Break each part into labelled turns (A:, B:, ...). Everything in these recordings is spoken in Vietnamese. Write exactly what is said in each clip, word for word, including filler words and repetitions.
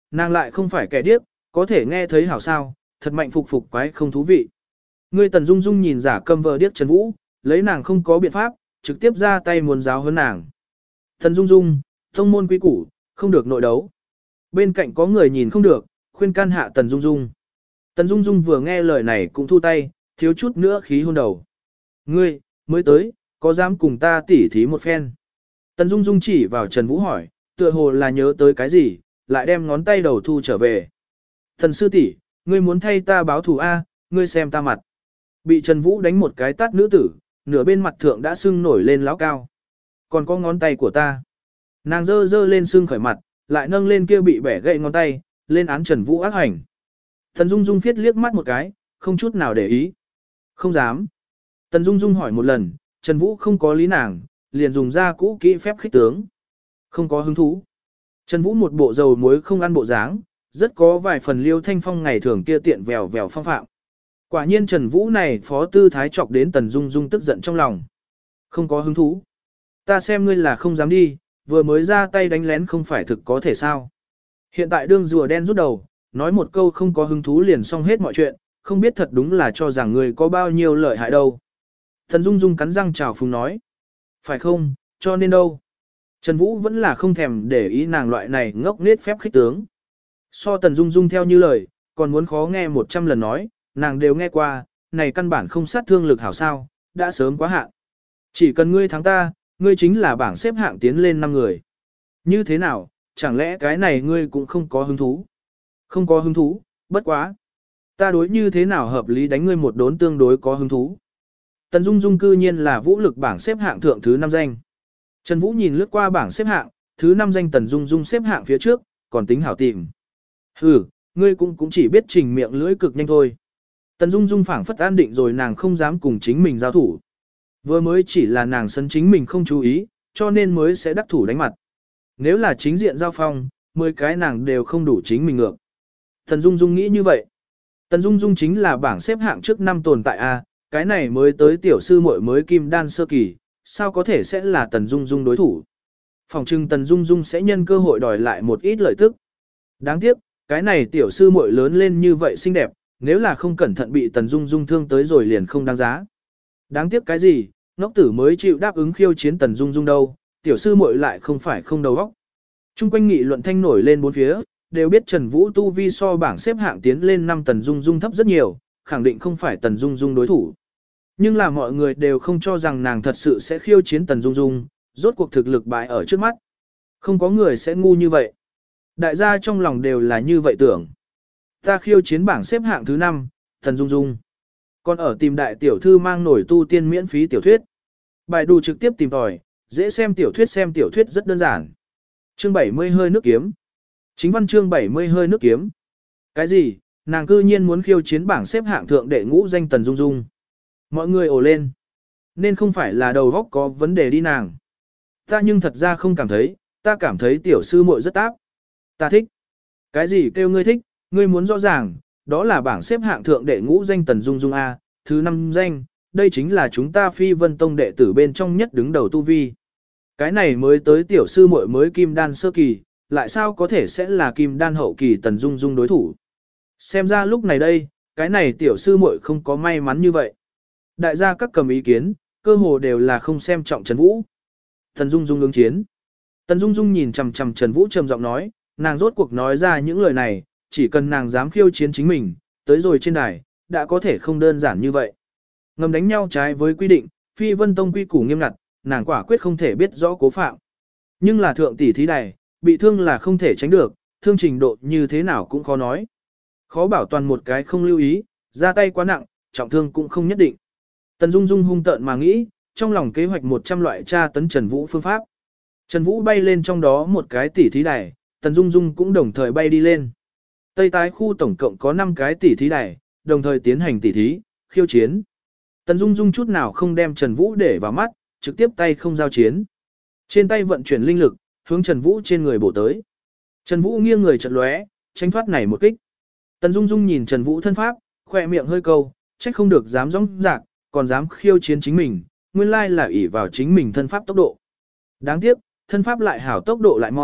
A: Nàng lại không phải kẻ điếc, có thể nghe thấy hảo sao, thật mạnh phục phục quái không thú vị. Ngươi Tần Dung Dung nhìn giả câm vờ điếc Trần Vũ, lấy nàng không có biện pháp, trực tiếp ra tay muốn giáo hơn nàng. Tần Dung Dung, thông môn quý củ, không được nội đấu. Bên cạnh có người nhìn không được, khuyên can hạ Tần Dung Dung. Tần Dung Dung vừa nghe lời này cũng thu tay, thiếu chút nữa khí hôn đầu. Ngươi, mới tới, có dám cùng ta tỉ thí một phen? Tần Dung Dung chỉ vào Trần Vũ hỏi, tựa hồ là nhớ tới cái gì, lại đem ngón tay đầu thu trở về. Thần sư tỷ, ngươi muốn thay ta báo thù A, ngươi xem ta mặt. Bị Trần Vũ đánh một cái tát nữ tử, nửa bên mặt thượng đã sưng nổi lên láo cao. Còn có ngón tay của ta. Nàng dơ dơ lên sưng khởi mặt, lại nâng lên kia bị bẻ gãy ngón tay, lên án Trần Vũ ác hành. Tần Dung Dung phiết liếc mắt một cái, không chút nào để ý. Không dám. Tần Dung Dung hỏi một lần, Trần Vũ không có lý nàng, liền dùng ra cũ kỹ phép khích tướng. Không có hứng thú. Trần Vũ một bộ dầu muối không ăn bộ dáng, rất có vài phần Liêu Thanh Phong ngày thường kia tiện vèo vèo phong phạm. Quả nhiên Trần Vũ này phó tư thái chọc đến Tần Dung Dung tức giận trong lòng. Không có hứng thú. Ta xem ngươi là không dám đi, vừa mới ra tay đánh lén không phải thực có thể sao. Hiện tại đương rùa đen rút đầu, nói một câu không có hứng thú liền xong hết mọi chuyện, không biết thật đúng là cho rằng ngươi có bao nhiêu lợi hại đâu. Tần Dung Dung cắn răng chào phúng nói. Phải không, cho nên đâu. Trần Vũ vẫn là không thèm để ý nàng loại này ngốc nết phép khích tướng. So Tần Dung Dung theo như lời, còn muốn khó nghe một trăm lần nói, nàng đều nghe qua, này căn bản không sát thương lực hảo sao, đã sớm quá hạn. Chỉ cần ngươi thắng ta, ngươi chính là bảng xếp hạng tiến lên năm người. Như thế nào, chẳng lẽ cái này ngươi cũng không có hứng thú? Không có hứng thú, bất quá. Ta đối như thế nào hợp lý đánh ngươi một đốn tương đối có hứng thú. Tần Dung Dung cư nhiên là vũ lực bảng xếp hạng thượng thứ năm danh. Trần Vũ nhìn lướt qua bảng xếp hạng, thứ năm danh Tần Dung Dung xếp hạng phía trước, còn tính hảo tìm. Hừ, ngươi cũng cũng chỉ biết trình miệng lưỡi cực nhanh thôi. Tần Dung Dung phảng phất an định rồi nàng không dám cùng chính mình giao thủ. Vừa mới chỉ là nàng sân chính mình không chú ý, cho nên mới sẽ đắc thủ đánh mặt. Nếu là chính diện giao phong, mười cái nàng đều không đủ chính mình ngược. Tần Dung Dung nghĩ như vậy. Tần Dung Dung chính là bảng xếp hạng trước năm tồn tại A, cái này mới tới tiểu sư muội mới kim đan sơ kỳ, sao có thể sẽ là Tần Dung Dung đối thủ. Phòng trưng Tần Dung Dung sẽ nhân cơ hội đòi lại một ít lợi tức. Đáng tiếc, cái này tiểu sư muội lớn lên như vậy xinh đẹp, nếu là không cẩn thận bị Tần Dung Dung thương tới rồi liền không đáng giá. Đáng tiếc cái gì, ngốc tử mới chịu đáp ứng khiêu chiến Tần Dung Dung đâu, tiểu sư muội lại không phải không đầu óc. Trung quanh nghị luận thanh nổi lên bốn phía, đều biết Trần Vũ tu vi so bảng xếp hạng tiến lên năm Tần Dung Dung thấp rất nhiều, khẳng định không phải Tần Dung Dung đối thủ. Nhưng là mọi người đều không cho rằng nàng thật sự sẽ khiêu chiến Tần Dung Dung, rốt cuộc thực lực bại ở trước mắt. Không có người sẽ ngu như vậy. Đại gia trong lòng đều là như vậy tưởng. Ta khiêu chiến bảng xếp hạng thứ năm, Tần Dung Dung. Còn ở tìm đại tiểu thư mang nổi tu tiên miễn phí tiểu thuyết. Bài đù trực tiếp tìm tòi, dễ xem tiểu thuyết xem tiểu thuyết rất đơn giản. Chương bảy mươi hơi nước kiếm. Chính văn chương bảy mươi hơi nước kiếm. Cái gì, nàng cư nhiên muốn khiêu chiến bảng xếp hạng thượng đệ ngũ danh Tần Dung Dung. Mọi người ồ lên. Nên không phải là đầu góc có vấn đề đi nàng. Ta nhưng thật ra không cảm thấy, ta cảm thấy tiểu sư muội rất áp. Ta thích. Cái gì kêu ngươi thích, ngươi muốn rõ ràng, đó là bảng xếp hạng thượng đệ ngũ danh Tần Dung Dung A, thứ năm danh, đây chính là chúng ta Phi Vân Tông đệ tử bên trong nhất đứng đầu tu vi. Cái này mới tới tiểu sư muội mới kim đan sơ kỳ, lại sao có thể sẽ là kim đan hậu kỳ Tần Dung Dung đối thủ. Xem ra lúc này đây, cái này tiểu sư muội không có may mắn như vậy. Đại gia các cầm ý kiến, cơ hồ đều là không xem trọng Trần Vũ. Tần Dung Dung ứng chiến. Tần Dung Dung nhìn chằm chằm Trần Vũ trầm giọng nói, nàng rốt cuộc nói ra những lời này, chỉ cần nàng dám khiêu chiến chính mình, tới rồi trên đài, đã có thể không đơn giản như vậy. Ngầm đánh nhau trái với quy định, Phi Vân Tông quy củ nghiêm ngặt, nàng quả quyết không thể biết rõ cố phạm. Nhưng là thượng tỷ thí đài, bị thương là không thể tránh được, thương trình độ như thế nào cũng khó nói. Khó bảo toàn một cái không lưu ý, ra tay quá nặng, trọng thương cũng không nhất định. Tần Dung Dung hung tợn mà nghĩ, trong lòng kế hoạch một trăm loại tra tấn Trần Vũ phương pháp. Trần Vũ bay lên trong đó một cái tỷ thí đài, Tần Dung Dung cũng đồng thời bay đi lên. Tây tái khu tổng cộng có năm cái tỷ thí đài, đồng thời tiến hành tỷ thí, khiêu chiến. Tần Dung Dung chút nào không đem Trần Vũ để vào mắt, trực tiếp tay không giao chiến. Trên tay vận chuyển linh lực, hướng Trần Vũ trên người bổ tới. Trần Vũ nghiêng người chợt lóe, tránh thoát này một kích. Tần Dung Dung nhìn Trần Vũ thân pháp, khỏe miệng hơi câu, trách không được dám rõng rạc, còn dám khiêu chiến chính mình, nguyên lai là ỷ vào chính mình thân pháp tốc độ. Đáng tiếc, thân pháp lại hảo tốc độ lại mau,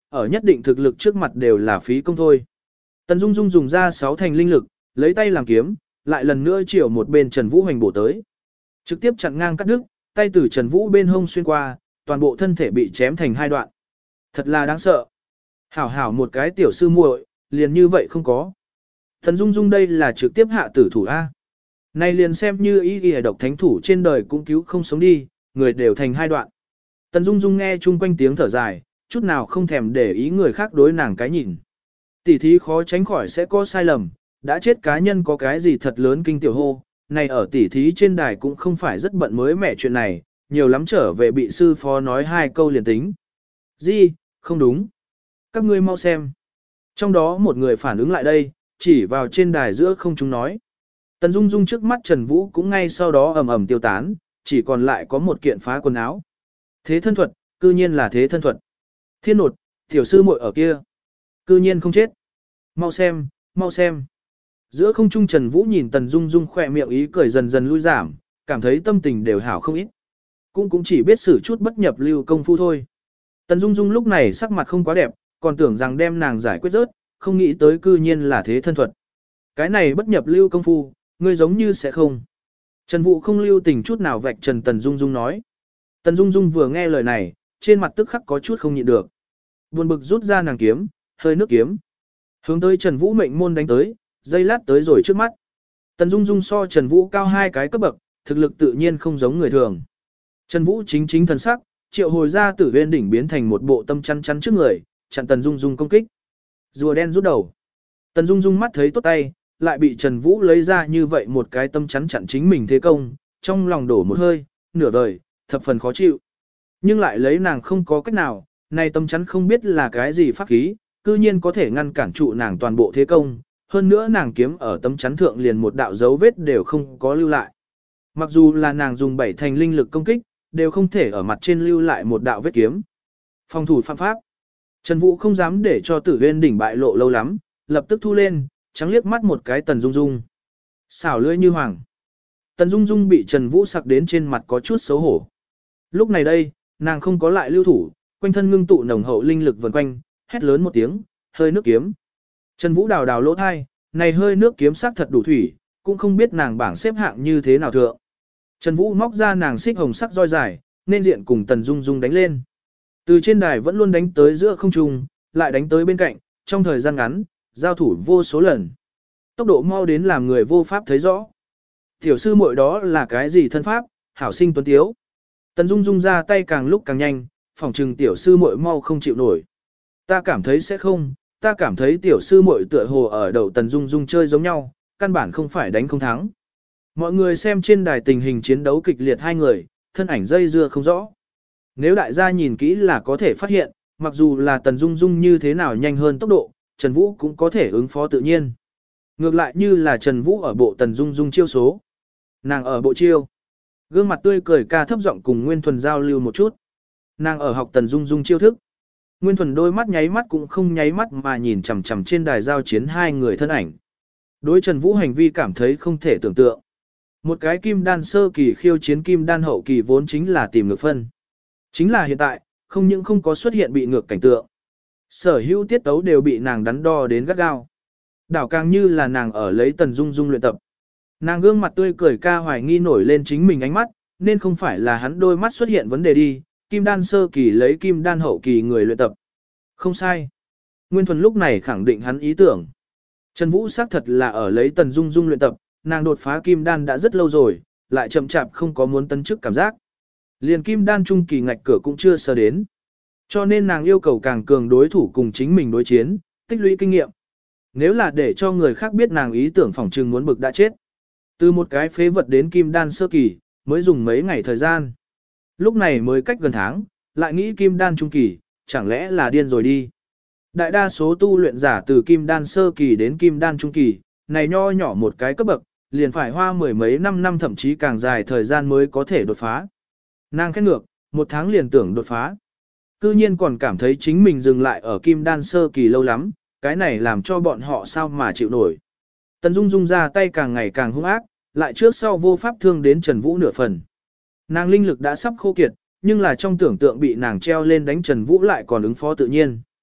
A: ở nhất định thực lực trước mặt đều là phí công thôi. Tần Dung Dung dùng ra sáu thành linh lực, lấy tay làm kiếm, lại lần nữa chiều một bên Trần Vũ hoành bổ tới. Trực tiếp chặn ngang cắt đứt, tay từ Trần Vũ bên hông xuyên qua, toàn bộ thân thể bị chém thành hai đoạn. Thật là đáng sợ. Hảo hảo một cái tiểu sư muội, liền như vậy không có. Tần Dung Dung đây là trực tiếp hạ tử thủ A. Này liền xem như ý ghi độc thánh thủ trên đời cũng cứu không sống đi, người đều thành hai đoạn. Tần Dung Dung nghe chung quanh tiếng thở dài, chút nào không thèm để ý người khác đối nàng cái nhìn. Tỷ thí khó tránh khỏi sẽ có sai lầm, đã chết cá nhân có cái gì thật lớn kinh tiểu hô, này ở tỷ thí trên đài cũng không phải rất bận mới mẻ chuyện này, nhiều lắm trở về bị sư phó nói hai câu liền tính. Gì, không đúng. Các ngươi mau xem. Trong đó một người phản ứng lại đây, chỉ vào trên đài giữa không chúng nói. Tần Dung Dung trước mắt Trần Vũ cũng ngay sau đó ầm ầm tiêu tán, chỉ còn lại có một kiện phá quần áo. Thế thân thuật, cư nhiên là thế thân thuật. Thiên nột, tiểu sư muội ở kia. Cư nhiên không chết. Mau xem, mau xem. Giữa không trung Trần Vũ nhìn Tần Dung Dung khỏe miệng ý cười dần dần lui giảm, cảm thấy tâm tình đều hảo không ít. Cũng cũng chỉ biết xử chút bất nhập lưu công phu thôi. Tần Dung Dung lúc này sắc mặt không quá đẹp, còn tưởng rằng đem nàng giải quyết rớt, không nghĩ tới cư nhiên là thế thân thuật. Cái này bất nhập lưu công phu, ngươi giống như sẽ không. Trần Vũ không lưu tình chút nào vạch trần Tần Dung Dung nói. Tần Dung Dung vừa nghe lời này, trên mặt tức khắc có chút không nhịn được. Buồn bực rút ra nàng kiếm, hơi nước kiếm. Hướng tới Trần Vũ mệnh môn đánh tới, dây lát tới rồi trước mắt. Tần Dung Dung so Trần Vũ cao hai cái cấp bậc, thực lực tự nhiên không giống người thường. Trần Vũ chính chính thần sắc, triệu hồi ra Tử Huyên đỉnh biến thành một bộ tâm chắn chắn trước người, chặn Tần Dung Dung công kích. Rùa đen rút đầu. Tần Dung Dung mắt thấy tốt tay, lại bị Trần Vũ lấy ra như vậy một cái tâm chắn chặn chính mình thế công, trong lòng đổ một hơi, nửa vời, thập phần khó chịu. Nhưng lại lấy nàng không có cách nào, này tâm chắn không biết là cái gì pháp khí, cư nhiên có thể ngăn cản trụ nàng toàn bộ thế công, hơn nữa nàng kiếm ở tấm chắn thượng liền một đạo dấu vết đều không có lưu lại. Mặc dù là nàng dùng bảy thành linh lực công kích, đều không thể ở mặt trên lưu lại một đạo vết kiếm. Phòng thủ phạm pháp. Trần Vũ không dám để cho Tử Huyên đỉnh bại lộ lâu lắm, lập tức thu lên, trắng liếc mắt một cái Tần Dung Dung. Xảo lưỡi như hoàng. Tần Dung Dung bị Trần Vũ sặc đến trên mặt có chút xấu hổ. Lúc này đây, nàng không có lại lưu thủ, quanh thân ngưng tụ nồng hậu linh lực vần quanh, hét lớn một tiếng, hơi nước kiếm. Trần Vũ đào đào lỗ thai, này hơi nước kiếm sắc thật đủ thủy, cũng không biết nàng bảng xếp hạng như thế nào thượng. Trần Vũ móc ra nàng xích hồng sắc roi dài, nên diện cùng Tần Dung Dung đánh lên. Từ trên đài vẫn luôn đánh tới giữa không trung, lại đánh tới bên cạnh, trong thời gian ngắn, giao thủ vô số lần. Tốc độ mau đến làm người vô pháp thấy rõ. Tiểu sư muội đó là cái gì thân pháp, hảo sinh tuấn tiếu. Tần Dung Dung ra tay càng lúc càng nhanh, phòng trừng tiểu sư muội mau không chịu nổi. Ta cảm thấy sẽ không, ta cảm thấy tiểu sư muội tựa hồ ở đầu Tần Dung Dung chơi giống nhau, căn bản không phải đánh không thắng. Mọi người xem trên đài tình hình chiến đấu kịch liệt hai người, thân ảnh dây dưa không rõ. Nếu đại gia nhìn kỹ là có thể phát hiện, mặc dù là Tần Dung Dung như thế nào nhanh hơn tốc độ, Trần Vũ cũng có thể ứng phó tự nhiên. Ngược lại như là Trần Vũ ở bộ Tần Dung Dung chiêu số. Nàng ở bộ chiêu. Gương mặt tươi cười ca thấp giọng cùng Nguyên Thuần giao lưu một chút. Nàng ở học Tần Dung Dung chiêu thức. Nguyên Thuần đôi mắt nháy mắt cũng không nháy mắt mà nhìn chằm chằm trên đài giao chiến hai người thân ảnh. Đối Trần Vũ hành vi cảm thấy không thể tưởng tượng. Một cái kim đan sơ kỳ khiêu chiến kim đan hậu kỳ vốn chính là tìm ngược phân. Chính là hiện tại, không những không có xuất hiện bị ngược cảnh tượng. Sở hữu tiết tấu đều bị nàng đắn đo đến gắt gao. Đảo càng như là nàng ở lấy Tần Dung Dung luyện tập. Nàng gương mặt tươi cười ca hoài nghi nổi lên chính mình ánh mắt, nên không phải là hắn đôi mắt xuất hiện vấn đề đi, kim đan sơ kỳ lấy kim đan hậu kỳ người luyện tập. Không sai. Nguyên Thuần lúc này khẳng định hắn ý tưởng. Trần Vũ xác thật là ở lấy Tần Dung Dung luyện tập, nàng đột phá kim đan đã rất lâu rồi, lại chậm chạp không có muốn tấn chức cảm giác. Liền kim đan trung kỳ ngạch cửa cũng chưa sơ đến. Cho nên nàng yêu cầu càng cường đối thủ cùng chính mình đối chiến, tích lũy kinh nghiệm. Nếu là để cho người khác biết nàng ý tưởng phỏng trừng muốn bực đã chết. Từ một cái phế vật đến kim đan sơ kỳ, mới dùng mấy ngày thời gian. Lúc này mới cách gần tháng, lại nghĩ kim đan trung kỳ, chẳng lẽ là điên rồi đi. Đại đa số tu luyện giả từ kim đan sơ kỳ đến kim đan trung kỳ, này nho nhỏ một cái cấp bậc, liền phải hoa mười mấy năm năm thậm chí càng dài thời gian mới có thể đột phá. Nàng khét ngược, một tháng liền tưởng đột phá. Cư nhiên còn cảm thấy chính mình dừng lại ở kim đan sơ kỳ lâu lắm, cái này làm cho bọn họ sao mà chịu nổi. Tần Dung Dung ra tay càng ngày càng hung ác, lại trước sau vô pháp thương đến Trần Vũ nửa phần. Nàng linh lực đã sắp khô kiệt, nhưng là trong tưởng tượng bị nàng treo lên đánh Trần Vũ lại còn ứng phó tự nhiên.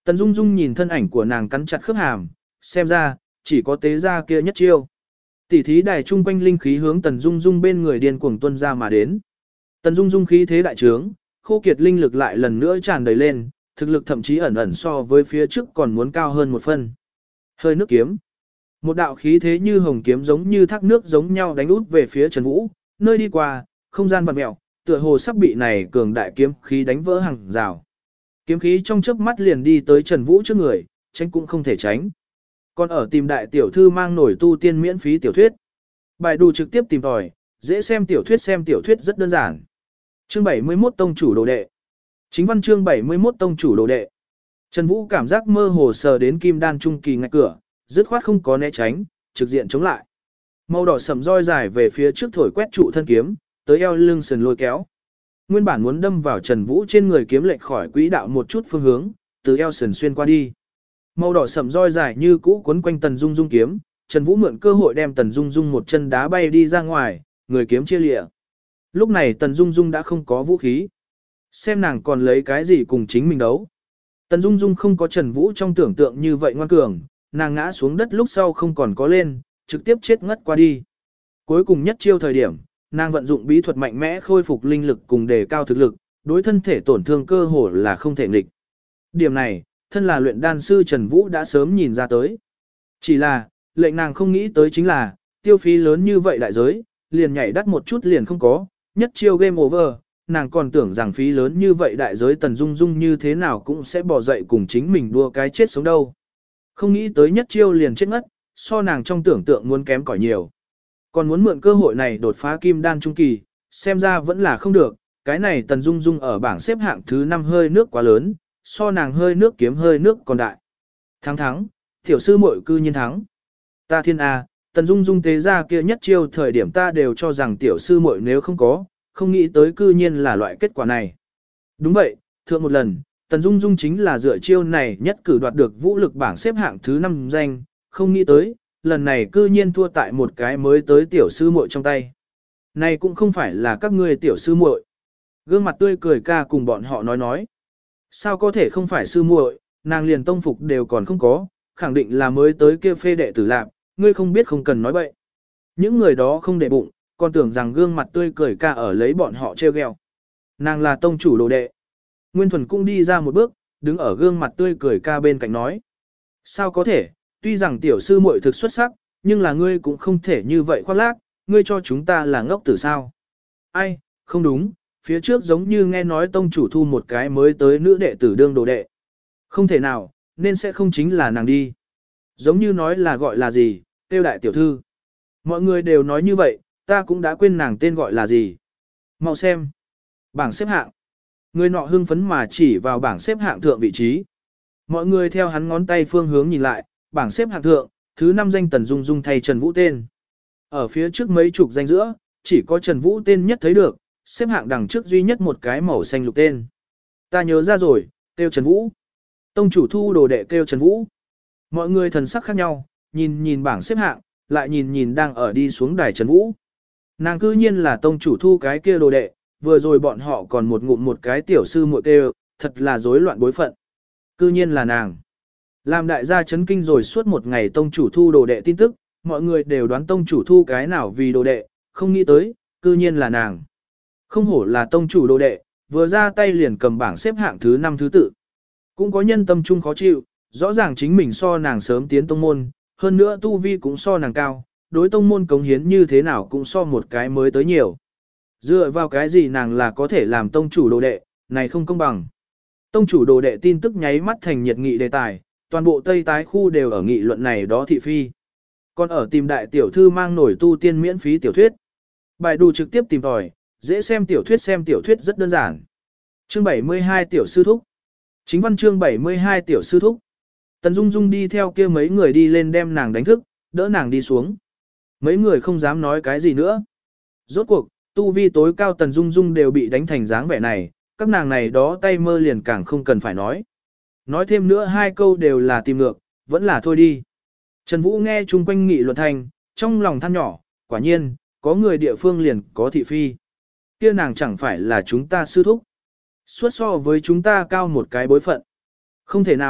A: Tần Dung Dung nhìn thân ảnh của nàng cắn chặt khớp hàm, xem ra, chỉ có tế gia kia nhất chiêu. Tỷ thí đài trung quanh linh khí hướng Tần Dung Dung bên người điên cuồng tuôn ra mà đến. Tần Dung Dung khí thế đại trướng, khô kiệt linh lực lại lần nữa tràn đầy lên, thực lực thậm chí ẩn ẩn so với phía trước còn muốn cao hơn một phân. Hơi nước kiếm. Một đạo khí thế như hồng kiếm giống như thác nước giống nhau đánh út về phía Trần Vũ, nơi đi qua, không gian vặn mèo, tựa hồ sắp bị này cường đại kiếm khí đánh vỡ hàng rào. Kiếm khí trong chớp mắt liền đi tới Trần Vũ trước người, tránh cũng không thể tránh. Còn ở tìm đại tiểu thư mang nổi tu tiên miễn phí tiểu thuyết. Bài đủ trực tiếp tìm tòi, dễ xem tiểu thuyết xem tiểu thuyết rất đơn giản. Chương bảy mươi mốt Tông chủ đồ đệ. Chính văn chương bảy mươi mốt Tông chủ đồ đệ. Trần Vũ cảm giác mơ hồ sờ đến kim đan trung kỳ ngạch cửa, dứt khoát không có né tránh, trực diện chống lại. Màu đỏ sầm roi dài về phía trước thổi quét trụ thân kiếm, tới eo lưng sườn lôi kéo. Nguyên bản muốn đâm vào Trần Vũ trên người kiếm lệch khỏi quỹ đạo một chút phương hướng, từ eo sườn xuyên qua đi. Màu đỏ sầm roi dài như cũ quấn quanh Tần Dung Dung kiếm, Trần Vũ mượn cơ hội đem Tần Dung Dung một chân đá bay đi ra ngoài, người kiếm chia lịa. Lúc này Tần Dung Dung đã không có vũ khí. Xem nàng còn lấy cái gì cùng chính mình đấu. Tần Dung Dung không có Trần Vũ trong tưởng tượng như vậy ngoan cường, nàng ngã xuống đất lúc sau không còn có lên, trực tiếp chết ngất qua đi. Cuối cùng nhất chiêu thời điểm, nàng vận dụng bí thuật mạnh mẽ khôi phục linh lực cùng đề cao thực lực, đối thân thể tổn thương cơ hồ là không thể nghịch. Điểm này, thân là luyện đan sư Trần Vũ đã sớm nhìn ra tới. Chỉ là, lệnh nàng không nghĩ tới chính là, tiêu phí lớn như vậy đại giới, liền nhảy đắt một chút liền không có, nhất chiêu game over, nàng còn tưởng rằng phí lớn như vậy đại giới Tần Dung Dung như thế nào cũng sẽ bỏ dậy cùng chính mình đua cái chết sống đâu. Không nghĩ tới nhất chiêu liền chết ngất, so nàng trong tưởng tượng muốn kém cỏi nhiều. Còn muốn mượn cơ hội này đột phá kim đan trung kỳ, xem ra vẫn là không được, cái này Tần Dung Dung ở bảng xếp hạng thứ năm hơi nước quá lớn, so nàng hơi nước kiếm hơi nước còn đại. Thắng thắng, tiểu sư muội cư nhiên thắng. Ta thiên A, Tần Dung Dung tế ra kia nhất chiêu thời điểm ta đều cho rằng tiểu sư muội nếu không có, không nghĩ tới cư nhiên là loại kết quả này. Đúng vậy, thượng một lần, Tần Dung Dung chính là dựa chiêu này nhất cử đoạt được vũ lực bảng xếp hạng thứ năm danh, không nghĩ tới, lần này cư nhiên thua tại một cái mới tới tiểu sư muội trong tay. Này cũng không phải là các ngươi tiểu sư muội. Gương mặt tươi cười ca cùng bọn họ nói nói. Sao có thể không phải sư muội, nàng liền tông phục đều còn không có, khẳng định là mới tới kia phê đệ tử lạc, ngươi không biết không cần nói bậy. Những người đó không để bụng, còn tưởng rằng gương mặt tươi cười ca ở lấy bọn họ treo gheo. Nàng là tông chủ đồ đệ. Nguyên Thuần cũng đi ra một bước, đứng ở gương mặt tươi cười ca bên cạnh nói. Sao có thể, tuy rằng tiểu sư muội thực xuất sắc, nhưng là ngươi cũng không thể như vậy khoác lác, ngươi cho chúng ta là ngốc tử sao. Ai, không đúng, phía trước giống như nghe nói tông chủ thu một cái mới tới nữ đệ tử đương đồ đệ. Không thể nào, nên sẽ không chính là nàng đi. Giống như nói là gọi là gì, tiêu đại tiểu thư. Mọi người đều nói như vậy, ta cũng đã quên nàng tên gọi là gì. Mau xem. Bảng xếp hạng. Người nọ hưng phấn mà chỉ vào bảng xếp hạng thượng vị trí. Mọi người theo hắn ngón tay phương hướng nhìn lại, bảng xếp hạng thượng, thứ năm danh Tần Dung Dung thay Trần Vũ tên. Ở phía trước mấy chục danh giữa, chỉ có Trần Vũ tên nhất thấy được, xếp hạng đằng trước duy nhất một cái màu xanh lục tên. Ta nhớ ra rồi, kêu Trần Vũ. Tông chủ thu đồ đệ kêu Trần Vũ. Mọi người thần sắc khác nhau, nhìn nhìn bảng xếp hạng, lại nhìn nhìn đang ở đi xuống đài Trần Vũ. Nàng cư nhiên là tông chủ thu cái kia đồ đệ, vừa rồi bọn họ còn một ngụm một cái tiểu sư muội kêu, thật là rối loạn bối phận. Cư nhiên là nàng. Làm đại gia chấn kinh rồi suốt một ngày tông chủ thu đồ đệ tin tức, mọi người đều đoán tông chủ thu cái nào vì đồ đệ, không nghĩ tới, cư nhiên là nàng. Không hổ là tông chủ đồ đệ, vừa ra tay liền cầm bảng xếp hạng thứ năm thứ tự. Cũng có nhân tâm trung khó chịu, rõ ràng chính mình so nàng sớm tiến tông môn, hơn nữa tu vi cũng so nàng cao, đối tông môn cống hiến như thế nào cũng so một cái mới tới nhiều. Dựa vào cái gì nàng là có thể làm tông chủ đồ đệ, này không công bằng. Tông chủ đồ đệ tin tức nháy mắt thành nhiệt nghị đề tài, toàn bộ Tây Tái khu đều ở nghị luận này đó thị phi. Còn ở tìm đại tiểu thư mang nổi tu tiên miễn phí tiểu thuyết. Bài đủ trực tiếp tìm tòi, dễ xem tiểu thuyết xem tiểu thuyết rất đơn giản. Chương bảy mươi hai tiểu sư thúc. Chính văn chương bảy mươi hai tiểu sư thúc. Tần Dung Dung đi theo kia mấy người đi lên đem nàng đánh thức, đỡ nàng đi xuống. Mấy người không dám nói cái gì nữa. Rốt cuộc, tu vi tối cao Tần Dung Dung đều bị đánh thành dáng vẻ này, các nàng này đó tay mơ liền càng không cần phải nói. Nói thêm nữa hai câu đều là tìm ngược, vẫn là thôi đi. Trần Vũ nghe chung quanh nghị luận thành, trong lòng than nhỏ, quả nhiên, có người địa phương liền có thị phi. Kia nàng chẳng phải là chúng ta sư thúc. Suốt so với chúng ta cao một cái bối phận. Không thể nào,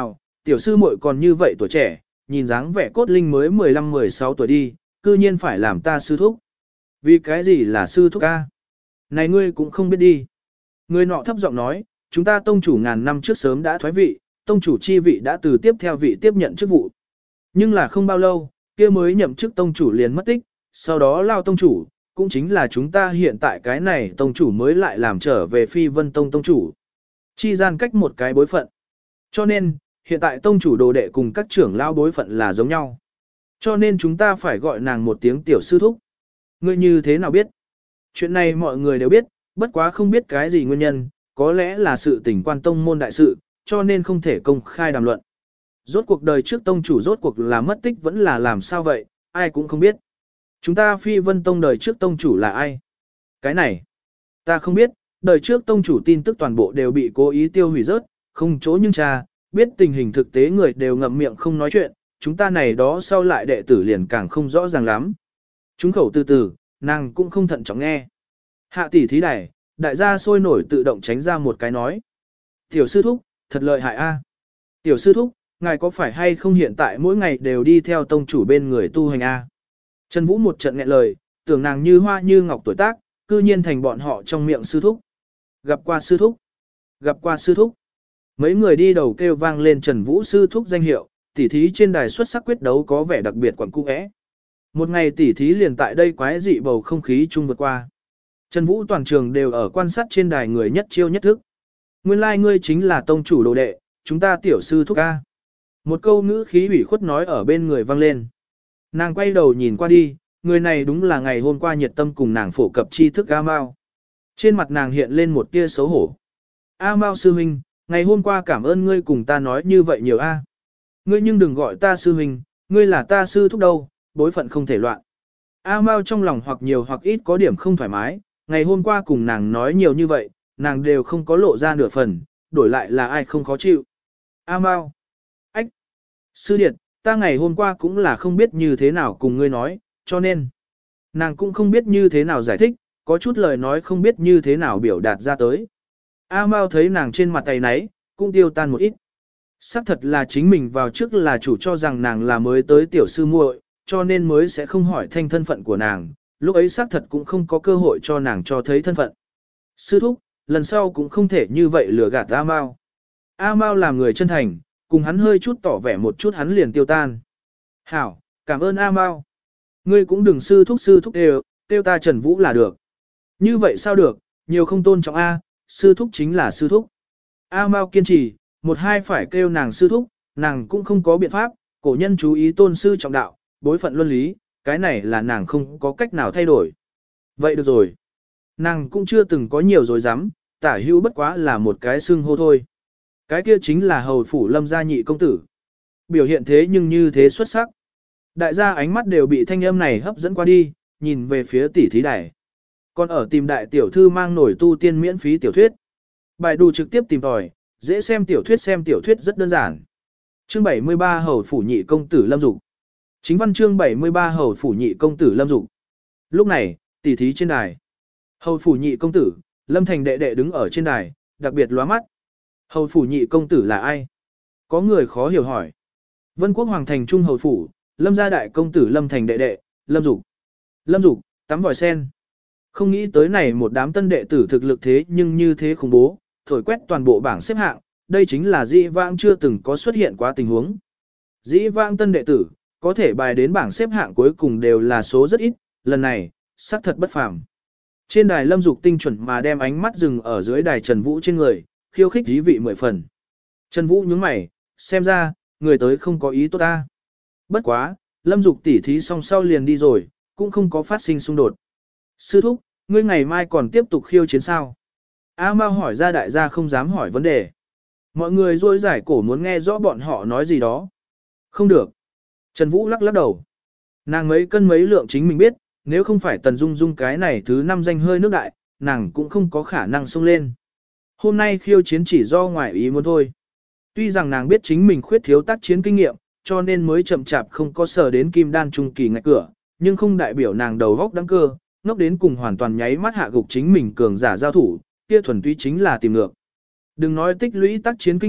A: tiểu sư muội còn như vậy tuổi trẻ, nhìn dáng vẻ cốt linh mới mười lăm mười sáu tuổi đi, cư nhiên phải làm ta sư thúc. Vì cái gì là sư thúc ca? Này ngươi cũng không biết đi. Người nọ thấp giọng nói, chúng ta tông chủ ngàn năm trước sớm đã thoái vị, tông chủ chi vị đã từ tiếp theo vị tiếp nhận chức vụ. Nhưng là không bao lâu, kia mới nhậm chức tông chủ liền mất tích, sau đó lao tông chủ, cũng chính là chúng ta hiện tại cái này tông chủ mới lại làm trở về phi vân tông tông chủ. Chi gian cách một cái bối phận. Cho nên, hiện tại tông chủ đồ đệ cùng các trưởng lao bối phận là giống nhau. Cho nên chúng ta phải gọi nàng một tiếng tiểu sư thúc. Ngươi như thế nào biết? Chuyện này mọi người đều biết, bất quá không biết cái gì nguyên nhân, có lẽ là sự tình quan tông môn đại sự, cho nên không thể công khai đàm luận. Rốt cuộc đời trước tông chủ rốt cuộc là mất tích vẫn là làm sao vậy, ai cũng không biết. Chúng ta phi vân tông đời trước tông chủ là ai? Cái này, ta không biết, đời trước tông chủ tin tức toàn bộ đều bị cố ý tiêu hủy rớt, không chỗ nhưng cha, biết tình hình thực tế người đều ngậm miệng không nói chuyện, chúng ta này đó sau lại đệ tử liền càng không rõ ràng lắm. Chúng khẩu từ từ, nàng cũng không thận trọng nghe. Hạ tỷ thí đài, đại gia sôi nổi tự động tránh ra một cái nói. Tiểu sư thúc, thật lợi hại a. Tiểu sư thúc, ngài có phải hay không hiện tại mỗi ngày đều đi theo tông chủ bên người tu hành a? Trần Vũ một trận nghẹn lời, tưởng nàng như hoa như ngọc tuổi tác, cư nhiên thành bọn họ trong miệng sư thúc. Gặp qua sư thúc. Gặp qua sư thúc. Mấy người đi đầu kêu vang lên Trần Vũ sư thúc danh hiệu, tỉ thí trên đài xuất sắc quyết đấu có vẻ đặc biệt quẩn cung ẽ. Một ngày tỉ thí liền tại đây quái dị bầu không khí chung vượt qua. Trần Vũ toàn trường đều ở quan sát trên đài người nhất chiêu nhất thức. Nguyên lai like ngươi chính là tông chủ đồ đệ, chúng ta tiểu sư thúc ca. Một câu ngữ khí ủy khuất nói ở bên người vang lên. Nàng quay đầu nhìn qua đi, người này đúng là ngày hôm qua nhiệt tâm cùng nàng phổ cập tri thức A Mao. Trên mặt nàng hiện lên một tia xấu hổ. A Mao sư huynh, ngày hôm qua cảm ơn ngươi cùng ta nói như vậy nhiều a. Ngươi nhưng đừng gọi ta sư huynh, ngươi là ta sư thúc đâu, bối phận không thể loạn. A Mao trong lòng hoặc nhiều hoặc ít có điểm không thoải mái, ngày hôm qua cùng nàng nói nhiều như vậy, nàng đều không có lộ ra nửa phần, đổi lại là ai không khó chịu. A Mao. Ách. Sư điệt, ta ngày hôm qua cũng là không biết như thế nào cùng ngươi nói, cho nên. Nàng cũng không biết như thế nào giải thích, có chút lời nói không biết như thế nào biểu đạt ra tới. A Mao thấy nàng trên mặt tay náy, cũng tiêu tan một ít. Xác thật là chính mình vào trước là chủ cho rằng nàng là mới tới tiểu sư muội, cho nên mới sẽ không hỏi thanh thân phận của nàng, lúc ấy xác thật cũng không có cơ hội cho nàng cho thấy thân phận. Sư thúc, lần sau cũng không thể như vậy lừa gạt A Mao. A Mao làm người chân thành, cùng hắn hơi chút tỏ vẻ một chút hắn liền tiêu tan. Hảo, cảm ơn A Mao. Ngươi cũng đừng sư thúc sư thúc đều, tiêu ta Trần Vũ là được. Như vậy sao được, nhiều không tôn trọng A, sư thúc chính là sư thúc. A Mao kiên trì, một hai phải kêu nàng sư thúc, nàng cũng không có biện pháp, cổ nhân chú ý tôn sư trọng đạo, bối phận luân lý, cái này là nàng không có cách nào thay đổi. Vậy được rồi. Nàng cũng chưa từng có nhiều dối dám, tả hữu bất quá là một cái xưng hô thôi. Cái kia chính là hầu phủ Lâm gia nhị công tử. Biểu hiện thế nhưng như thế xuất sắc. Đại gia ánh mắt đều bị thanh âm này hấp dẫn qua đi, nhìn về phía tỷ thí đài. Còn ở tìm đại tiểu thư mang nổi tu tiên miễn phí tiểu thuyết. Bài đù trực tiếp tìm tòi, dễ xem tiểu thuyết xem tiểu thuyết rất đơn giản. Chương bảy mươi ba hầu phủ nhị công tử Lâm Dục. Chính văn chương bảy mươi ba hầu phủ nhị công tử Lâm Dục. Lúc này, tỷ thí trên đài. Hầu phủ nhị công tử, Lâm Thành đệ đệ đứng ở trên đài, đặc biệt lóa mắt. Hầu phủ nhị công tử là ai? Có người khó hiểu hỏi. Vân Quốc Hoàng thành trung hầu phủ, Lâm gia đại công tử Lâm Thành đệ đệ, Lâm Dục. Lâm Dục, tắm vòi sen. Không nghĩ tới này một đám tân đệ tử thực lực thế nhưng như thế khủng bố, thổi quét toàn bộ bảng xếp hạng, đây chính là dĩ vãng chưa từng có xuất hiện quá tình huống. Dĩ vãng tân đệ tử, có thể bài đến bảng xếp hạng cuối cùng đều là số rất ít, lần này, xác thật bất phàm. Trên đài Lâm Dục tinh chuẩn mà đem ánh mắt dừng ở dưới đài Trần Vũ trên người, khiêu khích dí vị mười phần. Trần Vũ nhướng mày, xem ra, người tới không có ý tốt ta. Bất quá, Lâm Dục tỉ thí xong sau liền đi rồi, cũng không có phát sinh xung đột. Sư thúc, ngươi ngày mai còn tiếp tục khiêu chiến sao? A Mao hỏi ra đại gia không dám hỏi vấn đề. Mọi người rôi giải cổ muốn nghe rõ bọn họ nói gì đó. Không được. Trần Vũ lắc lắc đầu. Nàng mấy cân mấy lượng chính mình biết, nếu không phải Tần Dung Dung cái này thứ năm danh hơi nước đại, nàng cũng không có khả năng xông lên. Hôm nay khiêu chiến chỉ do ngoại ý muốn thôi. Tuy rằng nàng biết chính mình khuyết thiếu tác chiến kinh nghiệm, cho nên mới chậm chạp không có sở đến kim đan trung kỳ ngạch cửa, nhưng không đại biểu nàng đầu góc đắng cơ, ngốc đến cùng hoàn toàn nháy mắt hạ gục chính mình cường giả giao thủ, kia thuần túy chính là tìm ngược. Đừng nói tích lũy tác chiến kinh nghiệm,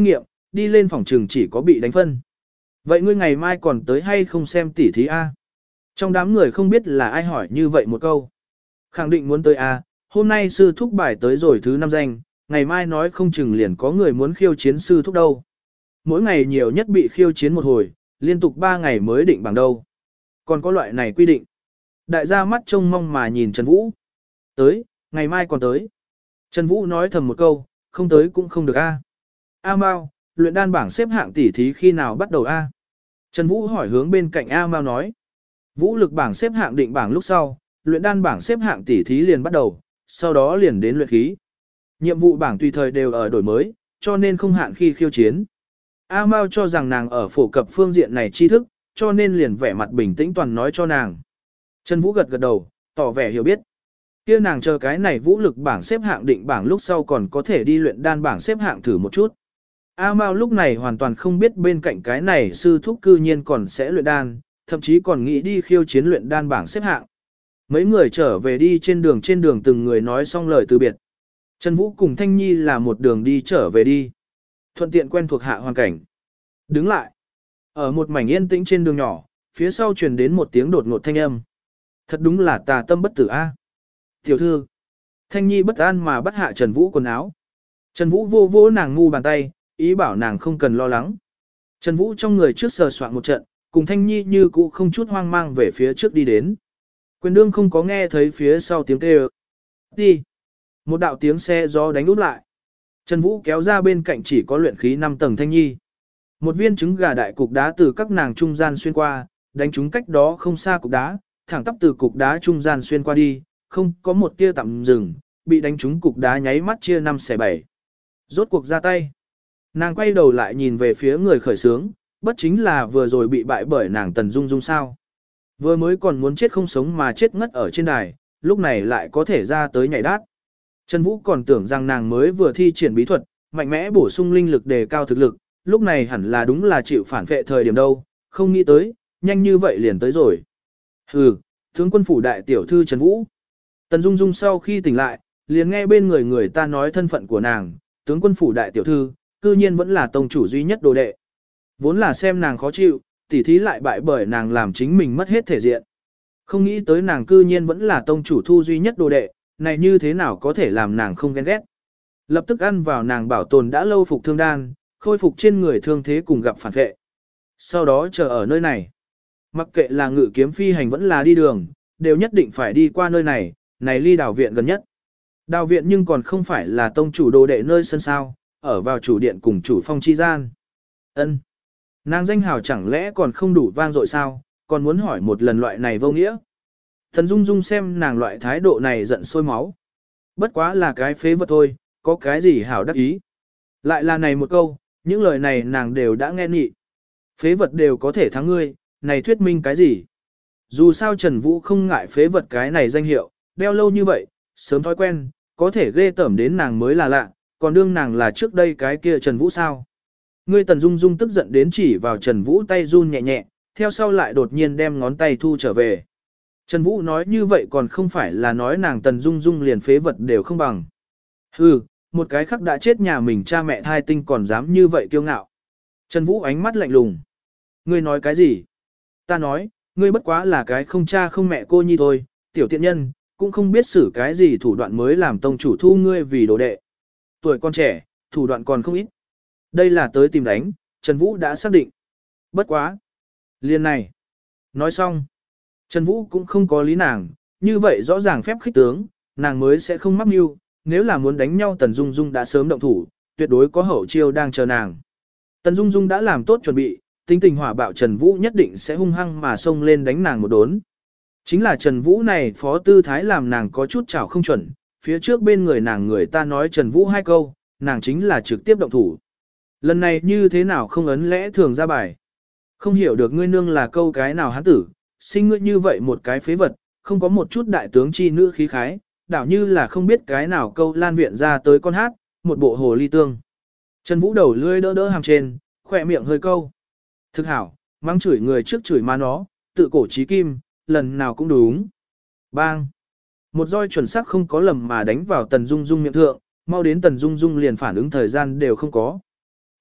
A: đi lên phòng trường chỉ có bị đánh phân. Vậy ngươi ngày mai còn tới hay không xem tỉ thí A? Trong đám người không biết là ai hỏi như vậy một câu. Khẳng định muốn tới A, hôm nay sư thúc bài tới rồi thứ năm danh, ngày mai nói không chừng liền có người muốn khiêu chiến sư thúc đâu. Mỗi ngày nhiều nhất bị khiêu chiến một hồi, liên tục ba ngày mới định bằng đâu. Còn có loại này quy định. Đại gia mắt trông mong mà nhìn Trần Vũ. Tới, ngày mai còn tới. Trần Vũ nói thầm một câu, không tới cũng không được A. A Mao, luyện đan bảng xếp hạng tỉ thí khi nào bắt đầu A? Trần Vũ hỏi hướng bên cạnh A Mao nói. Vũ lực bảng xếp hạng định bảng lúc sau, luyện đan bảng xếp hạng tỉ thí liền bắt đầu, sau đó liền đến luyện khí. Nhiệm vụ bảng tùy thời đều ở đổi mới, cho nên không hạn khi khiêu chiến. A Mao cho rằng nàng ở phổ cập phương diện này tri thức, cho nên liền vẻ mặt bình tĩnh toàn nói cho nàng. Trần Vũ gật gật đầu, tỏ vẻ hiểu biết. Kia nàng chờ cái này vũ lực bảng xếp hạng định bảng lúc sau còn có thể đi luyện đan bảng xếp hạng thử một chút. A Mao lúc này hoàn toàn không biết bên cạnh cái này sư thúc cư nhiên còn sẽ luyện đan, thậm chí còn nghĩ đi khiêu chiến luyện đan bảng xếp hạng. Mấy người trở về đi trên đường trên đường từng người nói xong lời từ biệt. Trần Vũ cùng Thanh Nhi là một đường đi trở về đi. Thuận tiện quen thuộc hạ hoàn cảnh. Đứng lại. Ở một mảnh yên tĩnh trên đường nhỏ, phía sau truyền đến một tiếng đột ngột thanh âm. Thật đúng là tà tâm bất tử a. Tiểu thư. Thanh Nhi bất an mà bắt hạ Trần Vũ quần áo. Trần Vũ vô vô nàng ngu bàn tay, ý bảo nàng không cần lo lắng. Trần Vũ trong người trước sờ soạn một trận, cùng Thanh Nhi như cũ không chút hoang mang về phía trước đi đến. Quyền đương không có nghe thấy phía sau tiếng kêu. Đi. Một đạo tiếng xe gió đánh úp lại. Trần Vũ kéo ra bên cạnh chỉ có luyện khí năm tầng Thanh Nhi. Một viên trứng gà đại cục đá từ các nàng trung gian xuyên qua, đánh trúng cách đó không xa cục đá, thẳng tắp từ cục đá trung gian xuyên qua đi, không có một tia tạm dừng, bị đánh trúng cục đá nháy mắt chia năm xẻ bảy. Rốt cuộc ra tay. Nàng quay đầu lại nhìn về phía người khởi sướng, bất chính là vừa rồi bị bại bởi nàng Tần Dung Dung sao. Vừa mới còn muốn chết không sống mà chết ngất ở trên đài, lúc này lại có thể ra tới nhảy đát. Trần Vũ còn tưởng rằng nàng mới vừa thi triển bí thuật, mạnh mẽ bổ sung linh lực đề cao thực lực, lúc này hẳn là đúng là chịu phản vệ thời điểm đâu, không nghĩ tới, nhanh như vậy liền tới rồi. Hừ, tướng quân phủ đại tiểu thư Trần Vũ. Tần Dung Dung sau khi tỉnh lại, liền nghe bên người người ta nói thân phận của nàng, tướng quân phủ đại tiểu thư, cư nhiên vẫn là tông chủ duy nhất đồ đệ. Vốn là xem nàng khó chịu, tỉ thí lại bại bởi nàng làm chính mình mất hết thể diện. Không nghĩ tới nàng cư nhiên vẫn là tông chủ thu duy nhất đồ đệ, này như thế nào có thể làm nàng không ghen ghét. Lập tức ăn vào nàng bảo tồn đã lâu phục thương đan, khôi phục trên người thương thế cùng gặp phản vệ. Sau đó chờ ở nơi này. Mặc kệ là ngự kiếm phi hành vẫn là đi đường, đều nhất định phải đi qua nơi này, này ly đào viện gần nhất. Đào viện nhưng còn không phải là tông chủ đồ đệ nơi sân sao, ở vào chủ điện cùng chủ phong chi gian. Ân, nàng danh hào chẳng lẽ còn không đủ vang dội sao, còn muốn hỏi một lần loại này vô nghĩa. Thần Dung Dung xem nàng loại thái độ này giận sôi máu. Bất quá là cái phế vật thôi, có cái gì hảo đắc ý. Lại là này một câu, những lời này nàng đều đã nghe nhị. Phế vật đều có thể thắng ngươi, này thuyết minh cái gì? Dù sao Trần Vũ không ngại phế vật cái này danh hiệu, đeo lâu như vậy, sớm thói quen, có thể ghê tởm đến nàng mới là lạ, còn đương nàng là trước đây cái kia Trần Vũ sao? Ngươi Tần Dung Dung tức giận đến chỉ vào Trần Vũ tay run nhẹ nhẹ, theo sau lại đột nhiên đem ngón tay thu trở về. Trần Vũ nói như vậy còn không phải là nói nàng Tần Dung Dung liền phế vật đều không bằng. Hừ, một cái khắc đã chết nhà mình cha mẹ thai tinh còn dám như vậy kiêu ngạo. Trần Vũ ánh mắt lạnh lùng. Ngươi nói cái gì? Ta nói, ngươi bất quá là cái không cha không mẹ cô nhi thôi, tiểu tiện nhân, cũng không biết xử cái gì thủ đoạn mới làm tông chủ thu ngươi vì đồ đệ. Tuổi con trẻ, thủ đoạn còn không ít. Đây là tới tìm đánh, Trần Vũ đã xác định. Bất quá. Liên này. Nói xong. Trần Vũ cũng không có lý nàng, như vậy rõ ràng phép khích tướng, nàng mới sẽ không mắc mưu, nếu là muốn đánh nhau Tần Dung Dung đã sớm động thủ, tuyệt đối có hậu chiêu đang chờ nàng. Tần Dung Dung đã làm tốt chuẩn bị, tính tình hỏa bạo Trần Vũ nhất định sẽ hung hăng mà xông lên đánh nàng một đốn. Chính là Trần Vũ này phó tư thái làm nàng có chút chảo không chuẩn, phía trước bên người nàng người ta nói Trần Vũ hai câu, nàng chính là trực tiếp động thủ. Lần này như thế nào không ấn lẽ thường ra bài. Không hiểu được ngươi nương là câu cái nào hán tử, sinh ngươi như vậy một cái phế vật, không có một chút đại tướng chi nữ khí khái, đảo như là không biết cái nào câu lan viện ra tới con hát, một bộ hồ ly tương. Trần Vũ đầu lươi đỡ đỡ hàm trên, khỏe miệng hơi câu. Thực hảo, mắng chửi người trước chửi má nó, tự cổ trí kim, lần nào cũng đúng. Bang! Một roi chuẩn xác không có lầm mà đánh vào Tần Dung Dung miệng thượng, mau đến Tần Dung Dung liền phản ứng thời gian đều không có.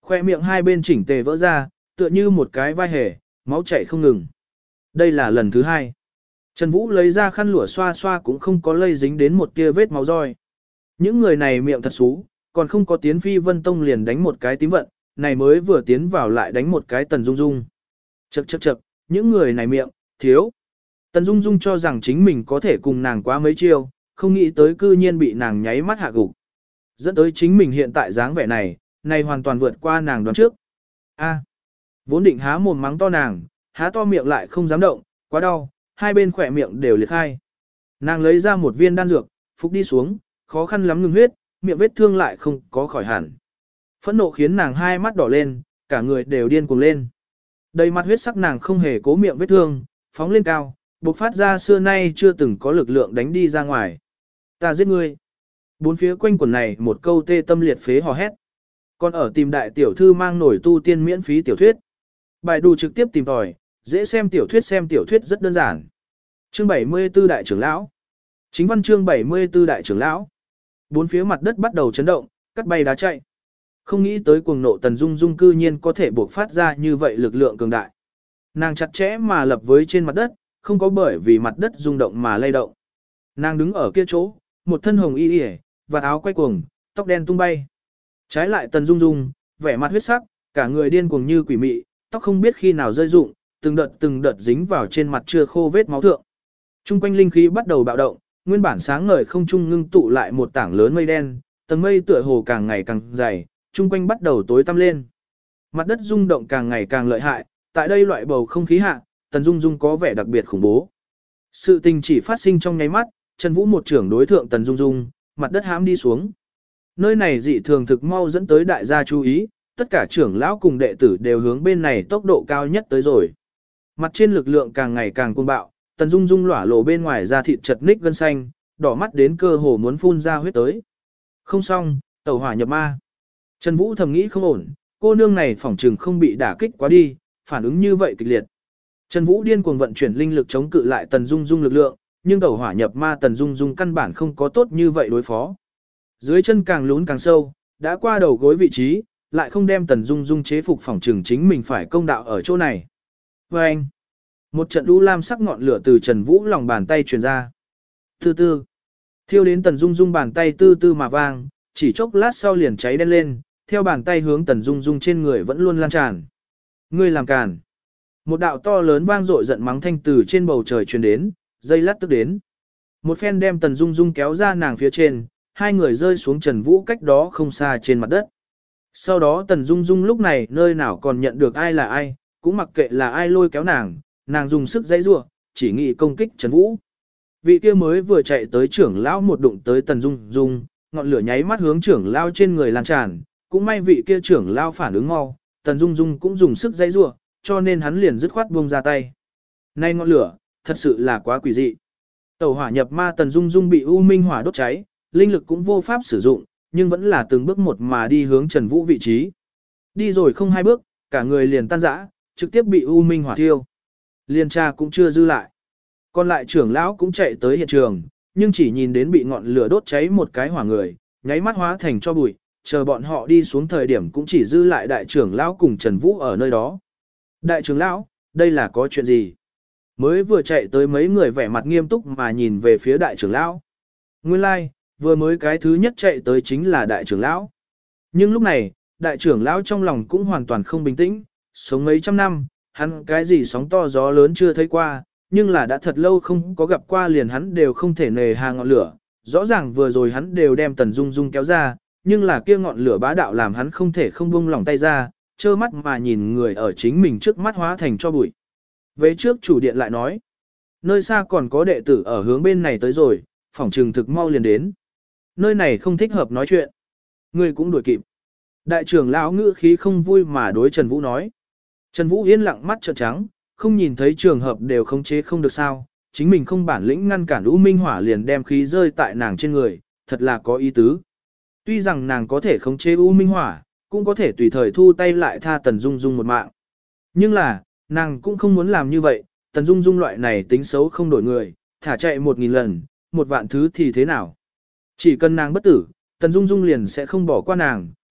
A: khoe miệng hai bên chỉnh tề vỡ ra, tựa như một cái vai hề, máu chảy không ngừng. Đây là lần thứ hai. Trần Vũ lấy ra khăn lụa xoa xoa cũng không có lây dính đến một tia vết máu roi. Những người này miệng thật xú, còn không có tiến Phi Vân Tông liền đánh một cái tím vận, này mới vừa tiến vào lại đánh một cái Tần Dung Dung. Chậc chậc chậc, những người này miệng, thiếu. Tần Dung Dung cho rằng chính mình có thể cùng nàng quá mấy chiêu, không nghĩ tới cư nhiên bị nàng nháy mắt hạ gục. Dẫn tới chính mình hiện tại dáng vẻ này, này hoàn toàn vượt qua nàng đoán trước. A, vốn định há mồm mắng to nàng, há to miệng lại không dám động, quá đau, hai bên khỏe miệng đều liệt khai. Nàng lấy ra một viên đan dược, phục đi xuống, khó khăn lắm ngừng huyết, miệng vết thương lại không có khỏi hẳn. Phẫn nộ khiến nàng hai mắt đỏ lên, cả người đều điên cuồng lên. Đầy mặt huyết sắc nàng không hề cố miệng vết thương, phóng lên cao, bộc phát ra xưa nay chưa từng có lực lượng đánh đi ra ngoài. Ta giết ngươi. Bốn phía quanh quần này một câu tê tâm liệt phế hò hét. Còn ở tìm đại tiểu thư mang nổi tu tiên miễn phí tiểu thuyết. Bài đù trực tiếp tìm tòi, dễ xem tiểu thuyết xem tiểu thuyết rất đơn giản. Chương bảy mươi tư Đại trưởng lão. Chính văn chương bảy mươi tư Đại trưởng lão. Bốn phía mặt đất bắt đầu chấn động, cắt bay đá chạy. Không nghĩ tới cuồng nộ Tần Dung Dung cư nhiên có thể bộc phát ra như vậy lực lượng cường đại. Nàng chặt chẽ mà lập với trên mặt đất, không có bởi vì mặt đất rung động mà lay động. Nàng đứng ở kia chỗ, một thân hồng y y, vạt áo quay cuồng, tóc đen tung bay. Trái lại Tần Dung Dung, vẻ mặt huyết sắc, cả người điên cuồng như quỷ mị, tóc không biết khi nào rơi rụng, từng đợt từng đợt dính vào trên mặt chưa khô vết máu thượng. Trung quanh linh khí bắt đầu bạo động, nguyên bản sáng ngời không trung ngưng tụ lại một tảng lớn mây đen, tầng mây tựa hồ càng ngày càng dày, trung quanh bắt đầu tối tăm lên. Mặt đất rung động càng ngày càng lợi hại, tại đây loại bầu không khí hạ, Tần Dung Dung có vẻ đặc biệt khủng bố. Sự tình chỉ phát sinh trong nháy mắt, Trần Vũ một trưởng đối thượng Tần Dung Dung, mặt đất hãm đi xuống. Nơi này dị thường thực mau dẫn tới đại gia chú ý, tất cả trưởng lão cùng đệ tử đều hướng bên này tốc độ cao nhất tới rồi. Mặt trên lực lượng càng ngày càng cuồng bạo, Tần Dung Dung lỏa lộ bên ngoài da thịt chật ních gân xanh, đỏ mắt đến cơ hồ muốn phun ra huyết tới. Không xong, tẩu hỏa nhập ma. Trần Vũ thầm nghĩ không ổn, cô nương này phỏng trừng không bị đả kích quá đi, phản ứng như vậy kịch liệt. Trần Vũ điên cuồng vận chuyển linh lực chống cự lại Tần Dung Dung lực lượng, nhưng tẩu hỏa nhập ma Tần Dung Dung căn bản không có tốt như vậy đối phó. Dưới chân càng lún càng sâu, đã qua đầu gối vị trí, lại không đem Tần Dung Dung chế phục phỏng trừng chính mình phải công đạo ở chỗ này. Và anh, một trận đu lam sắc ngọn lửa từ Trần Vũ lòng bàn tay truyền ra. Tư tư, thiêu đến Tần Dung Dung bàn tay tư tư mà vang, chỉ chốc lát sau liền cháy đen lên, theo bàn tay hướng Tần Dung Dung trên người vẫn luôn lan tràn. Ngươi làm càn. Một đạo to lớn vang dội giận mắng thanh từ trên bầu trời truyền đến, dây lát tức đến. Một phen đem Tần Dung Dung kéo ra nàng phía trên, hai người rơi xuống Trần Vũ cách đó không xa trên mặt đất. Sau đó Tần Dung Dung lúc này nơi nào còn nhận được ai là ai, cũng mặc kệ là ai lôi kéo nàng, nàng dùng sức dãy rủa, chỉ nghĩ công kích Trần Vũ. Vị kia mới vừa chạy tới trưởng lão một đụng tới Tần Dung Dung, ngọn lửa nháy mắt hướng trưởng lão trên người lan tràn, cũng may vị kia trưởng lão phản ứng mau, Tần Dung Dung cũng dùng sức dãy rủa, cho nên hắn liền dứt khoát buông ra tay. Nay ngọn lửa, thật sự là quá quỷ dị. Tẩu hỏa nhập ma Tần Dung Dung bị u minh hỏa đốt cháy, linh lực cũng vô pháp sử dụng, nhưng vẫn là từng bước một mà đi hướng Trần Vũ vị trí. Đi rồi không hai bước, cả người liền tan rã, trực tiếp bị u minh hỏa thiêu. Liên tra cũng chưa dư lại. Còn lại trưởng lão cũng chạy tới hiện trường, nhưng chỉ nhìn đến bị ngọn lửa đốt cháy một cái hỏa người, nháy mắt hóa thành cho bụi, chờ bọn họ đi xuống thời điểm cũng chỉ dư lại đại trưởng lão cùng Trần Vũ ở nơi đó. Đại trưởng lão, đây là có chuyện gì? Mới vừa chạy tới mấy người vẻ mặt nghiêm túc mà nhìn về phía đại trưởng lão. Nguyên lai, like, vừa mới cái thứ nhất chạy tới chính là đại trưởng lão. Nhưng lúc này, đại trưởng lão trong lòng cũng hoàn toàn không bình tĩnh, sống mấy trăm năm, hắn cái gì sóng to gió lớn chưa thấy qua, nhưng là đã thật lâu không có gặp qua liền hắn đều không thể nề hà ngọn lửa. Rõ ràng vừa rồi hắn đều đem Tần Dung Dung kéo ra, nhưng là kia ngọn lửa bá đạo làm hắn không thể không buông lỏng tay ra, trơ mắt mà nhìn người ở chính mình trước mắt hóa thành cho bụi. Về trước chủ điện lại nói, nơi xa còn có đệ tử ở hướng bên này tới rồi, phỏng trừng thực mau liền đến. Nơi này không thích hợp nói chuyện. Ngươi cũng đuổi kịp. Đại trưởng lão ngữ khí không vui mà đối Trần Vũ nói. Trần Vũ yên lặng mắt trợn trắng, không nhìn thấy trường hợp đều khống chế không được sao, chính mình không bản lĩnh ngăn cản U Minh Hỏa liền đem khí rơi tại nàng trên người, thật là có ý tứ. Tuy rằng nàng có thể khống chế U Minh Hỏa, cũng có thể tùy thời thu tay lại tha Tần Dung Dung một mạng. Nhưng là, nàng cũng không muốn làm như vậy, Tần Dung Dung loại này tính xấu không đổi người, thả chạy một nghìn lần, một vạn thứ thì thế nào. Chỉ cần nàng bất tử, Tần Dung Dung liền sẽ không bỏ qua nàng,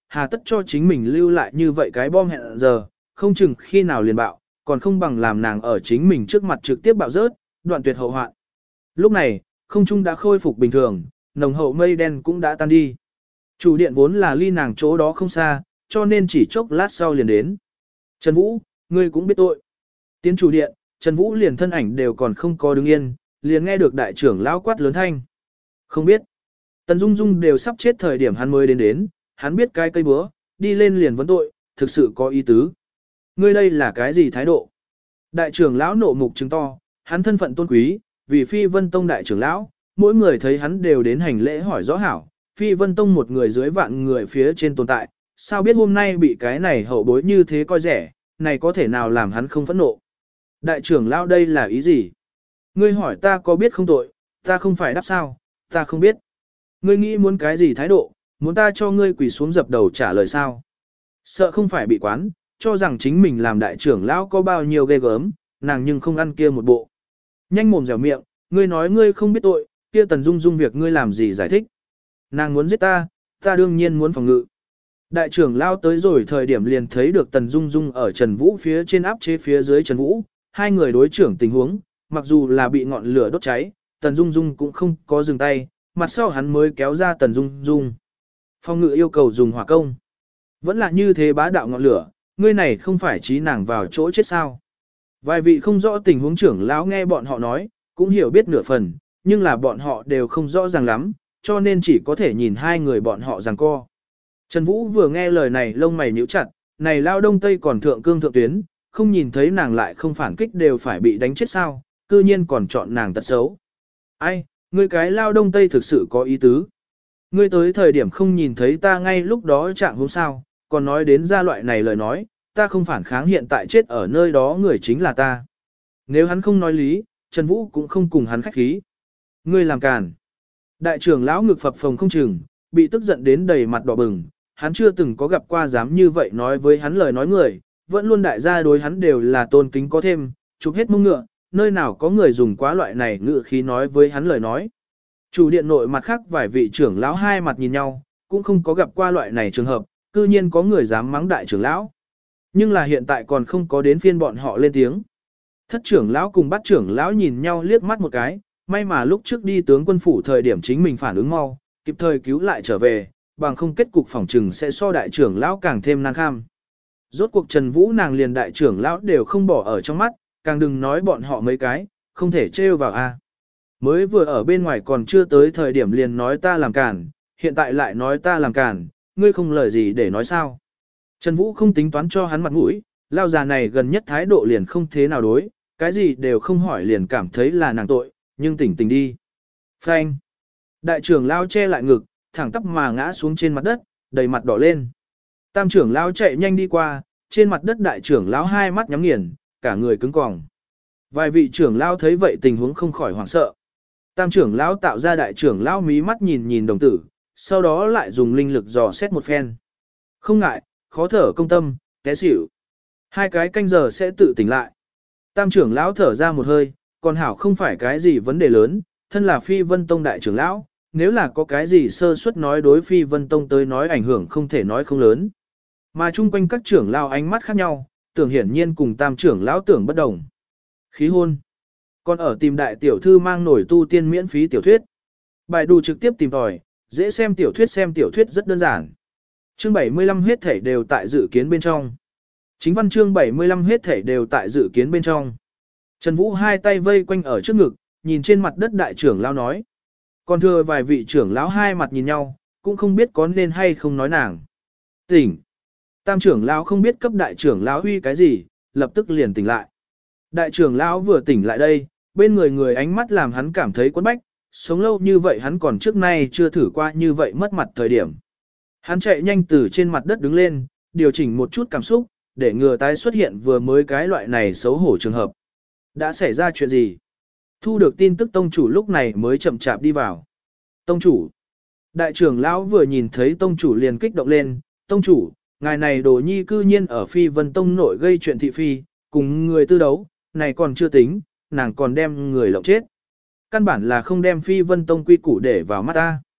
A: hà tất cho chính mình lưu lại như vậy cái bom hẹn giờ, không chừng khi nào liền bạo, còn không bằng làm nàng ở chính mình trước mặt trực tiếp bạo rớt, đoạn tuyệt hậu hoạn. Lúc này, không trung đã khôi phục bình thường, nồng hậu mây đen cũng đã tan đi. Chủ điện vốn là ly nàng chỗ đó không xa, cho nên chỉ chốc lát sau liền đến. Trần Vũ, ngươi cũng biết tội. Tiến chủ điện, Trần Vũ liền thân ảnh đều còn không có đứng yên, liền nghe được đại trưởng lão quát lớn thanh. Không biết. Tần Dung Dung đều sắp chết thời điểm hắn mới đến đến, hắn biết cái cây búa, đi lên liền vấn tội, thực sự có ý tứ. Ngươi đây là cái gì thái độ? Đại trưởng lão nộ mục trừng to, hắn thân phận tôn quý, vì Phi Vân Tông đại trưởng lão, mỗi người thấy hắn đều đến hành lễ hỏi rõ hảo, Phi Vân Tông một người dưới vạn người phía trên tồn tại, sao biết hôm nay bị cái này hậu bối như thế coi rẻ, này có thể nào làm hắn không phẫn nộ. Đại trưởng lão đây là ý gì? Ngươi hỏi ta có biết không tội, ta không phải đáp sao, ta không biết. Ngươi nghĩ muốn cái gì thái độ, muốn ta cho ngươi quỳ xuống dập đầu trả lời sao? Sợ không phải bị quán, cho rằng chính mình làm đại trưởng lão có bao nhiêu ghê gớm, nàng nhưng không ăn kia một bộ. Nhanh mồm dẻo miệng, ngươi nói ngươi không biết tội, kia Tần Dung Dung việc ngươi làm gì giải thích. Nàng muốn giết ta, ta đương nhiên muốn phòng ngự. Đại trưởng lão tới rồi thời điểm liền thấy được Tần Dung Dung ở Trần Vũ phía trên áp chế phía dưới Trần Vũ, hai người đối trưởng tình huống, mặc dù là bị ngọn lửa đốt cháy, Tần Dung Dung cũng không có dừng tay, mặt sau hắn mới kéo ra Tần Dung Dung. Phòng ngự yêu cầu dùng hỏa công. Vẫn là như thế bá đạo ngọn lửa, ngươi này không phải trí nàng vào chỗ chết sao. Vài vị không rõ tình huống trưởng lão nghe bọn họ nói, cũng hiểu biết nửa phần, nhưng là bọn họ đều không rõ ràng lắm, cho nên chỉ có thể nhìn hai người bọn họ giằng co. Trần Vũ vừa nghe lời này lông mày nhíu chặt, này lao đông tây còn thượng cương thượng tuyến, không nhìn thấy nàng lại không phản kích đều phải bị đánh chết sao, cư nhiên còn chọn nàng tật xấu. Ai, ngươi cái lao đông tây thực sự có ý tứ. Ngươi tới thời điểm không nhìn thấy ta ngay lúc đó trạng hôm sao, còn nói đến ra loại này lời nói, ta không phản kháng hiện tại chết ở nơi đó người chính là ta. Nếu hắn không nói lý, Trần Vũ cũng không cùng hắn khách khí. Ngươi làm càn. Đại trưởng lão ngực phập phồng không chừng, bị tức giận đến đầy mặt đỏ bừng, hắn chưa từng có gặp qua dám như vậy nói với hắn lời nói người, vẫn luôn đại gia đối hắn đều là tôn kính có thêm, chụp hết mông ngựa, nơi nào có người dùng quá loại này ngựa khí nói với hắn lời nói. Chủ điện nội mặt khác vài vị trưởng lão hai mặt nhìn nhau, cũng không có gặp qua loại này trường hợp, cư nhiên có người dám mắng đại trưởng lão. Nhưng là hiện tại còn không có đến phiên bọn họ lên tiếng. Thất trưởng lão cùng bát trưởng lão nhìn nhau liếc mắt một cái, may mà lúc trước đi tướng quân phủ thời điểm chính mình phản ứng mau, kịp thời cứu lại trở về, bằng không kết cục phỏng trừng sẽ so đại trưởng lão càng thêm nan kham. Rốt cuộc Trần Vũ nàng liền đại trưởng lão đều không bỏ ở trong mắt, càng đừng nói bọn họ mấy cái, không thể trêu vào a. Mới vừa ở bên ngoài còn chưa tới thời điểm liền nói ta làm cản, hiện tại lại nói ta làm cản, ngươi không lời gì để nói sao. Trần Vũ không tính toán cho hắn mặt mũi, lao già này gần nhất thái độ liền không thế nào đối, cái gì đều không hỏi liền cảm thấy là nàng tội, nhưng tỉnh tỉnh đi. Phanh. Đại trưởng lao che lại ngực, thẳng tắp mà ngã xuống trên mặt đất, đầy mặt đỏ lên. Tam trưởng lao chạy nhanh đi qua, trên mặt đất đại trưởng lão hai mắt nhắm nghiền, cả người cứng còng. Vài vị trưởng lao thấy vậy tình huống không khỏi hoảng sợ. Tam trưởng lão tạo ra đại trưởng lão mí mắt nhìn nhìn đồng tử, sau đó lại dùng linh lực dò xét một phen. Không ngại, khó thở công tâm, té xỉu. Hai cái canh giờ sẽ tự tỉnh lại. Tam trưởng lão thở ra một hơi, còn hảo không phải cái gì vấn đề lớn, thân là Phi Vân Tông đại trưởng lão, nếu là có cái gì sơ suất nói đối Phi Vân Tông tới nói ảnh hưởng không thể nói không lớn. Mà chung quanh các trưởng lão ánh mắt khác nhau, tưởng hiển nhiên cùng tam trưởng lão tưởng bất đồng. Khí hôn. Còn ở tìm đại tiểu thư mang nổi tu tiên miễn phí tiểu thuyết. Bài đủ trực tiếp tìm tòi, dễ xem tiểu thuyết xem tiểu thuyết rất đơn giản. Chương bảy mươi lăm hết thảy đều tại dự kiến bên trong. Chính văn chương bảy mươi lăm hết thảy đều tại dự kiến bên trong. Trần Vũ hai tay vây quanh ở trước ngực, nhìn trên mặt đất đại trưởng lão nói. Còn thừa vài vị trưởng lão hai mặt nhìn nhau, cũng không biết có nên hay không nói nàng. Tỉnh. Tam trưởng lão không biết cấp đại trưởng lão huy cái gì, lập tức liền tỉnh lại. Đại trưởng lão vừa tỉnh lại đây, bên người người ánh mắt làm hắn cảm thấy quấn bách, sống lâu như vậy hắn còn trước nay chưa thử qua như vậy mất mặt thời điểm. Hắn chạy nhanh từ trên mặt đất đứng lên, điều chỉnh một chút cảm xúc, để ngừa tái xuất hiện vừa mới cái loại này xấu hổ trường hợp. Đã xảy ra chuyện gì? Thu được tin tức tông chủ lúc này mới chậm chạp đi vào. Tông chủ. Đại trưởng lão vừa nhìn thấy tông chủ liền kích động lên, tông chủ, ngài này đồ nhi cư nhiên ở Phi Vân Tông nội gây chuyện thị phi, cùng người tư đấu, này còn chưa tính, nàng còn đem người lộng chết. Căn bản là không đem Phi Vân Tông quy củ để vào mắt ta.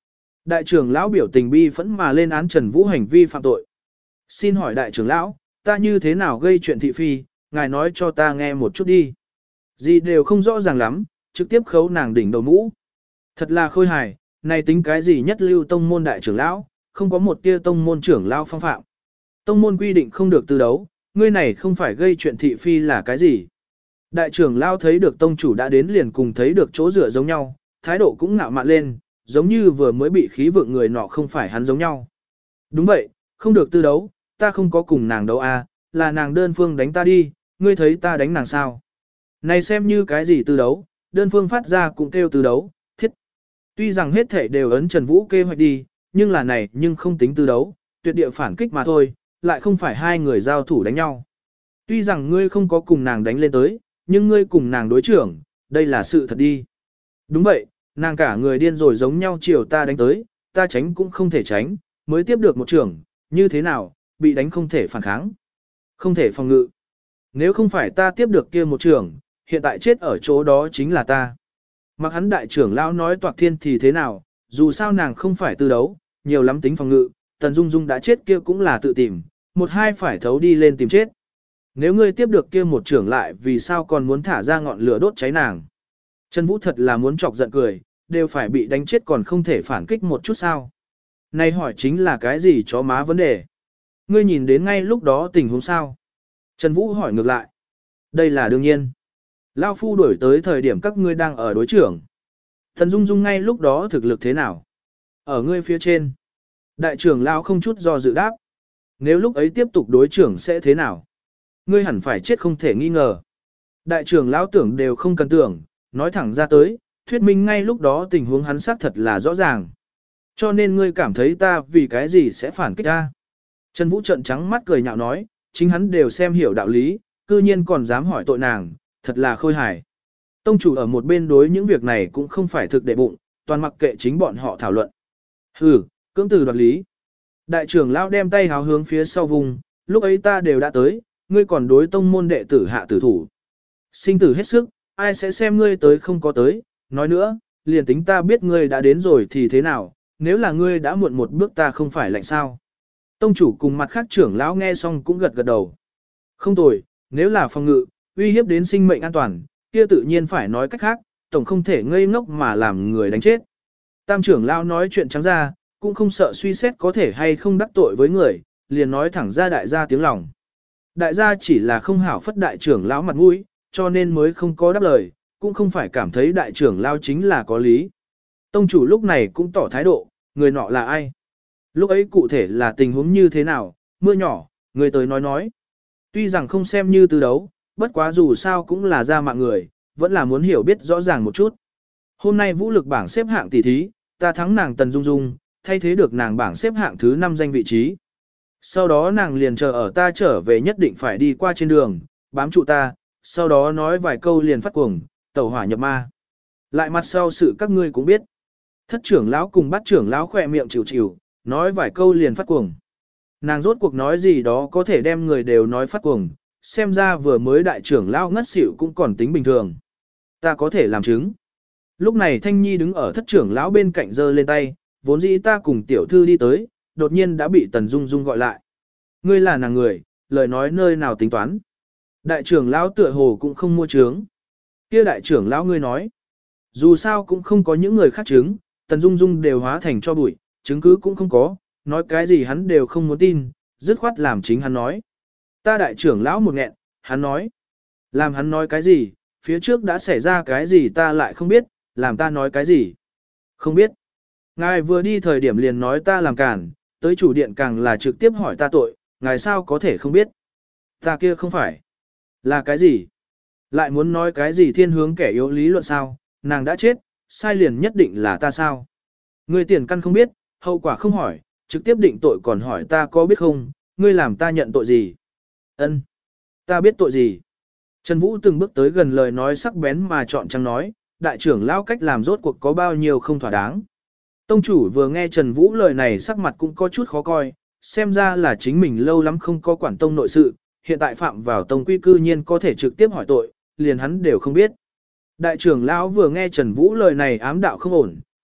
A: Đại trưởng lão biểu tình bi phẫn mà lên án Trần Vũ hành vi phạm tội. Xin hỏi đại trưởng lão, ta như thế nào gây chuyện thị phi, ngài nói cho ta nghe một chút đi. Gì đều không rõ ràng lắm, trực tiếp khấu nàng đỉnh đầu mũ. Thật là khôi hài, này tính cái gì nhất lưu tông môn đại trưởng lão, không có một tia tông môn trưởng lão phong phạm. Tông môn quy định không được tư đấu, ngươi này không phải gây chuyện thị phi là cái gì. Đại trưởng lão thấy được tông chủ đã đến liền cùng thấy được chỗ rửa giống nhau, thái độ cũng ngạo mạn lên, giống như vừa mới bị khí vượng người nọ không phải hắn giống nhau. Đúng vậy, không được tư đấu, ta không có cùng nàng đấu à, là nàng đơn phương đánh ta đi, ngươi thấy ta đánh nàng sao. Này xem như cái gì tư đấu, đơn phương phát ra cũng kêu tư đấu, thiết. Tuy rằng hết thể đều ấn Trần Vũ kế hoạch đi, nhưng là này nhưng không tính tư đấu, tuyệt địa phản kích mà thôi, lại không phải hai người giao thủ đánh nhau. Tuy rằng ngươi không có cùng nàng đánh lên tới, nhưng ngươi cùng nàng đối trưởng, đây là sự thật đi. Đúng vậy, nàng cả người điên rồi giống nhau chiều ta đánh tới, ta tránh cũng không thể tránh, mới tiếp được một trưởng, như thế nào, bị đánh không thể phản kháng, không thể phòng ngự. Nếu không phải ta tiếp được kia một trưởng, hiện tại chết ở chỗ đó chính là ta. Mặc hắn đại trưởng lão nói toạc thiên thì thế nào, dù sao nàng không phải tư đấu, nhiều lắm tính phòng ngự, Tần Dung Dung đã chết kia cũng là tự tìm, một hai phải thấu đi lên tìm chết. Nếu ngươi tiếp được kia một trưởng lại vì sao còn muốn thả ra ngọn lửa đốt cháy nàng. Trần Vũ thật là muốn chọc giận cười, đều phải bị đánh chết còn không thể phản kích một chút sao. Này hỏi chính là cái gì chó má vấn đề. Ngươi nhìn đến ngay lúc đó tình huống sao. Trần Vũ hỏi ngược lại. Đây là đương nhiên. Lao phu đuổi tới thời điểm các ngươi đang ở đối trưởng. Thần Dung Dung ngay lúc đó thực lực thế nào? Ở ngươi phía trên. Đại trưởng Lao không chút do dự đáp. Nếu lúc ấy tiếp tục đối trưởng sẽ thế nào? Ngươi hẳn phải chết không thể nghi ngờ. Đại trưởng Lão tưởng đều không cần tưởng, nói thẳng ra tới, thuyết minh ngay lúc đó tình huống hắn xác thật là rõ ràng. Cho nên ngươi cảm thấy ta vì cái gì sẽ phản kích ta? Trần Vũ trợn trắng mắt cười nhạo nói, chính hắn đều xem hiểu đạo lý, cư nhiên còn dám hỏi tội nàng, thật là khôi hài. Tông chủ ở một bên đối những việc này cũng không phải thực để bụng, toàn mặc kệ chính bọn họ thảo luận. Hừ, cưỡng từ đoạt lý. Đại trưởng Lão đem tay háo hướng phía sau vùng, lúc ấy ta đều đã tới, ngươi còn đối tông môn đệ tử hạ tử thủ. Sinh tử hết sức, ai sẽ xem ngươi tới không có tới, nói nữa, liền tính ta biết ngươi đã đến rồi thì thế nào, nếu là ngươi đã muộn một bước ta không phải lạnh sao. Tông chủ cùng mặt khác trưởng lão nghe xong cũng gật gật đầu. Không tồi, nếu là phòng ngự, uy hiếp đến sinh mệnh an toàn, kia tự nhiên phải nói cách khác, tổng không thể ngây ngốc mà làm người đánh chết. Tam trưởng lão nói chuyện trắng ra, cũng không sợ suy xét có thể hay không đắc tội với người, liền nói thẳng ra đại gia tiếng lòng. Đại gia chỉ là không hảo phất đại trưởng lão mặt mũi, cho nên mới không có đáp lời, cũng không phải cảm thấy đại trưởng lão chính là có lý. Tông chủ lúc này cũng tỏ thái độ, người nọ là ai? Lúc ấy cụ thể là tình huống như thế nào, mưa nhỏ, người tới nói nói. Tuy rằng không xem như tư đấu, bất quá dù sao cũng là ra mạng người, vẫn là muốn hiểu biết rõ ràng một chút. Hôm nay vũ lực bảng xếp hạng tỷ thí, ta thắng nàng Tần Dung Dung, thay thế được nàng bảng xếp hạng thứ năm danh vị trí. Sau đó nàng liền chờ ở ta trở về nhất định phải đi qua trên đường, bám trụ ta, sau đó nói vài câu liền phát cuồng, tẩu hỏa nhập ma. Lại mặt sau sự các ngươi cũng biết. Thất trưởng lão cùng bắt trưởng lão khỏe miệng chịu chịu, nói vài câu liền phát cuồng. Nàng rốt cuộc nói gì đó có thể đem người đều nói phát cuồng, xem ra vừa mới đại trưởng lão ngất xỉu cũng còn tính bình thường. Ta có thể làm chứng. Lúc này Thanh Nhi đứng ở thất trưởng lão bên cạnh giơ lên tay, vốn dĩ ta cùng tiểu thư đi tới, đột nhiên đã bị Tần Dung Dung gọi lại. Ngươi là nàng người, lời nói nơi nào tính toán. Đại trưởng lão tựa hồ cũng không mua trướng. Kia đại trưởng lão ngươi nói. Dù sao cũng không có những người khác chứng, Tần Dung Dung đều hóa thành cho bụi, chứng cứ cũng không có, nói cái gì hắn đều không muốn tin, dứt khoát làm chính hắn nói. Ta đại trưởng lão một nghẹn, hắn nói. Làm hắn nói cái gì, phía trước đã xảy ra cái gì ta lại không biết, làm ta nói cái gì. Không biết. Ngài vừa đi thời điểm liền nói ta làm cản, tới chủ điện càng là trực tiếp hỏi ta tội, ngài sao có thể không biết. Ta kia không phải. Là cái gì? Lại muốn nói cái gì thiên hướng kẻ yếu lý luận sao, nàng đã chết, sai liền nhất định là ta sao? Ngươi tiền căn không biết, hậu quả không hỏi, trực tiếp định tội còn hỏi ta có biết không, ngươi làm ta nhận tội gì? Ân, ta biết tội gì? Trần Vũ từng bước tới gần lời nói sắc bén mà chọn trắng nói, đại trưởng lão cách làm rốt cuộc có bao nhiêu không thỏa đáng. Tông chủ vừa nghe Trần Vũ lời này sắc mặt cũng có chút khó coi, xem ra là chính mình lâu lắm không có quản tông nội sự, hiện tại phạm vào tông quy cư nhiên có thể trực tiếp hỏi tội, liền hắn đều không biết. Đại trưởng lão vừa nghe Trần Vũ lời này ám đạo không ổn,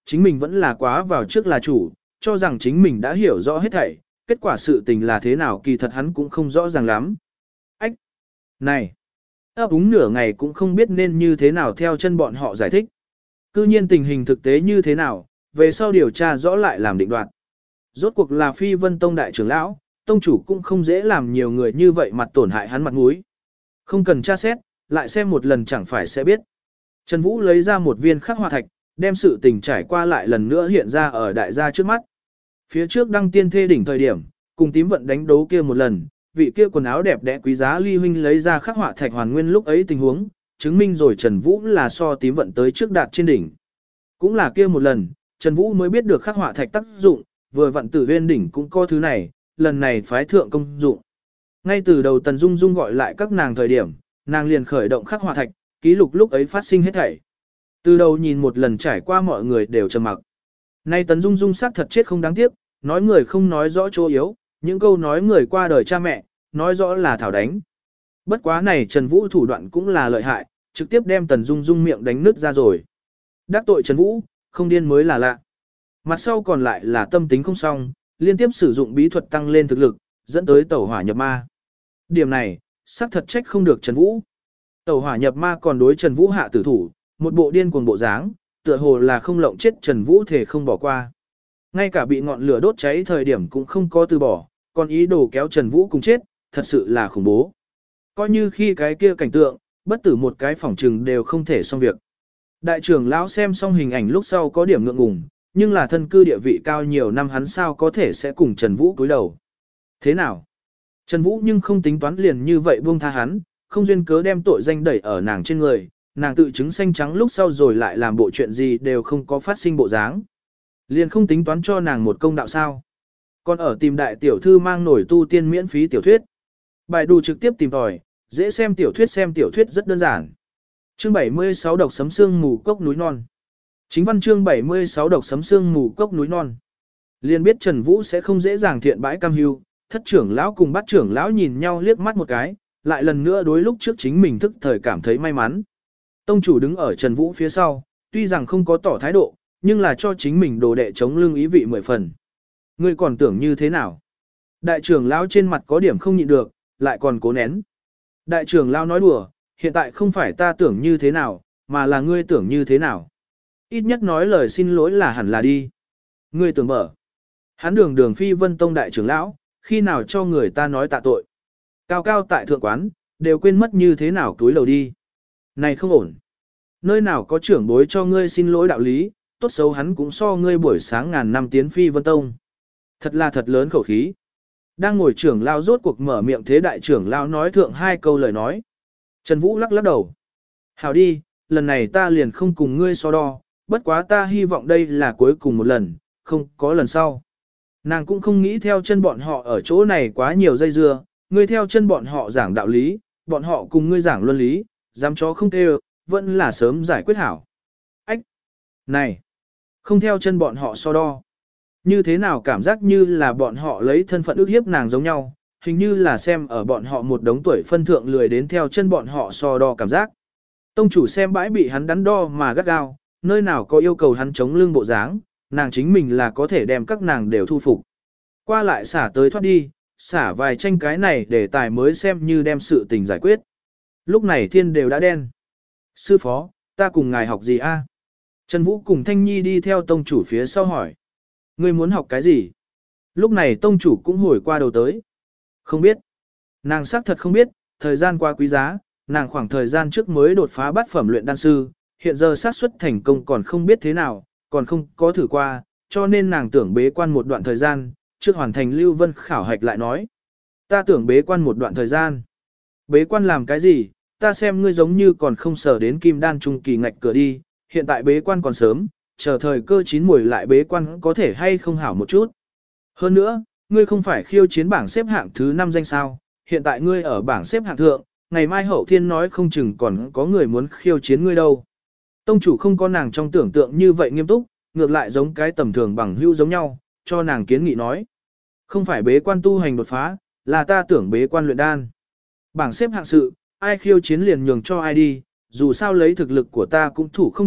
A: chính mình vẫn là quá vào trước là chủ, cho rằng chính mình đã hiểu rõ hết thảy, kết quả sự tình là thế nào kỳ thật hắn cũng không rõ ràng lắm. Ách! Này! ấp úng nửa ngày cũng không biết nên như thế nào theo chân bọn họ giải thích. Cư nhiên tình hình thực tế như thế nào, về sau điều tra rõ lại làm định đoạt. Rốt cuộc là Phi Vân Tông đại trưởng lão, tông chủ cũng không dễ làm nhiều người như vậy mặt tổn hại hắn mặt mũi. Không cần tra xét, lại xem một lần chẳng phải sẽ biết. Trần Vũ lấy ra một viên khắc họa thạch, đem sự tình trải qua lại lần nữa hiện ra ở đại gia trước mắt. Phía trước đăng tiên thê đỉnh thời điểm, cùng tím vận đánh đấu kia một lần, vị kia quần áo đẹp đẽ quý giá Ly huynh lấy ra khắc họa thạch hoàn nguyên lúc ấy tình huống, chứng minh rồi Trần Vũ là so tím vận tới trước đạt trên đỉnh. Cũng là kia một lần, Trần Vũ mới biết được khắc họa thạch tác dụng, vừa vận tử huyên đỉnh cũng có thứ này, lần này phái thượng công dụng. Ngay từ đầu Tần Dung Dung gọi lại các nàng thời điểm, nàng liền khởi động khắc họa thạch, ký lục lúc ấy phát sinh hết thảy. Từ đầu nhìn một lần trải qua mọi người đều trầm mặc. Nay Tần Dung Dung xác thật chết không đáng tiếc, nói người không nói rõ chỗ yếu, những câu nói người qua đời cha mẹ, nói rõ là thảo đánh. Bất quá này Trần Vũ thủ đoạn cũng là lợi hại, trực tiếp đem Tần Dung Dung miệng đánh nứt ra rồi. Đắc tội Trần Vũ, không điên mới là lạ. Mặt sau còn lại là tâm tính không xong, liên tiếp sử dụng bí thuật tăng lên thực lực, dẫn tới tẩu hỏa nhập ma. Điểm này, xác thật trách không được Trần Vũ. Tẩu hỏa nhập ma còn đối Trần Vũ hạ tử thủ, một bộ điên cuồng bộ dáng, tựa hồ là không lộng chết Trần Vũ thể không bỏ qua. Ngay cả bị ngọn lửa đốt cháy thời điểm cũng không có từ bỏ, còn ý đồ kéo Trần Vũ cùng chết, thật sự là khủng bố. Coi như khi cái kia cảnh tượng, bất tử một cái phỏng trừng đều không thể xong việc. Đại trưởng lão xem xong hình ảnh lúc sau có điểm ngượng ngùng, nhưng là thân cư địa vị cao nhiều năm hắn sao có thể sẽ cùng Trần Vũ cúi đầu. Thế nào? Trần Vũ nhưng không tính toán liền như vậy buông tha hắn, không duyên cớ đem tội danh đẩy ở nàng trên người, nàng tự chứng xanh trắng lúc sau rồi lại làm bộ chuyện gì đều không có phát sinh bộ dáng. Liền không tính toán cho nàng một công đạo sao. Còn ở tìm đại tiểu thư mang nổi tu tiên miễn phí tiểu thuyết. Bài đủ trực tiếp tìm tòi, dễ xem tiểu thuyết xem tiểu thuyết rất đơn giản. Chương bảy mươi sáu độc sấm sương mù cốc núi non. Chính văn chương bảy mươi sáu độc sấm sương mù cốc núi non. Liền biết Trần Vũ sẽ không dễ dàng thiện bãi cam hưu, thất trưởng lão cùng bát trưởng lão nhìn nhau liếc mắt một cái, lại lần nữa đối lúc trước chính mình thức thời cảm thấy may mắn. Tông chủ đứng ở Trần Vũ phía sau, tuy rằng không có tỏ thái độ, nhưng là cho chính mình đồ đệ chống lưng ý vị mười phần. Ngươi còn tưởng như thế nào? Đại trưởng lão trên mặt có điểm không nhịn được, lại còn cố nén. Đại trưởng lão nói đùa, hiện tại không phải ta tưởng như thế nào, mà là ngươi tưởng như thế nào. Ít nhất nói lời xin lỗi là hẳn là đi. Ngươi tưởng mở. Hắn đường đường Phi Vân Tông đại trưởng lão, khi nào cho người ta nói tạ tội. Cao cao tại thượng quán, đều quên mất như thế nào túi lầu đi. Này không ổn. Nơi nào có trưởng bối cho ngươi xin lỗi đạo lý, tốt xấu hắn cũng so ngươi buổi sáng ngàn năm tiến Phi Vân Tông. Thật là thật lớn khẩu khí. Đang ngồi trưởng lao rốt cuộc mở miệng thế đại trưởng lao nói thượng hai câu lời nói. Trần Vũ lắc lắc đầu. Hảo đi, lần này ta liền không cùng ngươi so đo, bất quá ta hy vọng đây là cuối cùng một lần, không có lần sau. Nàng cũng không nghĩ theo chân bọn họ ở chỗ này quá nhiều dây dưa, ngươi theo chân bọn họ giảng đạo lý, bọn họ cùng ngươi giảng luân lý, dám chó không kêu, vẫn là sớm giải quyết hảo. Ách! Này! Không theo chân bọn họ so đo. Như thế nào cảm giác như là bọn họ lấy thân phận ước hiếp nàng giống nhau, hình như là xem ở bọn họ một đống tuổi phân thượng lười đến theo chân bọn họ so đo cảm giác. Tông chủ xem bãi bị hắn đắn đo mà gắt gao, nơi nào có yêu cầu hắn chống lưng bộ dáng, nàng chính mình là có thể đem các nàng đều thu phục. Qua lại xả tới thoát đi, xả vài tranh cái này để tài mới xem như đem sự tình giải quyết. Lúc này thiên đều đã đen. Sư phó, ta cùng ngài học gì a? Trần Vũ cùng Thanh Nhi đi theo tông chủ phía sau hỏi. Ngươi muốn học cái gì? Lúc này tông chủ cũng hồi qua đầu tới. Không biết. Nàng xác thật không biết, thời gian quá quý giá, nàng khoảng thời gian trước mới đột phá bát phẩm luyện đan sư, hiện giờ xác suất thành công còn không biết thế nào, còn không có thử qua, cho nên nàng tưởng bế quan một đoạn thời gian, trước hoàn thành Lưu Vân khảo hạch lại nói. Ta tưởng bế quan một đoạn thời gian. Bế quan làm cái gì? Ta xem ngươi giống như còn không sở đến kim đan trung kỳ ngạch cửa đi, hiện tại bế quan còn sớm, chờ thời cơ chín muồi lại bế quan có thể hay không hảo một chút. Hơn nữa, ngươi không phải khiêu chiến bảng xếp hạng thứ năm danh sao, hiện tại ngươi ở bảng xếp hạng thượng, ngày mai hậu thiên nói không chừng còn có người muốn khiêu chiến ngươi đâu. Tông chủ không có nàng trong tưởng tượng như vậy nghiêm túc, ngược lại giống cái tầm thường bằng hữu giống nhau, cho nàng kiến nghị nói. Không phải bế quan tu hành đột phá, là ta tưởng bế quan luyện đan. Bảng xếp hạng sự, ai khiêu chiến liền nhường cho ai đi, dù sao lấy thực lực của ta cũng thủ không được,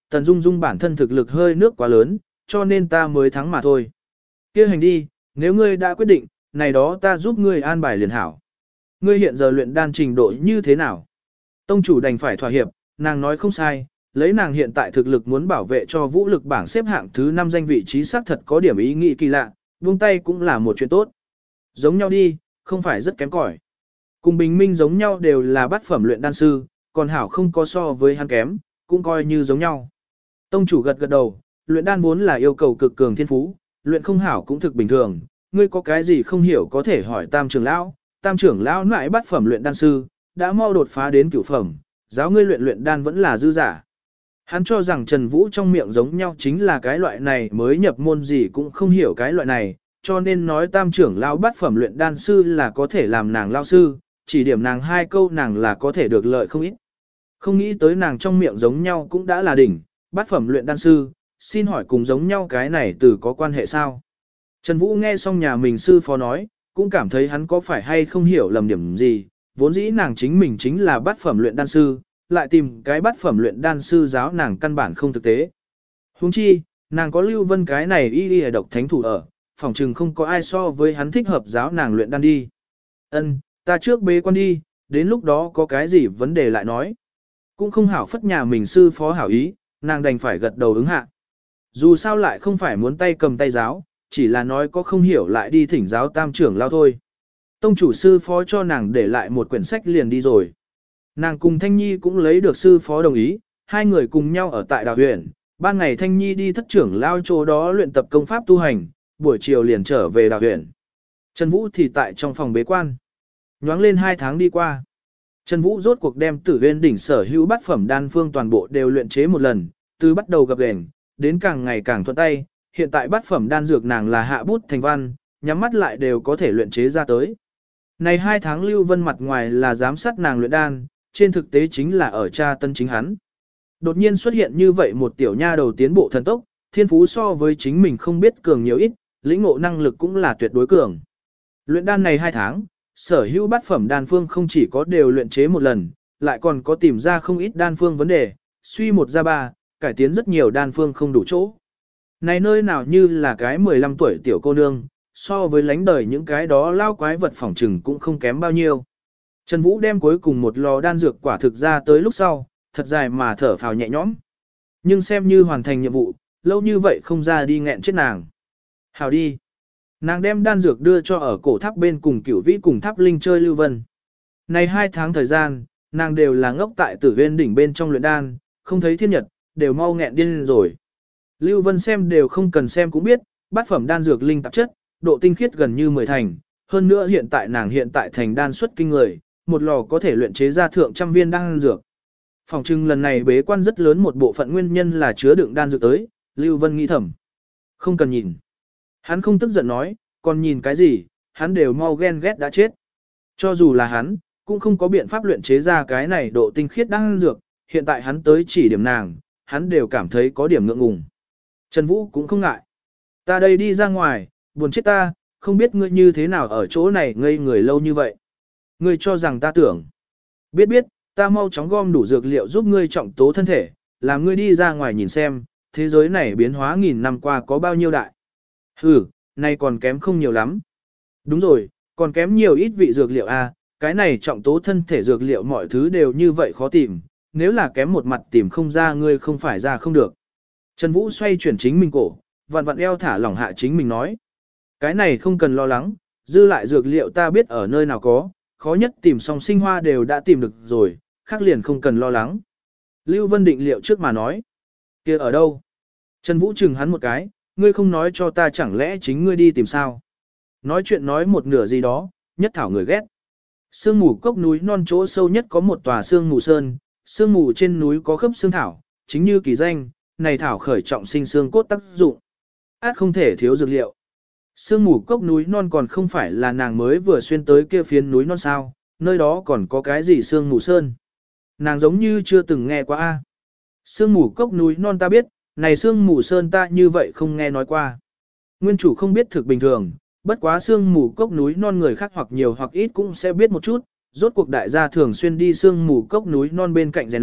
A: Tần Dung Dung bản thân thực lực hơi nước quá lớn, cho nên ta mới thắng mà thôi. Kia hành đi, nếu ngươi đã quyết định, này đó ta giúp ngươi an bài liền hảo. Ngươi hiện giờ luyện đan trình độ như thế nào? Tông chủ đành phải thỏa hiệp, nàng nói không sai, lấy nàng hiện tại thực lực muốn bảo vệ cho vũ lực bảng xếp hạng thứ năm danh vị trí xác thật có điểm ý nghĩ kỳ lạ, buông tay cũng là một chuyện tốt. Giống nhau đi, không phải rất kém cỏi. Cùng bình minh giống nhau đều là bát phẩm luyện đan sư, còn hảo không có so với hắn kém, cũng coi như giống nhau. Tông chủ gật gật đầu, luyện đan vốn là yêu cầu cực cường thiên phú, luyện không hảo cũng thực bình thường, ngươi có cái gì không hiểu có thể hỏi tam trưởng lão, tam trưởng lão lại bát phẩm luyện đan sư, đã mau đột phá đến cửu phẩm, giáo ngươi luyện luyện đan vẫn là dư giả. Hắn cho rằng Trần Vũ trong miệng giống nhau chính là cái loại này mới nhập môn gì cũng không hiểu cái loại này, cho nên nói tam trưởng lão bát phẩm luyện đan sư là có thể làm nàng lao sư, chỉ điểm nàng hai câu nàng là có thể được lợi không ít. Không nghĩ tới nàng trong miệng giống nhau cũng đã là đỉnh, bát phẩm luyện đan sư, xin hỏi cùng giống nhau cái này từ có quan hệ sao? Trần Vũ nghe xong nhà mình sư phó nói, cũng cảm thấy hắn có phải hay không hiểu lầm điểm gì, vốn dĩ nàng chính mình chính là bát phẩm luyện đan sư, lại tìm cái bát phẩm luyện đan sư giáo nàng căn bản không thực tế. Huống chi, nàng có Lưu Vân cái này y y độc thánh thủ ở, phỏng chừng không có ai so với hắn thích hợp giáo nàng luyện đan đi. Ân, ta trước bế quan đi, đến lúc đó có cái gì vấn đề lại nói. Cũng không hảo phất nhà mình sư phó hảo ý, nàng đành phải gật đầu ứng hạ. Dù sao lại không phải muốn tay cầm tay giáo, chỉ là nói có không hiểu lại đi thỉnh giáo tam trưởng lao thôi. Tông chủ sư phó cho nàng để lại một quyển sách liền đi rồi. Nàng cùng Thanh Nhi cũng lấy được sư phó đồng ý, hai người cùng nhau ở tại đào huyện. Ban ngày Thanh Nhi đi thất trưởng lao chỗ đó luyện tập công pháp tu hành, buổi chiều liền trở về đào huyện. Trần Vũ thì tại trong phòng bế quan. Nhoáng lên hai tháng đi qua. Trần Vũ rốt cuộc đem Tử Viên đỉnh sở hữu bát phẩm đan phương toàn bộ đều luyện chế một lần, từ bắt đầu gặp gền, đến càng ngày càng thuận tay, hiện tại bát phẩm đan dược nàng là hạ bút thành văn, nhắm mắt lại đều có thể luyện chế ra tới. Này hai tháng Lưu Vân mặt ngoài là giám sát nàng luyện đan, trên thực tế chính là ở tra tân chính hắn. Đột nhiên xuất hiện như vậy một tiểu nha đầu tiến bộ thần tốc, thiên phú so với chính mình không biết cường nhiều ít, lĩnh ngộ năng lực cũng là tuyệt đối cường. Luyện đan này hai tháng, sở hữu bát phẩm đan phương không chỉ có đều luyện chế một lần, lại còn có tìm ra không ít đan phương vấn đề, suy một ra ba, cải tiến rất nhiều đan phương không đủ chỗ. Này nơi nào như là cái mười lăm tuổi tiểu cô nương, so với lánh đời những cái đó lao quái vật phỏng trừng cũng không kém bao nhiêu. Trần Vũ đem cuối cùng một lò đan dược quả thực ra tới lúc sau, thật dài mà thở phào nhẹ nhõm. Nhưng xem như hoàn thành nhiệm vụ, lâu như vậy không ra đi nghẹn chết nàng. Hào đi. Nàng đem đan dược đưa cho ở cổ tháp bên cùng Cửu Vĩ cùng tháp linh chơi Lưu Vân. Này hai tháng thời gian, nàng đều là ngốc tại Tử Viên đỉnh bên trong luyện đan, không thấy thiên nhật, đều mau nghẹn điên rồi. Lưu Vân xem đều không cần xem cũng biết, bát phẩm đan dược linh tạp chất, độ tinh khiết gần như mười thành, hơn nữa hiện tại nàng hiện tại thành đan xuất kinh người, một lò có thể luyện chế ra thượng trăm viên đan dược. Phòng trưng lần này bế quan rất lớn một bộ phận nguyên nhân là chứa đựng đan dược tới, Lưu Vân nghĩ thầm. Không cần nhìn. Hắn không tức giận nói, còn nhìn cái gì, hắn đều mau ghen ghét đã chết. Cho dù là hắn, cũng không có biện pháp luyện chế ra cái này độ tinh khiết đan dược, hiện tại hắn tới chỉ điểm nàng, hắn đều cảm thấy có điểm ngượng ngùng. Trần Vũ cũng không ngại. Ta đây đi ra ngoài, buồn chết ta, không biết ngươi như thế nào ở chỗ này ngây người lâu như vậy. Ngươi cho rằng ta tưởng. Biết biết, ta mau chóng gom đủ dược liệu giúp ngươi trọng tố thân thể, làm ngươi đi ra ngoài nhìn xem, thế giới này biến hóa nghìn năm qua có bao nhiêu đại. Hừ, này còn kém không nhiều lắm. Đúng rồi, còn kém nhiều ít vị dược liệu a, cái này trọng tố thân thể dược liệu mọi thứ đều như vậy khó tìm, nếu là kém một mặt tìm không ra ngươi không phải ra không được. Trần Vũ xoay chuyển chính mình cổ, vặn vặn eo thả lỏng hạ chính mình nói. Cái này không cần lo lắng, dư lại dược liệu ta biết ở nơi nào có, khó nhất tìm xong sinh hoa đều đã tìm được rồi, khác liền không cần lo lắng. Lưu Vân định liệu trước mà nói. Kia ở đâu? Trần Vũ chừng hắn một cái, ngươi không nói cho ta chẳng lẽ chính ngươi đi tìm sao? Nói chuyện nói một nửa gì đó, nhất thảo người ghét. Sương mù cốc núi non chỗ sâu nhất có một tòa sương mù sơn, sương mù trên núi có khớp xương thảo, chính như kỳ danh, này thảo khởi trọng sinh xương cốt tác dụng. Át không thể thiếu dược liệu. Sương mù cốc núi non còn không phải là nàng mới vừa xuyên tới kia phiến núi non sao, nơi đó còn có cái gì sương mù sơn. Nàng giống như chưa từng nghe qua a. Sương mù cốc núi non ta biết, này sương mù sơn ta như vậy không nghe nói qua. Nguyên chủ không biết thực bình thường, bất quá sương mù cốc núi non người khác hoặc nhiều hoặc ít cũng sẽ biết một chút, rốt cuộc đại gia thường xuyên đi sương mù cốc núi non bên cạnh rèn luyện,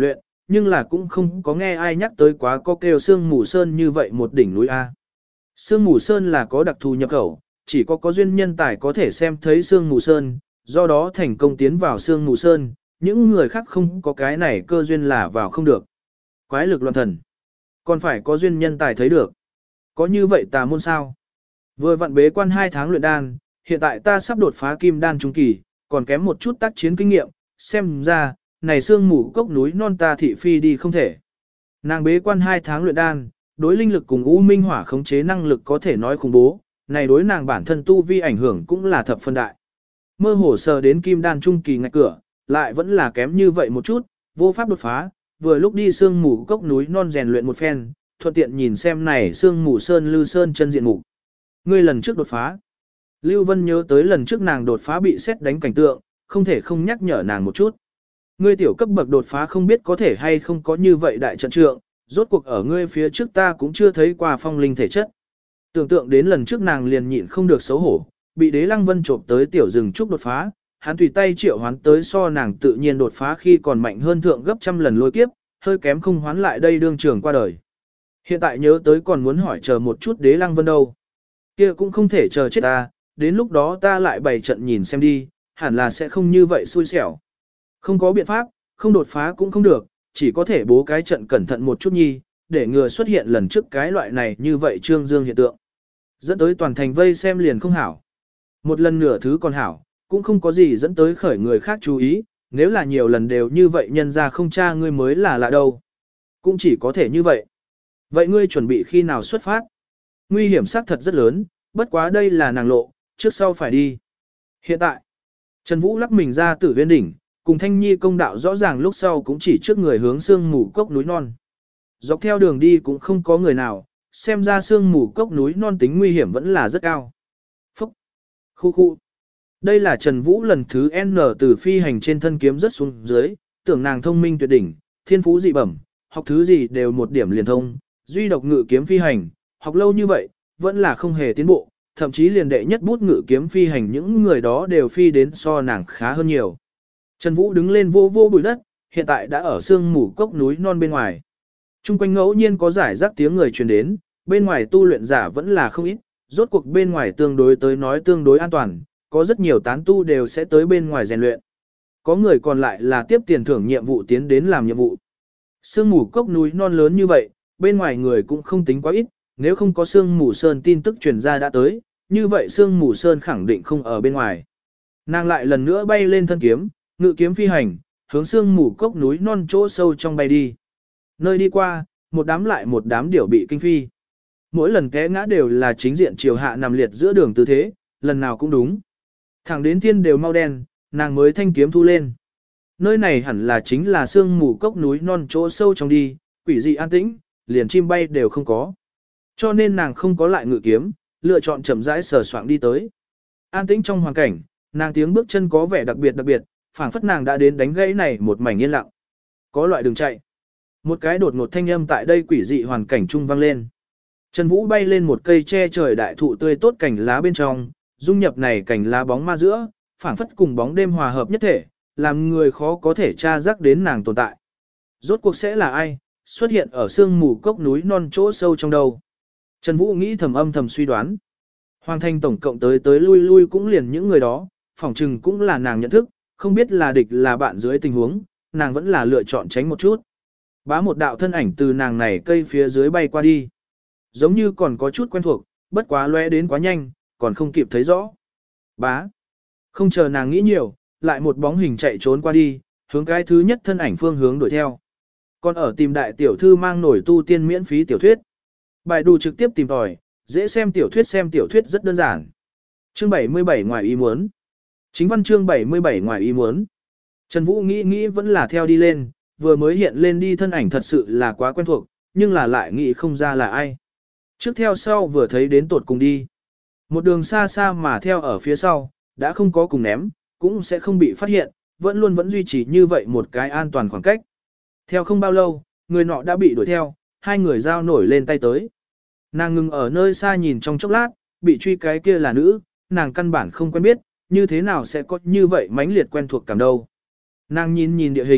A: nhưng là cũng không có nghe ai nhắc tới quá có kêu Sương Mù Sơn như vậy một đỉnh núi A. Sương Mù Sơn là có đặc thù nhập khẩu, chỉ có có duyên nhân tài có thể xem thấy Sương Mù Sơn, do đó thành công tiến vào Sương Mù Sơn, những người khác không có cái này cơ duyên là vào không được. Quái lực loạn thần, còn phải có duyên nhân tài thấy được. Có như vậy tà môn sao? Vừa vặn bế quan hai tháng luyện đan, hiện tại ta sắp đột phá kim đan trung kỳ, còn kém một chút tác chiến kinh nghiệm, xem ra, này Sương Mù cốc núi non ta thị phi đi không thể. Nàng bế quan hai tháng luyện đan, đối linh lực cùng u minh hỏa khống chế năng lực có thể nói khủng bố, này đối nàng bản thân tu vi ảnh hưởng cũng là thập phân đại. Mơ hồ sờ đến kim đan trung kỳ ngạch cửa, lại vẫn là kém như vậy một chút, vô pháp đột phá, vừa lúc đi Sương Mù cốc núi non rèn luyện một phen, thuận tiện nhìn xem này Sương Mù Sơn Lư Sơn chân diện mục. Ngươi lần trước đột phá. Lưu Vân nhớ tới lần trước nàng đột phá bị xét đánh cảnh tượng, không thể không nhắc nhở nàng một chút. Ngươi tiểu cấp bậc đột phá không biết có thể hay không có như vậy đại trận trượng, rốt cuộc ở ngươi phía trước ta cũng chưa thấy qua phong linh thể chất. Tưởng tượng đến lần trước nàng liền nhịn không được xấu hổ, bị Đế Lăng Vân trộm tới tiểu rừng trúc đột phá, hắn tùy tay triệu hoán tới so nàng tự nhiên đột phá khi còn mạnh hơn thượng gấp trăm lần lôi kiếp, hơi kém không hoán lại đây đương trường qua đời. Hiện tại nhớ tới còn muốn hỏi chờ một chút Đế Lăng Vân đâu. Kia cũng không thể chờ chết ta, đến lúc đó ta lại bày trận nhìn xem đi, hẳn là sẽ không như vậy xui xẻo. Không có biện pháp, không đột phá cũng không được, chỉ có thể bố cái trận cẩn thận một chút nhi, để ngừa xuất hiện lần trước cái loại này như vậy trương dương hiện tượng. Dẫn tới toàn thành vây xem liền không hảo. Một lần nửa thứ còn hảo, cũng không có gì dẫn tới khởi người khác chú ý, nếu là nhiều lần đều như vậy nhân ra không tra ngươi mới là lạ đâu. Cũng chỉ có thể như vậy. Vậy ngươi chuẩn bị khi nào xuất phát? Nguy hiểm xác thật rất lớn, bất quá đây là nàng lộ, trước sau phải đi. Hiện tại, Trần Vũ lắc mình ra Tử Viên đỉnh, cùng Thanh Nhi công đạo rõ ràng lúc sau cũng chỉ trước người hướng Sương Mù cốc núi non. Dọc theo đường đi cũng không có người nào, xem ra Sương Mù cốc núi non tính nguy hiểm vẫn là rất cao. Phúc! Khu khu! Đây là Trần Vũ lần thứ N từ phi hành trên thân kiếm rất xuống dưới, tưởng nàng thông minh tuyệt đỉnh, thiên phú dị bẩm, học thứ gì đều một điểm liền thông, duy độc ngự kiếm phi hành, học lâu như vậy, vẫn là không hề tiến bộ, thậm chí liền đệ nhất bút ngự kiếm phi hành những người đó đều phi đến so nàng khá hơn nhiều. Trần Vũ đứng lên vô vô bụi đất, hiện tại đã ở Sương Mù cốc núi non bên ngoài. Trung quanh ngẫu nhiên có giải rác tiếng người truyền đến, bên ngoài tu luyện giả vẫn là không ít, rốt cuộc bên ngoài tương đối tới nói tương đối an toàn, có rất nhiều tán tu đều sẽ tới bên ngoài rèn luyện. Có người còn lại là tiếp tiền thưởng nhiệm vụ tiến đến làm nhiệm vụ. Sương Mù cốc núi non lớn như vậy, bên ngoài người cũng không tính quá ít, nếu không có Sương Mù Sơn tin tức truyền ra đã tới, như vậy Sương Mù Sơn khẳng định không ở bên ngoài. Nàng lại lần nữa bay lên thân kiếm, ngự kiếm phi hành, hướng Sương Mù cốc núi non chỗ sâu trong bay đi. Nơi đi qua, một đám lại một đám điểu bị kinh phi. Mỗi lần té ngã đều là chính diện chiều hạ nằm liệt giữa đường tư thế, lần nào cũng đúng. Thẳng đến thiên đều mau đen, nàng mới thanh kiếm thu lên. Nơi này hẳn là chính là Sương Mù cốc núi non chỗ sâu trong đi, quỷ dị an tĩnh, liền chim bay đều không có. Cho nên nàng không có lại ngự kiếm, lựa chọn chậm rãi sờ soạng đi tới. An tĩnh trong hoàn cảnh, nàng tiếng bước chân có vẻ đặc biệt đặc biệt, phảng phất nàng đã đến đánh gãy này một mảnh yên lặng. Có loại đường chạy. Một cái đột ngột thanh âm tại đây quỷ dị hoàn cảnh trung vang lên. Trần Vũ bay lên một cây che trời đại thụ tươi tốt cành lá bên trong, dung nhập này cành lá bóng ma giữa, phảng phất cùng bóng đêm hòa hợp nhất thể, làm người khó có thể tra rắc đến nàng tồn tại. Rốt cuộc sẽ là ai, xuất hiện ở Sương Mù cốc núi non chỗ sâu trong đầu. Trần Vũ nghĩ thầm âm thầm suy đoán. Hoàng Thanh tổng cộng tới tới lui lui cũng liền những người đó, phỏng chừng cũng là nàng nhận thức, không biết là địch là bạn dưới tình huống, nàng vẫn là lựa chọn tránh một chút. Bá một đạo thân ảnh từ nàng này cây phía dưới bay qua đi. Giống như còn có chút quen thuộc, bất quá lóe đến quá nhanh, còn không kịp thấy rõ. Bá. Không chờ nàng nghĩ nhiều, lại một bóng hình chạy trốn qua đi, hướng cái thứ nhất thân ảnh phương hướng đuổi theo. Còn ở tìm đại tiểu thư mang nổi tu tiên miễn phí tiểu thuyết. Bài đủ trực tiếp tìm tòi, dễ xem tiểu thuyết xem tiểu thuyết rất đơn giản. Chương bảy mươi bảy ngoài ý muốn. Chính văn chương bảy mươi bảy ngoài ý muốn. Trần Vũ nghĩ nghĩ vẫn là theo đi lên, vừa mới hiện lên đi thân ảnh thật sự là quá quen thuộc, nhưng là lại nghĩ không ra là ai. Trước theo sau vừa thấy đến tột cùng đi. Một đường xa xa mà theo ở phía sau, đã không có cùng ném, cũng sẽ không bị phát hiện, vẫn luôn vẫn duy trì như vậy một cái an toàn khoảng cách. Theo không bao lâu, người nọ đã bị đuổi theo, hai người giao nổi lên tay tới. Nàng ngừng ở nơi xa nhìn trong chốc lát, bị truy cái kia là nữ, nàng căn bản không quen biết, như thế nào sẽ có như vậy mãnh liệt quen thuộc cảm đâu. Nàng nhìn nhìn địa hình,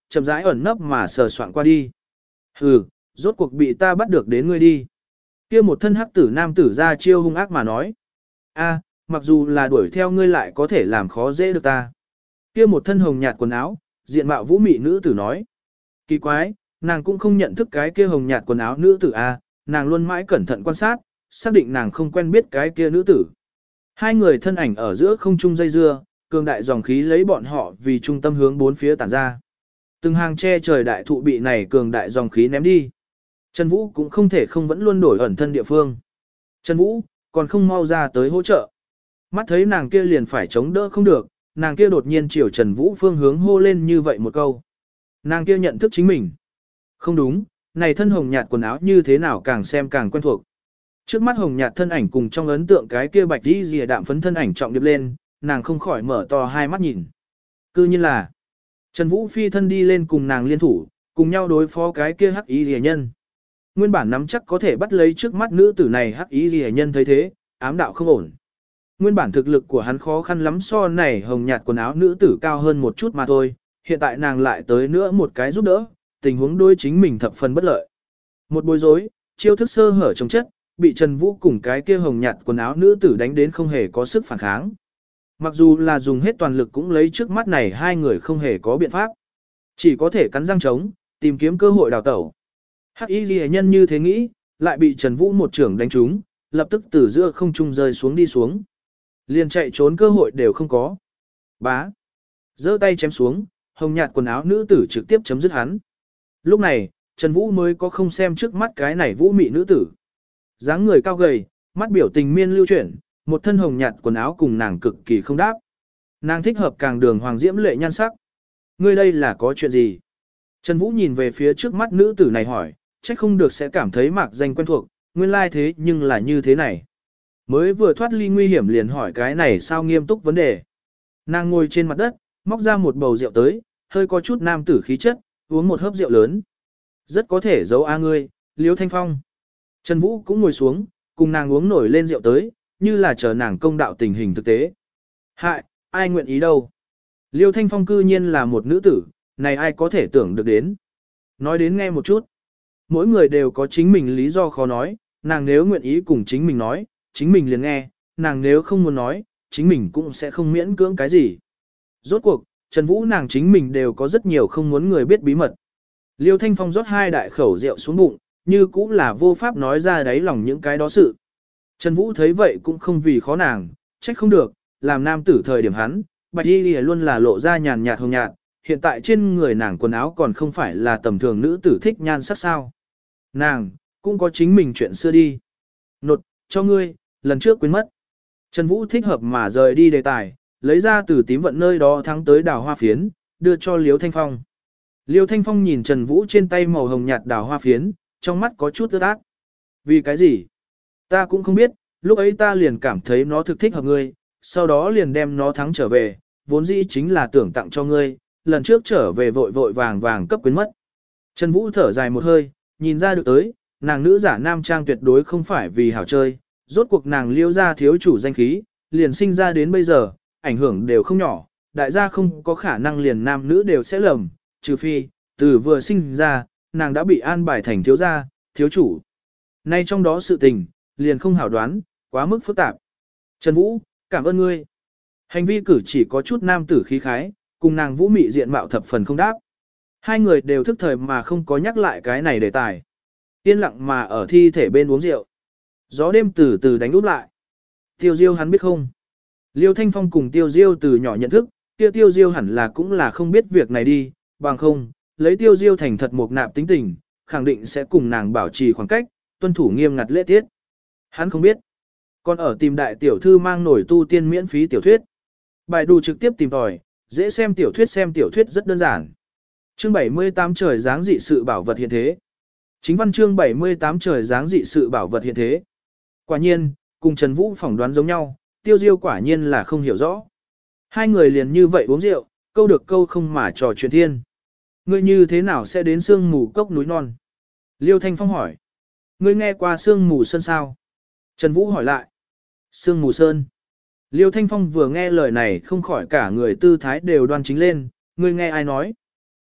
A: chậm rãi ẩn nấp mà sờ soạn qua đi. Hừ, rốt cuộc bị ta bắt được đến ngươi đi. Kia một thân hắc tử nam tử ra chiêu hung ác mà nói. A, mặc dù là đuổi theo ngươi lại có thể làm khó dễ được ta. Kia một thân hồng nhạt quần áo, diện mạo vũ mị nữ tử nói. Kỳ quái, nàng cũng không nhận thức cái kia hồng nhạt quần áo nữ tử A, nàng luôn mãi cẩn thận quan sát, xác định nàng không quen biết cái kia nữ tử. Hai người thân ảnh ở giữa không trung dây dưa, cường đại dòng khí lấy bọn họ vì trung tâm hướng bốn phía tản ra. Từng hàng che trời đại thụ bị này cường đại dòng khí ném đi. Trần Vũ cũng không thể không vẫn luôn đổi ẩn thân địa phương. Trần Vũ, còn không mau ra tới hỗ trợ. Mắt thấy nàng kia liền phải chống đỡ không được, nàng kia đột nhiên chiều Trần Vũ phương hướng hô lên như vậy một câu. Nàng kia nhận thức chính mình. Không đúng, này thân hồng nhạt quần áo như thế nào càng xem càng quen thuộc. Trước mắt hồng nhạt thân ảnh cùng trong ấn tượng cái kia bạch đi rìa đạm phấn thân ảnh trọng điệp lên, nàng không khỏi mở to hai mắt nhìn. Cư nhiên là, Trần Vũ phi thân đi lên cùng nàng liên thủ, cùng nhau đối phó cái kia hắc y rìa nhân. Nguyên bản nắm chắc có thể bắt lấy trước mắt nữ tử này hắc y rìa nhân thấy thế, ám đạo không ổn. Nguyên bản thực lực của hắn khó khăn lắm so này hồng nhạt quần áo nữ tử cao hơn một chút mà thôi, hiện tại nàng lại tới nữa một cái giúp đỡ, tình huống đôi chính mình thập phần bất lợi. Một bối rối, chiêu thức sơ hở trong chất, bị Trần Vũ cùng cái kia hồng nhạt quần áo nữ tử đánh đến không hề có sức phản kháng. Mặc dù là dùng hết toàn lực cũng lấy trước mắt này hai người không hề có biện pháp. Chỉ có thể cắn răng chống, tìm kiếm cơ hội đào tẩu. Hắc y ghi nhân như thế nghĩ, lại bị Trần Vũ một trưởng đánh trúng, lập tức từ giữa không trung rơi xuống đi xuống. Liền chạy trốn cơ hội đều không có. Bá. Giơ tay chém xuống, hồng nhạt quần áo nữ tử trực tiếp chấm dứt hắn. Lúc này, Trần Vũ mới có không xem trước mắt cái này vũ mị nữ tử. Dáng người cao gầy, mắt biểu tình miên lưu chuyển, một thân hồng nhạt quần áo cùng nàng cực kỳ không đáp. Nàng thích hợp càng đường hoàng diễm lệ nhan sắc. Ngươi đây là có chuyện gì? Trần Vũ nhìn về phía trước mắt nữ tử này hỏi, chắc không được sẽ cảm thấy mạc danh quen thuộc, nguyên lai thế nhưng là như thế này. Mới vừa thoát ly nguy hiểm liền hỏi cái này sao nghiêm túc vấn đề. Nàng ngồi trên mặt đất, móc ra một bầu rượu tới, hơi có chút nam tử khí chất, uống một hớp rượu lớn. Rất có thể giấu a ngươi, Liêu Thanh Phong. Trần Vũ cũng ngồi xuống, cùng nàng uống nổi lên rượu tới, như là chờ nàng công đạo tình hình thực tế. Hại, ai nguyện ý đâu. Liêu Thanh Phong cư nhiên là một nữ tử, này ai có thể tưởng được đến. Nói đến nghe một chút. Mỗi người đều có chính mình lý do khó nói, nàng nếu nguyện ý cùng chính mình nói, chính mình liền nghe, nàng nếu không muốn nói, chính mình cũng sẽ không miễn cưỡng cái gì. Rốt cuộc, Trần Vũ nàng chính mình đều có rất nhiều không muốn người biết bí mật. Liêu Thanh Phong rót hai đại khẩu rượu xuống bụng, như cũng là vô pháp nói ra đáy lòng những cái đó sự. Trần Vũ thấy vậy cũng không vì khó nàng, trách không được, làm nam tử thời điểm hắn, bạch y lìa luôn là lộ ra nhàn nhạt hồng nhạt, hiện tại trên người nàng quần áo còn không phải là tầm thường nữ tử thích nhan sắc sao. Nàng, cũng có chính mình chuyện xưa đi. Nột, cho ngươi, lần trước quên mất. Trần Vũ thích hợp mà rời đi đề tài, lấy ra từ tím vận nơi đó thắng tới đào hoa phiến, đưa cho Liêu Thanh Phong. Liêu Thanh Phong nhìn Trần Vũ trên tay màu hồng nhạt đào hoa phiến, trong mắt có chút ướt át. Vì cái gì? Ta cũng không biết, lúc ấy ta liền cảm thấy nó thực thích hợp ngươi, sau đó liền đem nó thắng trở về, vốn dĩ chính là tưởng tặng cho ngươi, lần trước trở về vội vội vàng vàng cấp quyến mất. Trần Vũ thở dài một hơi, nhìn ra được tới, nàng nữ giả nam trang tuyệt đối không phải vì hảo chơi, rốt cuộc nàng Liêu ra thiếu chủ danh khí, liền sinh ra đến bây giờ, ảnh hưởng đều không nhỏ, đại gia không có khả năng liền nam nữ đều sẽ lầm, trừ phi, từ vừa sinh ra, nàng đã bị an bài thành thiếu gia, thiếu chủ. Nay trong đó sự tình, liền không hảo đoán, quá mức phức tạp. Trần Vũ, cảm ơn ngươi. Hành vi cử chỉ có chút nam tử khí khái, cùng nàng vũ mị diện mạo thập phần không đáp. Hai người đều thức thời mà không có nhắc lại cái này đề tài. Yên lặng mà ở thi thể bên uống rượu. Gió đêm từ từ đánh úp lại. Tiêu Diêu hắn biết không? Liêu Thanh Phong cùng Tiêu Diêu từ nhỏ nhận thức, kia Tiêu Diêu hẳn là cũng là không biết việc này đi, bằng không, lấy Tiêu Diêu thành thật một nạp tính tình, khẳng định sẽ cùng nàng bảo trì khoảng cách, tuân thủ nghiêm ngặt lễ tiết. Hắn không biết. Còn ở tìm đại tiểu thư mang nổi tu tiên miễn phí tiểu thuyết. Bài đù trực tiếp tìm tòi, dễ xem tiểu thuyết xem tiểu thuyết rất đơn giản. Chương bảy mươi tám trời dáng dị sự bảo vật hiện thế. Chính văn chương bảy mươi tám trời dáng dị sự bảo vật hiện thế. Quả nhiên, cùng Trần Vũ phỏng đoán giống nhau, Tiêu Diêu quả nhiên là không hiểu rõ. Hai người liền như vậy uống rượu, câu được câu không mà trò chuyện thiên. Ngươi như thế nào sẽ đến sương mù cốc núi non? Liêu Thanh Phong hỏi. Ngươi nghe qua sương mù sơn sao? Trần Vũ hỏi lại. Sương mù sơn. Liêu Thanh Phong vừa nghe lời này không khỏi cả người tư thái đều đoan chính lên, ngươi nghe ai nói?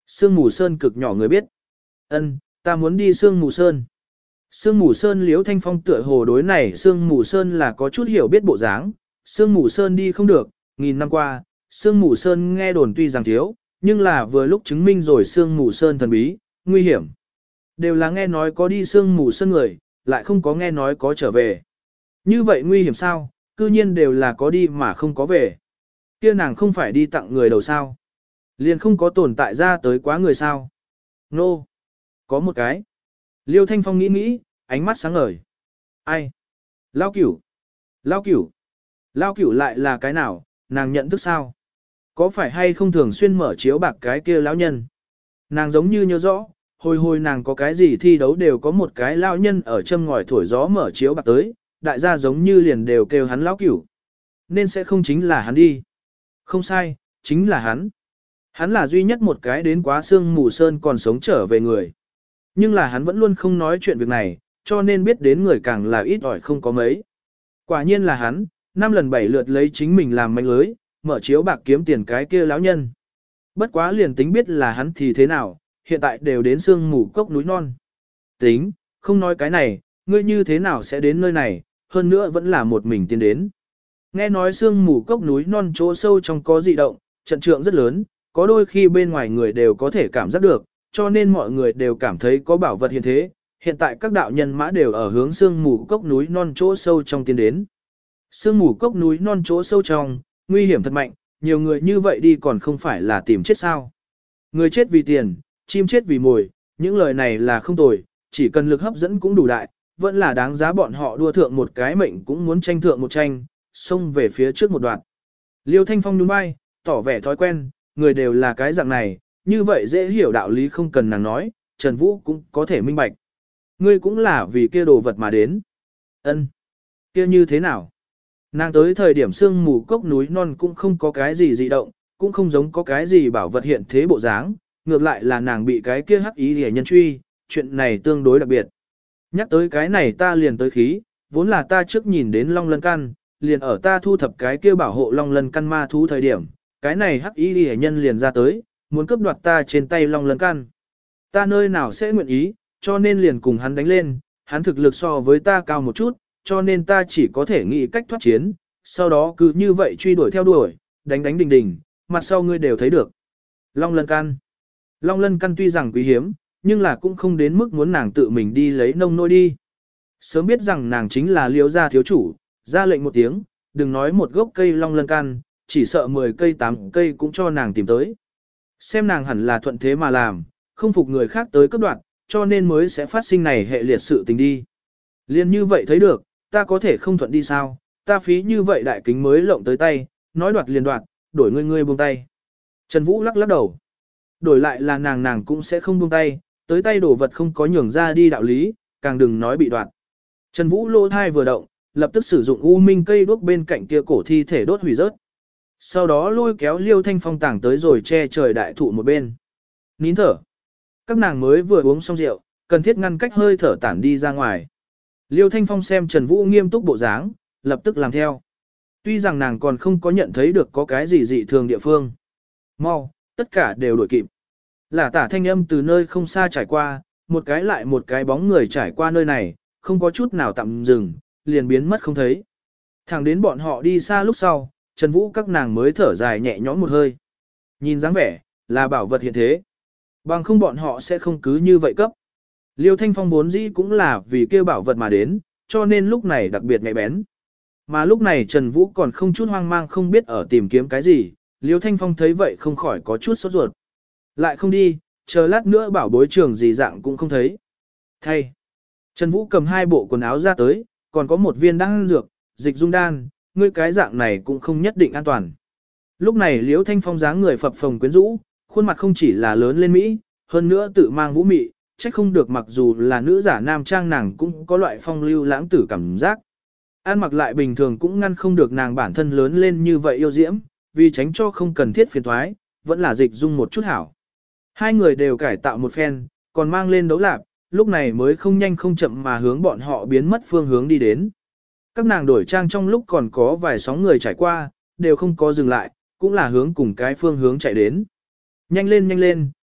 A: Sương mù sơn cực nhỏ người biết. Ân, ta muốn đi sương mù sơn. Sương mù sơn Liễu Thanh Phong tựa hồ đối này sương mù sơn là có chút hiểu biết bộ dáng. Sương mù sơn đi không được, nghìn năm qua, sương mù sơn nghe đồn tuy rằng thiếu, nhưng là vừa lúc chứng minh rồi sương mù sơn thần bí, nguy hiểm. Đều là nghe nói có đi sương mù sơn người, lại không có nghe nói có trở về. Như vậy nguy hiểm sao, cư nhiên đều là có đi mà không có về. Kia nàng không phải đi tặng người đầu sao. Liền không có tồn tại ra tới quá người sao. Nô. No. Có một cái. Liêu Thanh Phong nghĩ nghĩ, ánh mắt sáng ngời. Ai? Lao cửu. Lao cửu. Lao cửu lại là cái nào, nàng nhận thức sao? Có phải hay không thường xuyên mở chiếu bạc cái kia lão nhân? Nàng giống như nhớ rõ, hồi hồi nàng có cái gì thi đấu đều có một cái lão nhân ở châm ngòi thổi gió mở chiếu bạc tới, đại gia giống như liền đều kêu hắn lão cửu. Nên sẽ không chính là hắn đi. Không sai, chính là hắn. Hắn là duy nhất một cái đến quá sương mù sơn còn sống trở về người. Nhưng là hắn vẫn luôn không nói chuyện việc này, cho nên biết đến người càng là ít ỏi không có mấy. Quả nhiên là hắn, năm lần bảy lượt lấy chính mình làm manh lưới, mở chiếu bạc kiếm tiền cái kia lão nhân. Bất quá liền tính biết là hắn thì thế nào, hiện tại đều đến sương mù cốc núi non. Tính, không nói cái này, ngươi như thế nào sẽ đến nơi này, hơn nữa vẫn là một mình tiến đến. Nghe nói sương mù cốc núi non chỗ sâu trong có dị động, trận trượng rất lớn, có đôi khi bên ngoài người đều có thể cảm giác được, cho nên mọi người đều cảm thấy có bảo vật hiện thế. Hiện tại các đạo nhân mã đều ở hướng sương mù cốc núi non chỗ sâu trong tiến đến. Sương mù cốc núi non chỗ sâu trong, nguy hiểm thật mạnh, nhiều người như vậy đi còn không phải là tìm chết sao. Người chết vì tiền, chim chết vì mồi, những lời này là không tồi, chỉ cần lực hấp dẫn cũng đủ đại, vẫn là đáng giá bọn họ đua thượng một cái mệnh cũng muốn tranh thượng một tranh, xông về phía trước một đoạn. Liêu Thanh Phong nhún vai, tỏ vẻ thói quen, người đều là cái dạng này, như vậy dễ hiểu đạo lý không cần nàng nói, Trần Vũ cũng có thể minh bạch. Ngươi cũng là vì kia đồ vật mà đến. Ân, kia như thế nào? Nàng tới thời điểm sương mù cốc núi non cũng không có cái gì dị động, cũng không giống có cái gì bảo vật hiện thế bộ dáng, ngược lại là nàng bị cái kia hắc ý hề nhân truy, chuyện này tương đối đặc biệt. Nhắc tới cái này ta liền tới khí, vốn là ta trước nhìn đến Long Lân Căn, liền ở ta thu thập cái kia bảo hộ Long Lân Căn ma thú thời điểm, cái này hắc ý hề nhân liền ra tới, muốn cướp đoạt ta trên tay Long Lân Căn. Ta nơi nào sẽ nguyện ý, cho nên liền cùng hắn đánh lên, hắn thực lực so với ta cao một chút, cho nên ta chỉ có thể nghĩ cách thoát chiến, sau đó cứ như vậy truy đuổi theo đuổi, đánh đánh đình đình, mặt sau ngươi đều thấy được. Long Lân Căn. Long Lân Căn tuy rằng quý hiếm, nhưng là cũng không đến mức muốn nàng tự mình đi lấy nông nôi đi. Sớm biết rằng nàng chính là Liễu gia thiếu chủ, ra lệnh một tiếng, đừng nói một gốc cây Long Lân Căn, chỉ sợ mười cây tám cây cũng cho nàng tìm tới. Xem nàng hẳn là thuận thế mà làm, không phục người khác tới cấp đoạn, cho nên mới sẽ phát sinh này hệ liệt sự tình đi. Liên như vậy thấy được, ta có thể không thuận đi sao, ta phí như vậy đại kính mới lộng tới tay, nói đoạt liền đoạt, đổi ngươi ngươi buông tay. Trần Vũ lắc lắc đầu. Đổi lại là nàng nàng cũng sẽ không buông tay, tới tay đổ vật không có nhường ra đi đạo lý, càng đừng nói bị đoạt. Trần Vũ lô thai vừa động, lập tức sử dụng u minh cây đuốc bên cạnh kia cổ thi thể đốt hủy rớt. Sau đó lôi kéo Liêu Thanh Phong tảng tới rồi che trời đại thụ một bên. Nín thở. Các nàng mới vừa uống xong rượu, cần thiết ngăn cách hơi thở tản đi ra ngoài. Liêu Thanh Phong xem Trần Vũ nghiêm túc bộ dáng, lập tức làm theo. Tuy rằng nàng còn không có nhận thấy được có cái gì dị thường địa phương. Mau, tất cả đều đổi kịp. Lả tả thanh âm từ nơi không xa trải qua, một cái lại một cái bóng người trải qua nơi này, không có chút nào tạm dừng, liền biến mất không thấy. Thẳng đến bọn họ đi xa lúc sau, Trần Vũ các nàng mới thở dài nhẹ nhõm một hơi. Nhìn dáng vẻ, là bảo vật hiện thế. Bằng không bọn họ sẽ không cứ như vậy cấp. Liêu Thanh Phong vốn dĩ cũng là vì kêu bảo vật mà đến, cho nên lúc này đặc biệt nhạy bén. Mà lúc này Trần Vũ còn không chút hoang mang không biết ở tìm kiếm cái gì, Liêu Thanh Phong thấy vậy không khỏi có chút sốt ruột. Lại không đi, chờ lát nữa bảo bối trường gì dạng cũng không thấy. Thay. Trần Vũ cầm hai bộ quần áo ra tới, còn có một viên đan dược, dịch dung đan, ngươi cái dạng này cũng không nhất định an toàn. Lúc này Liêu Thanh Phong dáng người phập phồng quyến rũ, khuôn mặt không chỉ là lớn lên Mỹ, hơn nữa tự mang vũ mị, trách không được mặc dù là nữ giả nam trang nàng cũng có loại phong lưu lãng tử cảm giác. Ăn mặc lại bình thường cũng ngăn không được nàng bản thân lớn lên như vậy yêu diễm, vì tránh cho không cần thiết phiền thoái, vẫn là dịch dung một chút hảo. Hai người đều cải tạo một phen, còn mang lên đấu lạp, lúc này mới không nhanh không chậm mà hướng bọn họ biến mất phương hướng đi đến. Các nàng đổi trang trong lúc còn có vài sóng người trải qua, đều không có dừng lại, cũng là hướng cùng cái phương hướng chạy đến. Nhanh lên nhanh lên,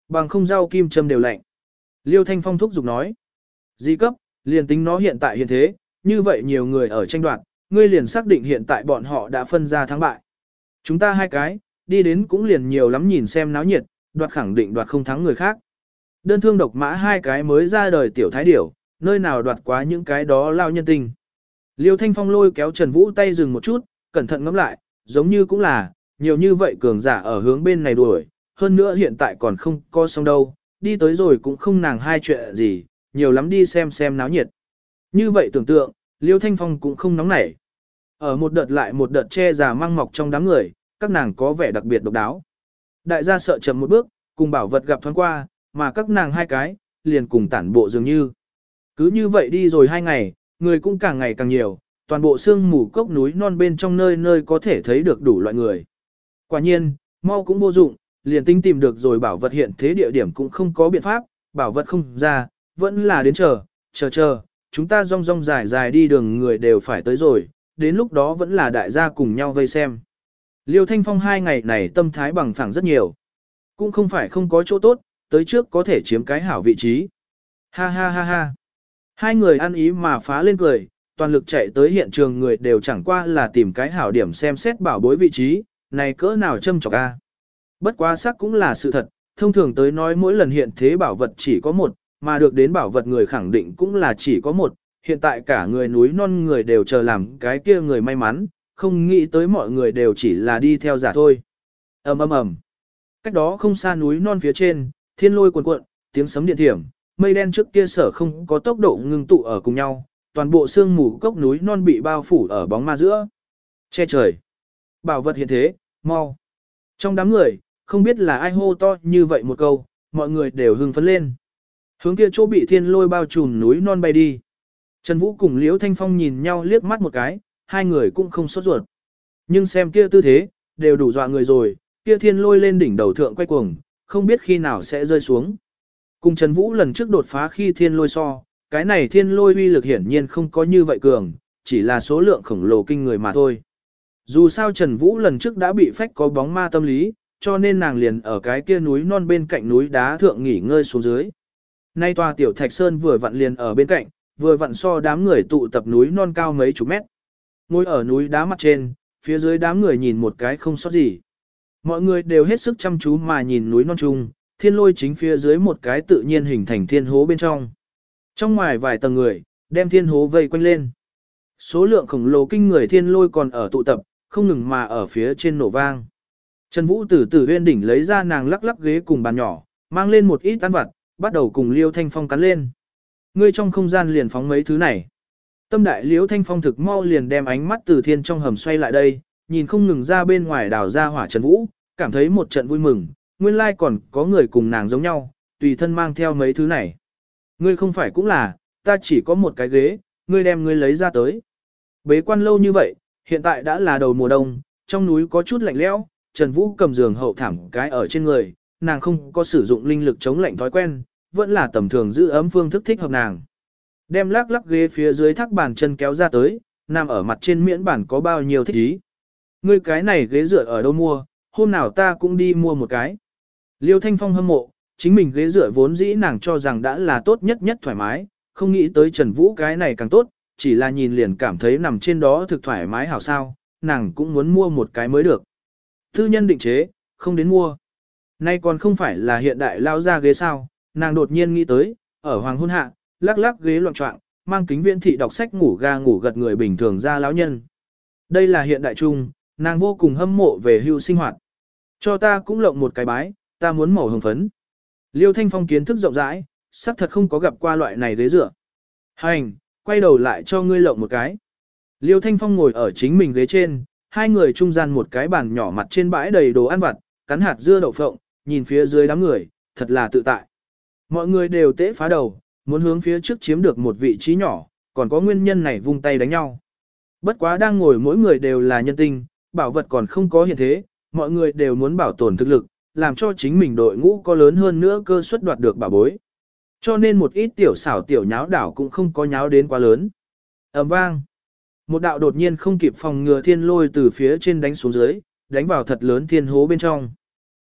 A: Bằng không rau kim châm đều lạnh. Liêu Thanh Phong thúc giục nói. Di cấp, liền tính nó hiện tại hiện thế, như vậy nhiều người ở tranh đoạt, ngươi liền xác định hiện tại bọn họ đã phân ra thắng bại. Chúng ta hai cái, đi đến cũng liền nhiều lắm nhìn xem náo nhiệt, đoạt khẳng định đoạt không thắng người khác. Đơn thương độc mã hai cái mới ra đời tiểu thái điểu, nơi nào đoạt quá những cái đó lao nhân tình. Liêu Thanh Phong lôi kéo Trần Vũ tay dừng một chút, cẩn thận ngẫm lại, giống như cũng là, nhiều như vậy cường giả ở hướng bên này đuổi, hơn nữa hiện tại còn không có xong đâu, đi tới rồi cũng không nàng hai chuyện gì, nhiều lắm đi xem xem náo nhiệt. Như vậy tưởng tượng, Liêu Thanh Phong cũng không nóng nảy. Ở một đợt lại một đợt che già mang mọc trong đám người, các nàng có vẻ đặc biệt độc đáo. Đại gia sợ chậm một bước, cùng bảo vật gặp thoáng qua, mà các nàng hai cái, liền cùng tản bộ dường như. Cứ như vậy đi rồi hai ngày, người cũng càng ngày càng nhiều, toàn bộ sương mù cốc núi non bên trong nơi nơi có thể thấy được đủ loại người. Quả nhiên, mau cũng vô dụng, liền tinh tìm được rồi bảo vật hiện thế địa điểm cũng không có biện pháp, bảo vật không ra, vẫn là đến chờ, chờ chờ, chúng ta rong rong dài dài đi đường người đều phải tới rồi, đến lúc đó vẫn là đại gia cùng nhau vây xem. Liêu Thanh Phong hai ngày này tâm thái bằng phẳng rất nhiều. Cũng không phải không có chỗ tốt, tới trước có thể chiếm cái hảo vị trí. Ha ha ha ha. Hai người ăn ý mà phá lên cười, toàn lực chạy tới hiện trường người đều chẳng qua là tìm cái hảo điểm xem xét bảo bối vị trí, này cỡ nào châm chọc a. Bất quá sắc cũng là sự thật, thông thường tới nói mỗi lần hiện thế bảo vật chỉ có một, mà được đến bảo vật người khẳng định cũng là chỉ có một, hiện tại cả người núi non người đều chờ làm cái kia người may mắn, không nghĩ tới mọi người đều chỉ là đi theo giả thôi. ầm ầm ầm. Cách đó không xa núi non phía trên, thiên lôi cuồn cuộn, tiếng sấm điện thiểm, mây đen trước kia sở không có tốc độ ngưng tụ ở cùng nhau, toàn bộ sương mù cốc núi non bị bao phủ ở bóng ma giữa. Che trời. Bảo vật hiện thế, mau. Trong đám người, không biết là ai hô to như vậy một câu, mọi người đều hưng phấn lên. Hướng kia chỗ bị thiên lôi bao trùm núi non bay đi. Trần Vũ cùng Liễu Thanh Phong nhìn nhau liếc mắt một cái, hai người cũng không sốt ruột. Nhưng xem kia tư thế, đều đủ dọa người rồi, kia thiên lôi lên đỉnh đầu thượng quay cuồng, không biết khi nào sẽ rơi xuống. Cùng Trần Vũ lần trước đột phá khi thiên lôi so, cái này thiên lôi uy lực hiển nhiên không có như vậy cường, chỉ là số lượng khổng lồ kinh người mà thôi. Dù sao Trần Vũ lần trước đã bị phách có bóng ma tâm lý, cho nên nàng liền ở cái kia núi non bên cạnh núi đá thượng nghỉ ngơi xuống dưới. Nay tòa tiểu thạch sơn vừa vặn liền ở bên cạnh, vừa vặn so đám người tụ tập núi non cao mấy chục mét. Ngồi ở núi đá mặt trên, phía dưới đám người nhìn một cái không sót gì. Mọi người đều hết sức chăm chú mà nhìn núi non chung, thiên lôi chính phía dưới một cái tự nhiên hình thành thiên hố bên trong. Trong ngoài vài tầng người, đem thiên hố vây quanh lên. Số lượng khổng lồ kinh người thiên lôi còn ở tụ tập, không ngừng mà ở phía trên nổ vang. Trần Vũ từ từ huyên đỉnh lấy ra nàng lắc lắc ghế cùng bàn nhỏ, mang lên một ít ăn vặt, bắt đầu cùng Liêu Thanh Phong cắn lên. Ngươi trong không gian liền phóng mấy thứ này. Tâm đại Liêu Thanh Phong thực mau liền đem ánh mắt từ thiên trong hầm xoay lại đây, nhìn không ngừng ra bên ngoài đào ra hỏa Trần Vũ, cảm thấy một trận vui mừng, nguyên lai còn có người cùng nàng giống nhau, tùy thân mang theo mấy thứ này. Ngươi không phải cũng là, ta chỉ có một cái ghế, ngươi đem ngươi lấy ra tới. Bế quan lâu như vậy, hiện tại đã là đầu mùa đông, trong núi có chút lạnh lẽo, Trần Vũ cầm giường hậu thảm cái ở trên người, nàng không có sử dụng linh lực chống lạnh thói quen, vẫn là tầm thường giữ ấm phương thức thích hợp nàng. Đem lắc lắc ghế phía dưới thác bàn chân kéo ra tới, nằm ở mặt trên miễn bản có bao nhiêu thích ý. Ngươi cái này ghế dựa ở đâu mua, hôm nào ta cũng đi mua một cái. Liêu Thanh Phong hâm mộ, chính mình ghế dựa vốn dĩ nàng cho rằng đã là tốt nhất nhất thoải mái, không nghĩ tới Trần Vũ cái này càng tốt, chỉ là nhìn liền cảm thấy nằm trên đó thực thoải mái hảo sao, nàng cũng muốn mua một cái mới được. Tư nhân định chế, không đến mua. Nay còn không phải là hiện đại lao ra ghế sao, nàng đột nhiên nghĩ tới, ở hoàng hôn hạ, lắc lắc ghế loạn trọng, mang kính viễn thị đọc sách ngủ ga ngủ gật người bình thường ra lão nhân. Đây là hiện đại trung, nàng vô cùng hâm mộ về hưu sinh hoạt. Cho ta cũng lộng một cái bái, ta muốn màu hồng phấn. Liêu Thanh Phong kiến thức rộng rãi, xác thật không có gặp qua loại này ghế dựa. Hành, quay đầu lại cho ngươi lộng một cái. Liêu Thanh Phong ngồi ở chính mình ghế trên, hai người trung gian một cái bàn nhỏ mặt trên bãi đầy đồ ăn vặt, cắn hạt dưa đậu phộng, nhìn phía dưới đám người, thật là tự tại. Mọi người đều tễ phá đầu, muốn hướng phía trước chiếm được một vị trí nhỏ, còn có nguyên nhân này vung tay đánh nhau. Bất quá đang ngồi mỗi người đều là nhân tinh, bảo vật còn không có hiện thế, mọi người đều muốn bảo tồn thực lực, làm cho chính mình đội ngũ có lớn hơn nữa cơ suất đoạt được bảo bối. Cho nên một ít tiểu xảo tiểu nháo đảo cũng không có nháo đến quá lớn. Ầm vang. Một đạo đột nhiên không kịp phòng ngừa thiên lôi từ phía trên đánh xuống dưới, đánh vào thật lớn thiên hố bên trong.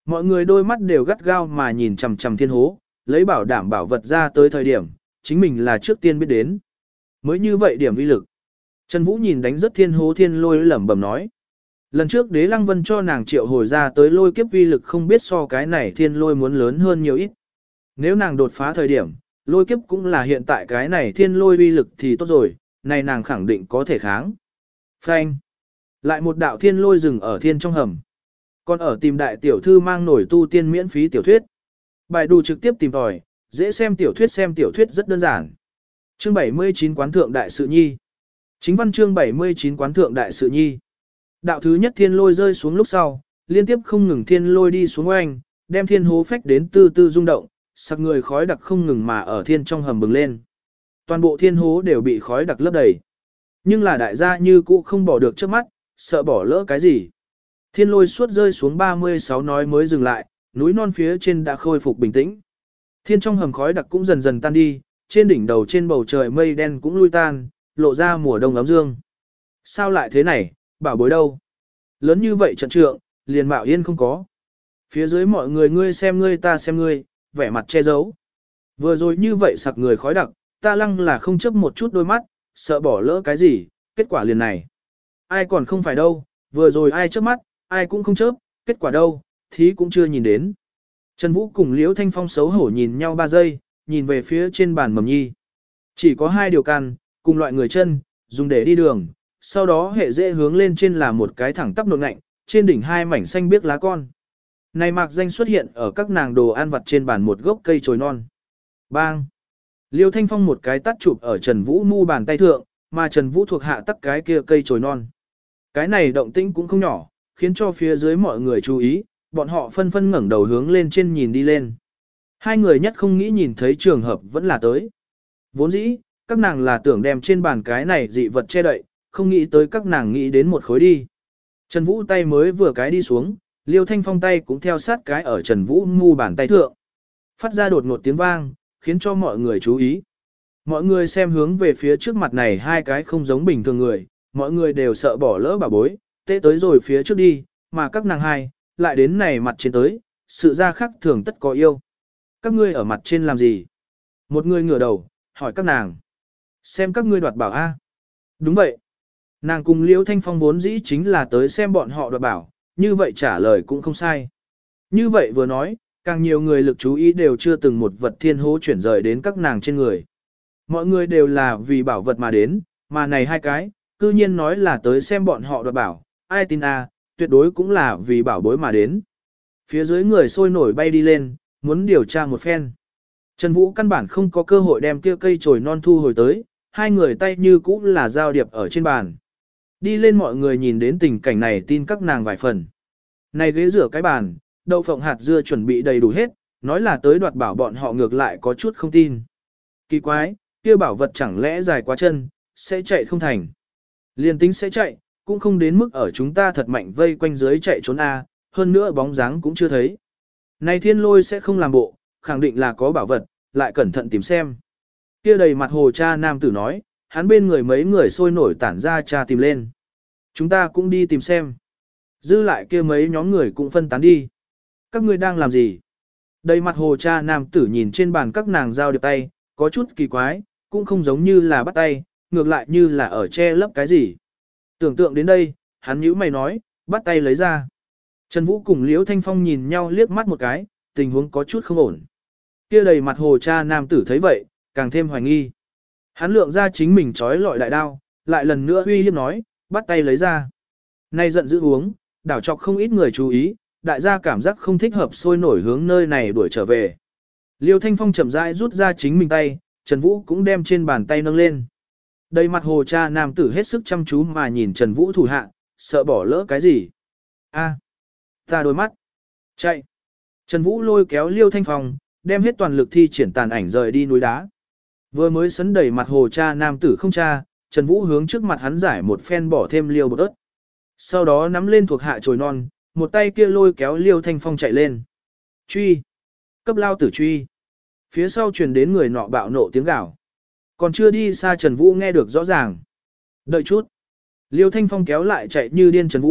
A: Mọi người đôi mắt đều gắt gao mà nhìn chằm chằm thiên hố, lấy bảo đảm bảo vật ra tới thời điểm, chính mình là trước tiên biết đến. Mới như vậy điểm uy lực. Trần Vũ nhìn đánh rất thiên hố thiên lôi lẩm bẩm nói. Lần trước Đế Lăng Vân cho nàng triệu hồi ra tới lôi kiếp uy lực không biết so cái này thiên lôi muốn lớn hơn nhiều ít. Nếu nàng đột phá thời điểm, lôi kiếp cũng là hiện tại cái này thiên lôi uy lực thì tốt rồi, này nàng khẳng định có thể kháng. Phanh. Lại một đạo thiên lôi rừng ở thiên trong hầm. Còn ở tìm đại tiểu thư mang nổi tu tiên miễn phí tiểu thuyết. Bài đù trực tiếp tìm tòi, dễ xem tiểu thuyết xem tiểu thuyết rất đơn giản. Chương bảy mươi chín Quán Thượng Đại Sự Nhi. Chính văn chương bảy mươi chín Quán Thượng Đại Sự Nhi. Đạo thứ nhất thiên lôi rơi xuống lúc sau, liên tiếp không ngừng thiên lôi đi xuống oanh, đem thiên hố phách đến tư tư rung động, sặc người khói đặc không ngừng mà ở thiên trong hầm bừng lên. Toàn bộ thiên hố đều bị khói đặc lấp đầy. Nhưng là đại gia như cũ không bỏ được trước mắt, sợ bỏ lỡ cái gì. Thiên lôi suốt rơi xuống ba mươi sáu nói mới dừng lại, núi non phía trên đã khôi phục bình tĩnh. Thiên trong hầm khói đặc cũng dần dần tan đi, trên đỉnh đầu trên bầu trời mây đen cũng lui tan, lộ ra mùa đông ấm dương. Sao lại thế này, bảo bối đâu? Lớn như vậy trận trượng, liền mạo yên không có. Phía dưới mọi người ngươi xem ngươi ta xem ngươi, vẻ mặt che giấu. Vừa rồi như vậy sặc người khói đặc, ta lăng là không chấp một chút đôi mắt, sợ bỏ lỡ cái gì, kết quả liền này. Ai còn không phải đâu, vừa rồi ai chớp mắt, ai cũng không chớp, kết quả đâu, thí cũng chưa nhìn đến. Trần Vũ cùng Liễu Thanh Phong xấu hổ nhìn nhau ba giây, nhìn về phía trên bàn mầm nhi. Chỉ có hai điều can, cùng loại người chân, dùng để đi đường, sau đó hệ dễ hướng lên trên là một cái thẳng tắp nộn ngạnh, trên đỉnh hai mảnh xanh biếc lá con. Này mạc danh xuất hiện ở các nàng đồ ăn vặt trên bàn một gốc cây chồi non. Bang! Liêu Thanh Phong một cái tắt chụp ở Trần Vũ mu bàn tay thượng, mà Trần Vũ thuộc hạ tắt cái kia cây chồi non. Cái này động tĩnh cũng không nhỏ, khiến cho phía dưới mọi người chú ý, bọn họ phân phân ngẩng đầu hướng lên trên nhìn đi lên. Hai người nhất không nghĩ nhìn thấy trường hợp vẫn là tới. Vốn dĩ, các nàng là tưởng đem trên bàn cái này dị vật che đậy, không nghĩ tới các nàng nghĩ đến một khối đi. Trần Vũ tay mới vừa cái đi xuống, Liêu Thanh Phong tay cũng theo sát cái ở Trần Vũ mu bàn tay thượng. Phát ra đột ngột tiếng vang, khiến cho mọi người chú ý. Mọi người xem hướng về phía trước mặt này hai cái không giống bình thường người, mọi người đều sợ bỏ lỡ bà bối, tê tới rồi phía trước đi, mà các nàng hai, lại đến này mặt trên tới, sự ra khác thường tất có yêu. Các ngươi ở mặt trên làm gì? Một người ngửa đầu, hỏi các nàng. Xem các ngươi đoạt bảo A. Đúng vậy. Nàng cùng Liễu Thanh Phong vốn dĩ chính là tới xem bọn họ đoạt bảo, như vậy trả lời cũng không sai. Như vậy vừa nói, càng nhiều người lực chú ý đều chưa từng một vật thiên hố chuyển rời đến các nàng trên người. Mọi người đều là vì bảo vật mà đến, mà này hai cái, cư nhiên nói là tới xem bọn họ đoạt bảo, ai tin a, tuyệt đối cũng là vì bảo bối mà đến. Phía dưới người sôi nổi bay đi lên, muốn điều tra một phen. Trần Vũ căn bản không có cơ hội đem kia cây chồi non thu hồi tới, hai người tay như cũ là giao điệp ở trên bàn. Đi lên mọi người nhìn đến tình cảnh này tin các nàng vài phần. Này ghế rửa cái bàn, đậu phộng hạt dưa chuẩn bị đầy đủ hết, nói là tới đoạt bảo bọn họ ngược lại có chút không tin. Kỳ quái, kia bảo vật chẳng lẽ dài quá chân, sẽ chạy không thành. Liên tính sẽ chạy, cũng không đến mức ở chúng ta thật mạnh vây quanh dưới chạy trốn A, hơn nữa bóng dáng cũng chưa thấy. Này thiên lôi sẽ không làm bộ, khẳng định là có bảo vật, lại cẩn thận tìm xem. Kia đầy mặt hồ cha nam tử nói, hắn bên người mấy người sôi nổi tản ra cha tìm lên. Chúng ta cũng đi tìm xem. Dư lại kia mấy nhóm người cũng phân tán đi. Các ngươi đang làm gì? Đầy mặt hồ cha nam tử nhìn trên bàn các nàng giao điệp tay, có chút kỳ quái, cũng không giống như là bắt tay, ngược lại như là ở che lấp cái gì. Tưởng tượng đến đây, hắn nhíu mày nói, bắt tay lấy ra. Trần Vũ cùng Liễu Thanh Phong nhìn nhau liếc mắt một cái, tình huống có chút không ổn. Kia đầy mặt hồ cha nam tử thấy vậy, càng thêm hoài nghi. Hắn lượng ra chính mình trói lọi đại đao, lại lần nữa uy hiếp nói, bắt tay lấy ra. Nay giận dữ uống, đảo chọc không ít người chú ý, đại gia cảm giác không thích hợp sôi nổi hướng nơi này đuổi trở về. Liêu Thanh Phong chậm rãi rút ra chính mình tay, Trần Vũ cũng đem trên bàn tay nâng lên. Đầy mặt hồ cha nam tử hết sức chăm chú mà nhìn Trần Vũ thủ hạ, sợ bỏ lỡ cái gì. A, ta đôi mắt. Chạy. Trần Vũ lôi kéo Liêu Thanh Phong, đem hết toàn lực thi triển tàn ảnh rời đi núi đá. Vừa mới sấn đầy mặt hồ cha nam tử không cha, Trần Vũ hướng trước mặt hắn giải một phen bỏ thêm liêu bột ớt. Sau đó nắm lên thuộc hạ chồi non, một tay kia lôi kéo Liêu Thanh Phong chạy lên. Truy. Cấp lao tử truy. Phía sau truyền đến người nọ bạo nộ tiếng gào. Còn chưa đi xa Trần Vũ nghe được rõ ràng. Đợi chút. Liêu Thanh Phong kéo lại chạy như điên Trần Vũ,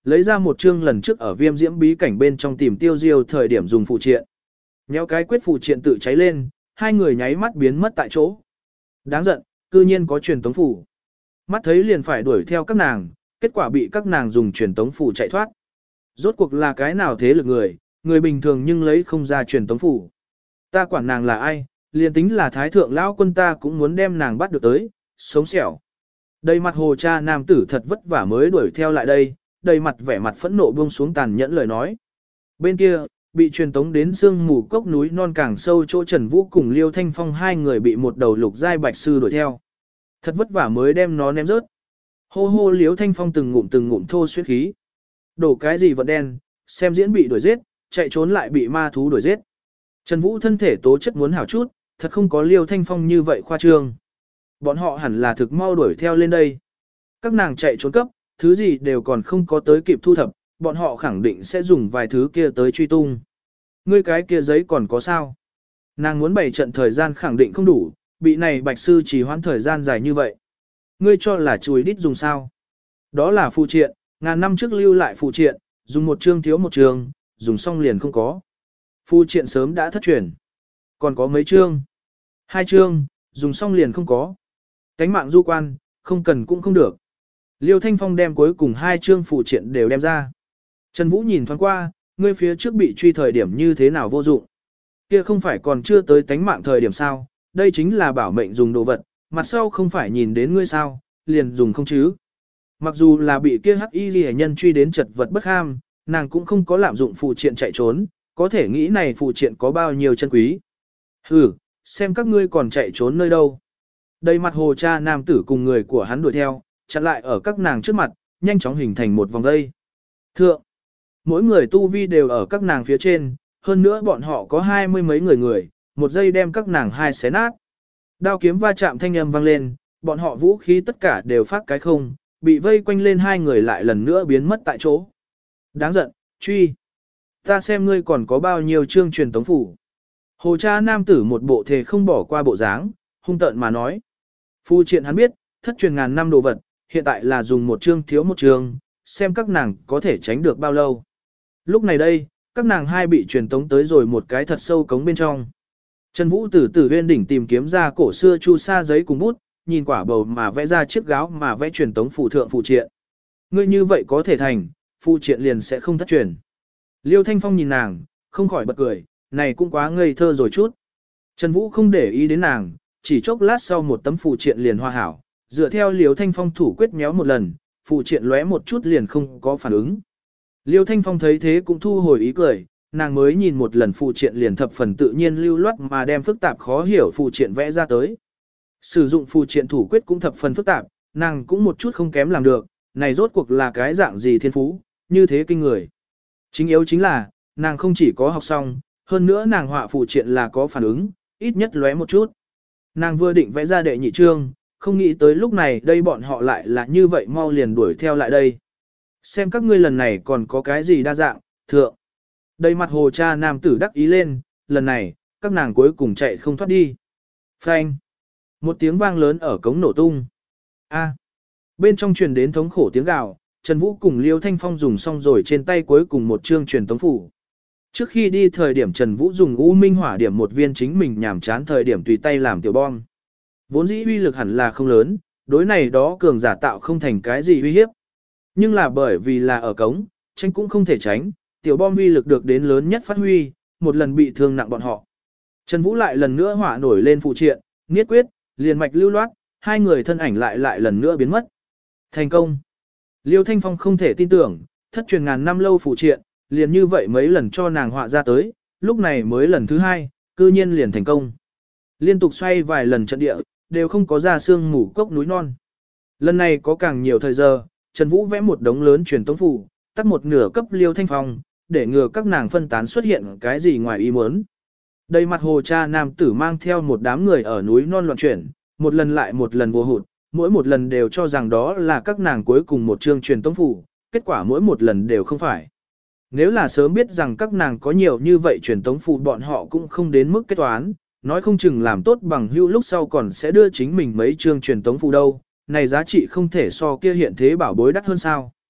A: lấy ra một chương lần trước ở viêm diễm bí cảnh bên trong tìm tiêu diêu thời điểm dùng phụ triện. Nhéo cái quyết phụ triện tự cháy lên, hai người nháy mắt biến mất tại chỗ. Đáng giận, cư nhiên có truyền tống phủ. Mắt thấy liền phải đuổi theo các nàng, kết quả bị các nàng dùng truyền tống phủ chạy thoát. Rốt cuộc là cái nào thế lực người, người bình thường nhưng lấy không ra truyền tống phủ. Ta quản nàng là ai, liền tính là thái thượng lão quân ta cũng muốn đem nàng bắt được tới, sống xẻo. Đầy mặt hồ cha nam tử thật vất vả mới đuổi theo lại đây, đầy mặt vẻ mặt phẫn nộ buông xuống tàn nhẫn lời nói. Bên kia, bị truyền tống đến sương mù cốc núi non càng sâu chỗ Trần Vũ cùng Liêu Thanh Phong hai người bị một đầu lục giai bạch sư đuổi theo. Thật vất vả mới đem nó ném rớt. Hô hô Liêu Thanh Phong từng ngụm từng ngụm thô xuyết khí. Đổ cái gì vật đen, xem diễn bị đuổi giết, chạy trốn lại bị ma thú đuổi giết. Trần Vũ thân thể tố chất muốn hảo chút, thật không có Liêu Thanh Phong như vậy khoa trương. Bọn họ hẳn là thực mau đuổi theo lên đây. Các nàng chạy trốn cấp, thứ gì đều còn không có tới kịp thu thập, bọn họ khẳng định sẽ dùng vài thứ kia tới truy tung. Ngươi cái kia giấy còn có sao? Nàng muốn bày trận thời gian khẳng định không đủ, bị này bạch sư chỉ hoãn thời gian dài như vậy. Ngươi cho là chùi đít dùng sao? Đó là phụ triện, ngàn năm trước lưu lại phụ triện, dùng một chương thiếu một chương, dùng xong liền không có. Phụ triện sớm đã thất truyền. Còn có mấy chương? Hai chương, dùng xong liền không có. Cánh mạng du quan, không cần cũng không được. Liêu Thanh Phong đem cuối cùng hai chương phụ triện đều đem ra. Trần Vũ nhìn thoáng qua, ngươi phía trước bị truy thời điểm như thế nào vô dụng. Kia không phải còn chưa tới tánh mạng thời điểm sao, đây chính là bảo mệnh dùng đồ vật, mặt sau không phải nhìn đến ngươi sao, liền dùng không chứ. Mặc dù là bị kia hắc y ghi nhân truy đến chật vật bất ham, nàng cũng không có lạm dụng phụ triện chạy trốn, có thể nghĩ này phụ triện có bao nhiêu chân quý. Hừ, xem các ngươi còn chạy trốn nơi đâu. Đầy mặt hồ cha nam tử cùng người của hắn đuổi theo, chặn lại ở các nàng trước mặt, nhanh chóng hình thành một vòng dây. Thượng, mỗi người tu vi đều ở các nàng phía trên, hơn nữa bọn họ có hai mươi mấy người người, một giây đem các nàng hai xé nát. Đao kiếm va chạm thanh âm vang lên, bọn họ vũ khí tất cả đều phát cái không, bị vây quanh lên hai người lại lần nữa biến mất tại chỗ. Đáng giận, truy. Ta xem ngươi còn có bao nhiêu chương truyền tống phủ. Hồ cha nam tử một bộ thề không bỏ qua bộ dáng, hung tợn mà nói. Phu triện hắn biết, thất truyền ngàn năm đồ vật, hiện tại là dùng một chương thiếu một chương, xem các nàng có thể tránh được bao lâu. Lúc này đây, các nàng hai bị truyền tống tới rồi một cái thật sâu cống bên trong. Trần Vũ từ tử viên đỉnh tìm kiếm ra cổ xưa chu sa giấy cùng bút, nhìn quả bầu mà vẽ ra chiếc gáo mà vẽ truyền tống phù thượng phụ triện. Ngươi như vậy có thể thành, phụ triện liền sẽ không thất truyền. Liêu Thanh Phong nhìn nàng, không khỏi bật cười, này cũng quá ngây thơ rồi chút. Trần Vũ không để ý đến nàng, chỉ chốc lát sau một tấm phụ triện liền hoa hảo, dựa theo Liêu Thanh Phong thủ quyết méo một lần, phụ triện lóe một chút liền không có phản ứng. Liêu Thanh Phong thấy thế cũng thu hồi ý cười, nàng mới nhìn một lần phụ triện liền thập phần tự nhiên lưu loát mà đem phức tạp khó hiểu phụ triện vẽ ra tới. Sử dụng phụ triện thủ quyết cũng thập phần phức tạp, nàng cũng một chút không kém làm được, này rốt cuộc là cái dạng gì thiên phú, như thế kinh người. Chính yếu chính là, nàng không chỉ có học xong, hơn nữa nàng họa phụ triện là có phản ứng, ít nhất lóe một chút. Nàng vừa định vẽ ra đệ nhị chương, không nghĩ tới lúc này đây bọn họ lại là như vậy mau liền đuổi theo lại đây. Xem các ngươi lần này còn có cái gì đa dạng, thượng. Đầy mặt hồ cha nam tử đắc ý lên, lần này, các nàng cuối cùng chạy không thoát đi. Phanh. Một tiếng vang lớn ở cống nổ tung. A. Bên trong truyền đến thống khổ tiếng gào, Trần Vũ cùng Liêu Thanh Phong dùng xong rồi trên tay cuối cùng một chương truyền tống phủ. Trước khi đi thời điểm Trần Vũ dùng U Minh Hỏa điểm một viên chính mình nhảm chán thời điểm tùy tay làm tiểu bom. Vốn dĩ uy lực hẳn là không lớn, đối này đó cường giả tạo không thành cái gì uy hiếp. Nhưng là bởi vì là ở cống, tránh cũng không thể tránh, tiểu bom uy lực được đến lớn nhất phát huy, một lần bị thương nặng bọn họ. Trần Vũ lại lần nữa hỏa nổi lên phụ triện, niết quyết, liền mạch lưu loát, hai người thân ảnh lại lại lần nữa biến mất. Thành công. Liêu Thanh Phong không thể tin tưởng, thất truyền ngàn năm lâu phụ triện, liền như vậy mấy lần cho nàng họa ra tới, lúc này mới lần thứ hai, cư nhiên liền thành công. Liên tục xoay vài lần trận địa, đều không có ra xương mù cốc núi non. Lần này có càng nhiều thời giờ, Trần Vũ vẽ một đống lớn truyền tống phủ, tắt một nửa cấp Liêu Thanh Phong, để ngừa các nàng phân tán xuất hiện cái gì ngoài ý muốn. Đầy mặt hồ cha nam tử mang theo một đám người ở núi non loạn chuyển, một lần lại một lần vô hụt, mỗi một lần đều cho rằng đó là các nàng cuối cùng một chương truyền tống phủ, kết quả mỗi một lần đều không phải. Nếu là sớm biết rằng các nàng có nhiều như vậy truyền tống phủ bọn họ cũng không đến mức kết toán, nói không chừng làm tốt bằng hữu lúc sau còn sẽ đưa chính mình mấy chương truyền tống phủ đâu, này giá trị không thể so kia hiện thế bảo bối đắt hơn sao.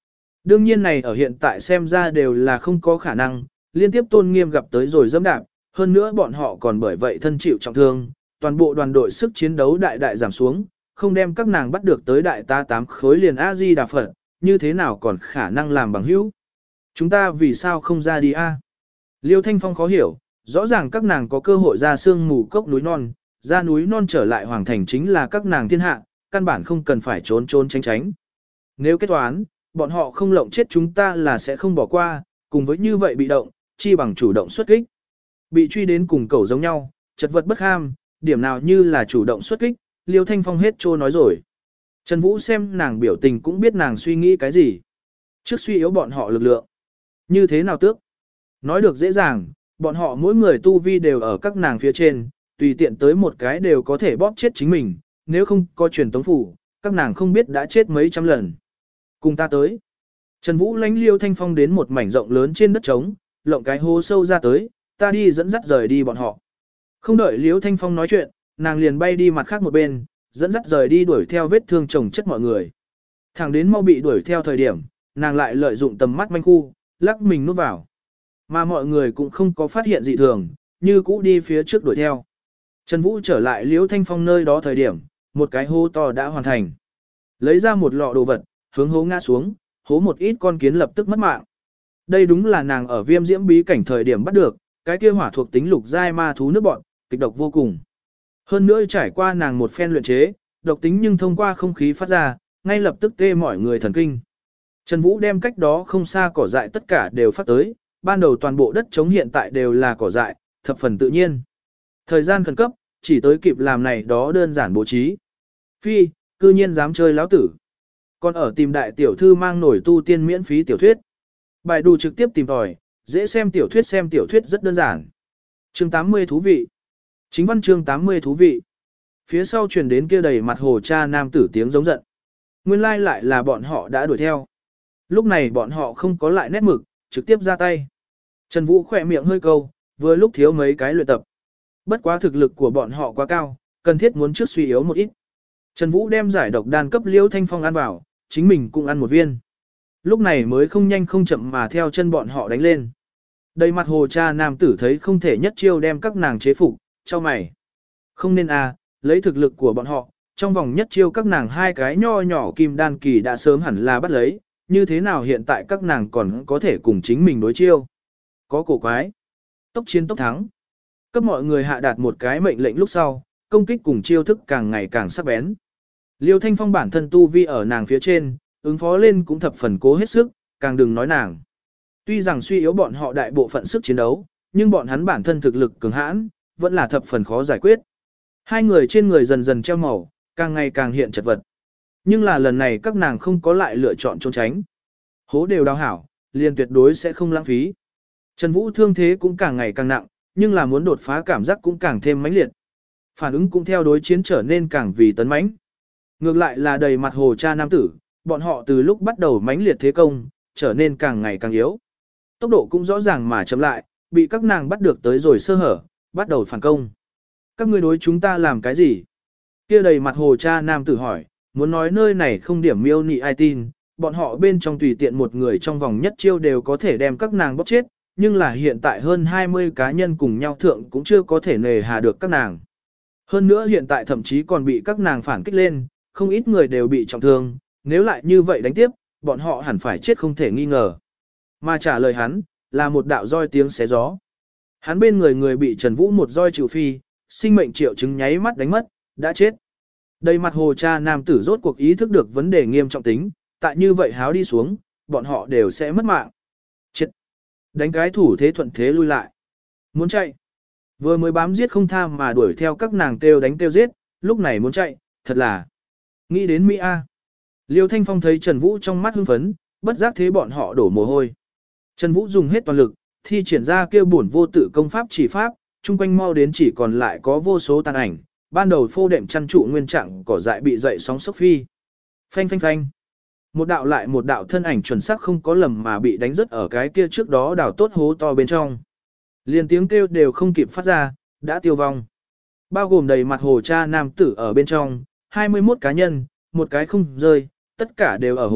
A: Đương nhiên này ở hiện tại xem ra đều là không có khả năng, liên tiếp Tôn Nghiêm gặp tới rồi dẫm đạp, hơn nữa bọn họ còn bởi vậy thân chịu trọng thương, toàn bộ đoàn đội sức chiến đấu đại đại giảm xuống, không đem các nàng bắt được tới đại ta tám khối liền A-di Đà Phật, như thế nào còn khả năng làm bằng hữu. Chúng ta vì sao không ra đi a? Liêu Thanh Phong khó hiểu, rõ ràng các nàng có cơ hội ra sương mù cốc núi non, ra núi non trở lại hoàng thành chính là các nàng thiên hạ, căn bản không cần phải trốn trốn tránh tránh. Nếu kết toán, bọn họ không lộng chết chúng ta là sẽ không bỏ qua, cùng với như vậy bị động, chi bằng chủ động xuất kích. Bị truy đến cùng cầu giống nhau, chật vật bất ham, điểm nào như là chủ động xuất kích, Liêu Thanh Phong hết trô nói rồi. Trần Vũ xem nàng biểu tình cũng biết nàng suy nghĩ cái gì. Trước suy yếu bọn họ lực lượng. Như thế nào tước? Nói được dễ dàng, bọn họ mỗi người tu vi đều ở các nàng phía trên, tùy tiện tới một cái đều có thể bóp chết chính mình, nếu không có truyền tống phủ, các nàng không biết đã chết mấy trăm lần. Cùng ta tới. Trần Vũ lánh Liêu Thanh Phong đến một mảnh rộng lớn trên đất trống, lộng cái hố sâu ra tới, ta đi dẫn dắt rời đi bọn họ. Không đợi Liêu Thanh Phong nói chuyện, nàng liền bay đi mặt khác một bên, dẫn dắt rời đi đuổi theo vết thương chồng chất mọi người. Thẳng đến mau bị đuổi theo thời điểm, nàng lại lợi dụng tầm mắt manh khu, lắc mình núp vào. Mà mọi người cũng không có phát hiện dị thường, như cũ đi phía trước đuổi theo. Trần Vũ trở lại Liễu Thanh Phong nơi đó thời điểm, một cái hố to đã hoàn thành. Lấy ra một lọ đồ vật, hướng hố ngã xuống, hố một ít con kiến lập tức mất mạng. Đây đúng là nàng ở viêm diễm bí cảnh thời điểm bắt được, cái kia hỏa thuộc tính lục giai ma thú nước bọn, kịch độc vô cùng. Hơn nữa trải qua nàng một phen luyện chế, độc tính nhưng thông qua không khí phát ra, ngay lập tức tê mọi người thần kinh. Trần Vũ đem cách đó không xa cỏ dại tất cả đều phát tới, ban đầu toàn bộ đất trống hiện tại đều là cỏ dại, thập phần tự nhiên. Thời gian khẩn cấp, chỉ tới kịp làm này đó đơn giản bố trí. Phi, cư nhiên dám chơi lão tử. Còn ở tìm đại tiểu thư mang nổi tu tiên miễn phí tiểu thuyết. Bài đù trực tiếp tìm tòi, dễ xem tiểu thuyết xem tiểu thuyết rất đơn giản. Chương tám mươi thú vị. Chính văn chương tám mươi thú vị. Phía sau truyền đến kia đầy mặt hồ cha nam tử tiếng giống giận. Nguyên lai lại là bọn họ đã đuổi theo. Lúc này bọn họ không có lại nét mực, trực tiếp ra tay. Trần Vũ khỏe miệng hơi câu, vừa lúc thiếu mấy cái luyện tập. Bất quá thực lực của bọn họ quá cao, cần thiết muốn trước suy yếu một ít. Trần Vũ đem giải độc đan cấp Liêu Thanh Phong ăn vào, chính mình cũng ăn một viên. Lúc này mới không nhanh không chậm mà theo chân bọn họ đánh lên. Đầy mặt hồ cha nam tử thấy không thể nhất chiêu đem các nàng chế phục, cho mày. Không nên à, lấy thực lực của bọn họ, trong vòng nhất chiêu các nàng hai cái nho nhỏ kim đan kỳ đã sớm hẳn là bắt lấy, như thế nào hiện tại các nàng còn có thể cùng chính mình đối chiêu. Có cổ quái. Tốc chiến tốc thắng. Cấp mọi người hạ đạt một cái mệnh lệnh lúc sau, công kích cùng chiêu thức càng ngày càng sắc bén. Liêu Thanh Phong bản thân tu vi ở nàng phía trên, ứng phó lên cũng thập phần cố hết sức, càng đừng nói nàng. Tuy rằng suy yếu bọn họ đại bộ phận sức chiến đấu, nhưng bọn hắn bản thân thực lực cường hãn, vẫn là thập phần khó giải quyết. Hai người trên người dần dần treo màu, càng ngày càng hiện chật vật. Nhưng là lần này các nàng không có lại lựa chọn trốn tránh. Hố đều đào hảo, liền tuyệt đối sẽ không lãng phí. Trần Vũ thương thế cũng càng ngày càng nặng, nhưng là muốn đột phá cảm giác cũng càng thêm mãnh liệt. Phản ứng cũng theo đối chiến trở nên càng vì tấn mãnh. Ngược lại là đầy mặt hồ cha nam tử, bọn họ từ lúc bắt đầu mãnh liệt thế công, trở nên càng ngày càng yếu. Tốc độ cũng rõ ràng mà chậm lại, bị các nàng bắt được tới rồi sơ hở, bắt đầu phản công. Các ngươi đối chúng ta làm cái gì? Kia đầy mặt hồ cha nam tử hỏi, muốn nói nơi này không điểm miêu nị ai tin, bọn họ bên trong tùy tiện một người trong vòng nhất chiêu đều có thể đem các nàng bóp chết, nhưng là hiện tại hơn hai mươi cá nhân cùng nhau thượng cũng chưa có thể nề hà được các nàng. Hơn nữa hiện tại thậm chí còn bị các nàng phản kích lên, không ít người đều bị trọng thương, nếu lại như vậy đánh tiếp, bọn họ hẳn phải chết không thể nghi ngờ. Mà trả lời hắn, là một đạo roi tiếng xé gió. Hắn bên người người bị Trần Vũ một roi chịu phi, sinh mệnh triệu chứng nháy mắt đánh mất, đã chết. Đầy mặt hồ cha nam tử rốt cuộc ý thức được vấn đề nghiêm trọng tính, tại như vậy háo đi xuống, bọn họ đều sẽ mất mạng. Chết! Đánh cái thủ thế thuận thế lui lại. Muốn chạy. Vừa mới bám giết không tha mà đuổi theo các nàng kêu đánh kêu giết, lúc này muốn chạy, thật là. Nghĩ đến Mỹ A. Liêu Thanh Phong thấy Trần Vũ trong mắt hưng phấn, bất giác thế bọn họ đổ mồ hôi. Trần Vũ dùng hết toàn lực, thi triển ra kêu bổn vô tự công pháp chỉ pháp, chung quanh mau đến chỉ còn lại có vô số tàn ảnh, ban đầu phô đệm chăn trụ nguyên trạng cỏ dại bị dậy sóng sốc phi. Phanh phanh phanh. Một đạo lại một đạo thân ảnh chuẩn xác không có lầm mà bị đánh rớt ở cái kia trước đó đào tốt hố to bên trong. Liền tiếng kêu đều không kịp phát ra, đã tiêu vong. Bao gồm đầy mặt hồ cha nam tử ở bên trong, hai mươi mốt cá nhân, một cái không rơi, tất cả đều ở hố,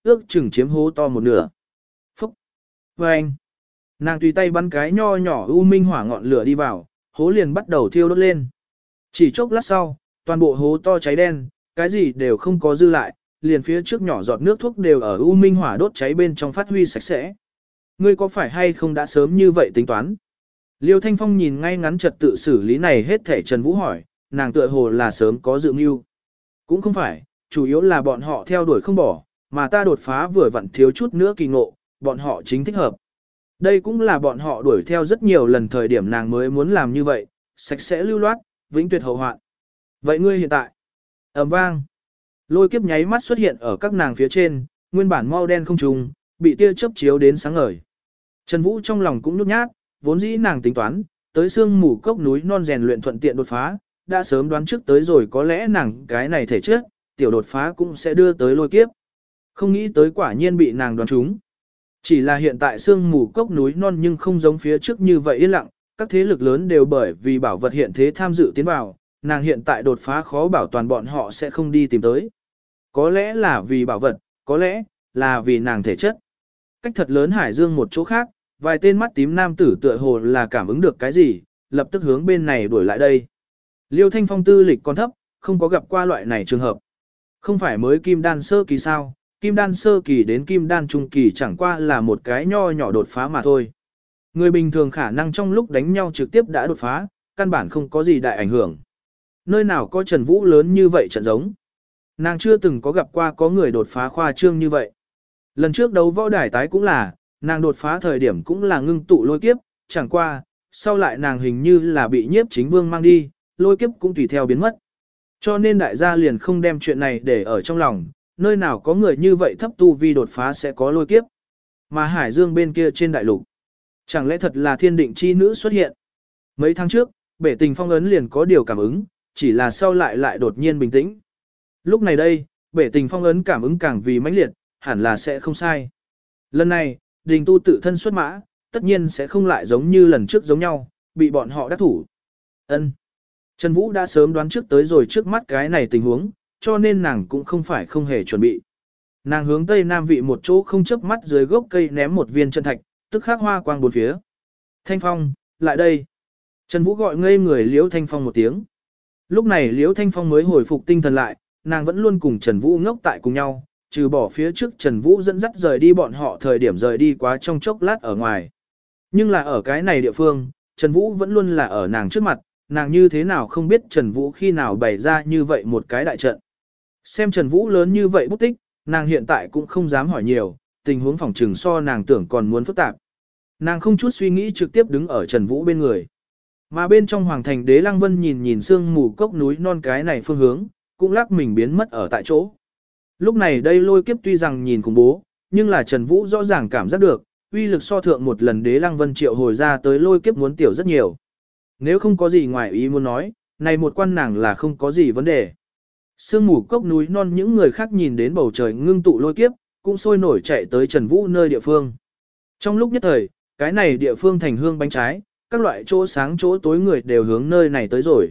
A: ước chừng chiếm hố to một nửa. Phúc! Và anh! Nàng tùy tay bắn cái nho nhỏ u minh hỏa ngọn lửa đi vào, hố liền bắt đầu thiêu đốt lên. Chỉ chốc lát sau, toàn bộ hố to cháy đen, cái gì đều không có dư lại, liền phía trước nhỏ giọt nước thuốc đều ở u minh hỏa đốt cháy bên trong phát huy sạch sẽ. Ngươi có phải hay không đã sớm như vậy tính toán? Liêu Thanh Phong nhìn ngay ngắn trật tự xử lý này hết thể Trần Vũ hỏi, nàng tựa hồ là sớm có dự mưu. Cũng không phải, chủ yếu là bọn họ theo đuổi không bỏ, mà ta đột phá vừa vặn thiếu chút nữa kỳ ngộ, bọn họ chính thích hợp. Đây cũng là bọn họ đuổi theo rất nhiều lần thời điểm nàng mới muốn làm như vậy, sạch sẽ lưu loát, vĩnh tuyệt hậu hoạn. Vậy ngươi hiện tại? Ầm vang. Lôi kiếp nháy mắt xuất hiện ở các nàng phía trên, nguyên bản mau đen không trùng, bị tia chớp chiếu đến sáng ngời. Trần Vũ trong lòng cũng nhút nhát, vốn dĩ nàng tính toán, tới sương mù cốc núi non rèn luyện thuận tiện đột phá, đã sớm đoán trước tới rồi có lẽ nàng cái này thể chất, tiểu đột phá cũng sẽ đưa tới lôi kiếp. Không nghĩ tới quả nhiên bị nàng đoán trúng. Chỉ là hiện tại sương mù cốc núi non nhưng không giống phía trước như vậy yên lặng, các thế lực lớn đều bởi vì bảo vật hiện thế tham dự tiến vào, nàng hiện tại đột phá khó bảo toàn bọn họ sẽ không đi tìm tới. Có lẽ là vì bảo vật, có lẽ là vì nàng thể chất. Cách thật lớn hải dương một chỗ khác, vài tên mắt tím nam tử tựa hồ là cảm ứng được cái gì, lập tức hướng bên này đuổi lại đây. Liêu Thanh Phong tư lịch còn thấp, không có gặp qua loại này trường hợp. Không phải mới kim đan sơ kỳ sao, kim đan sơ kỳ đến kim đan trung kỳ chẳng qua là một cái nho nhỏ đột phá mà thôi. Người bình thường khả năng trong lúc đánh nhau trực tiếp đã đột phá, căn bản không có gì đại ảnh hưởng. Nơi nào có Trần Vũ lớn như vậy trận giống. Nàng chưa từng có gặp qua có người đột phá khoa trương như vậy. Lần trước đấu võ đài tái cũng là, nàng đột phá thời điểm cũng là ngưng tụ lôi kiếp, chẳng qua, sau lại nàng hình như là bị nhiếp chính vương mang đi, lôi kiếp cũng tùy theo biến mất. Cho nên đại gia liền không đem chuyện này để ở trong lòng, nơi nào có người như vậy thấp tu vi đột phá sẽ có lôi kiếp. Mà Hải Dương bên kia trên đại lục, chẳng lẽ thật là thiên định chi nữ xuất hiện. Mấy tháng trước, bể tình phong ấn liền có điều cảm ứng, chỉ là sau lại lại đột nhiên bình tĩnh. Lúc này đây, bể tình phong ấn cảm ứng càng vì mãnh liệt, hẳn là sẽ không sai. Lần này, đình tu tự thân xuất mã, tất nhiên sẽ không lại giống như lần trước giống nhau, bị bọn họ đắc thủ. Ân. Trần Vũ đã sớm đoán trước tới rồi trước mắt cái này tình huống, cho nên nàng cũng không phải không hề chuẩn bị. Nàng hướng tây nam vị một chỗ không chớp mắt dưới gốc cây ném một viên chân thạch, tức khắc hoa quang bốn phía. Thanh Phong, lại đây. Trần Vũ gọi ngây người Liễu Thanh Phong một tiếng. Lúc này Liễu Thanh Phong mới hồi phục tinh thần lại, nàng vẫn luôn cùng Trần Vũ ngốc tại cùng nhau, trừ bỏ phía trước Trần Vũ dẫn dắt rời đi bọn họ thời điểm rời đi quá trong chốc lát ở ngoài. Nhưng là ở cái này địa phương, Trần Vũ vẫn luôn là ở nàng trước mặt, nàng như thế nào không biết Trần Vũ khi nào bày ra như vậy một cái đại trận. Xem Trần Vũ lớn như vậy bút tích, nàng hiện tại cũng không dám hỏi nhiều, tình huống phòng trừng so nàng tưởng còn muốn phức tạp. Nàng không chút suy nghĩ trực tiếp đứng ở Trần Vũ bên người. Mà bên trong hoàng thành Đế Lăng Vân nhìn nhìn sương mù cốc núi non cái này phương hướng, cũng lắc mình biến mất ở tại chỗ. Lúc này đây lôi kiếp tuy rằng nhìn khủng bố, nhưng là Trần Vũ rõ ràng cảm giác được, uy lực so thượng một lần Đế Lăng Vân triệu hồi ra tới lôi kiếp muốn tiểu rất nhiều. Nếu không có gì ngoài ý muốn nói, này một quan nàng là không có gì vấn đề. Sương mù cốc núi non những người khác nhìn đến bầu trời ngưng tụ lôi kiếp, cũng sôi nổi chạy tới Trần Vũ nơi địa phương. Trong lúc nhất thời, cái này địa phương thành hương bánh trái, các loại chỗ sáng chỗ tối người đều hướng nơi này tới rồi.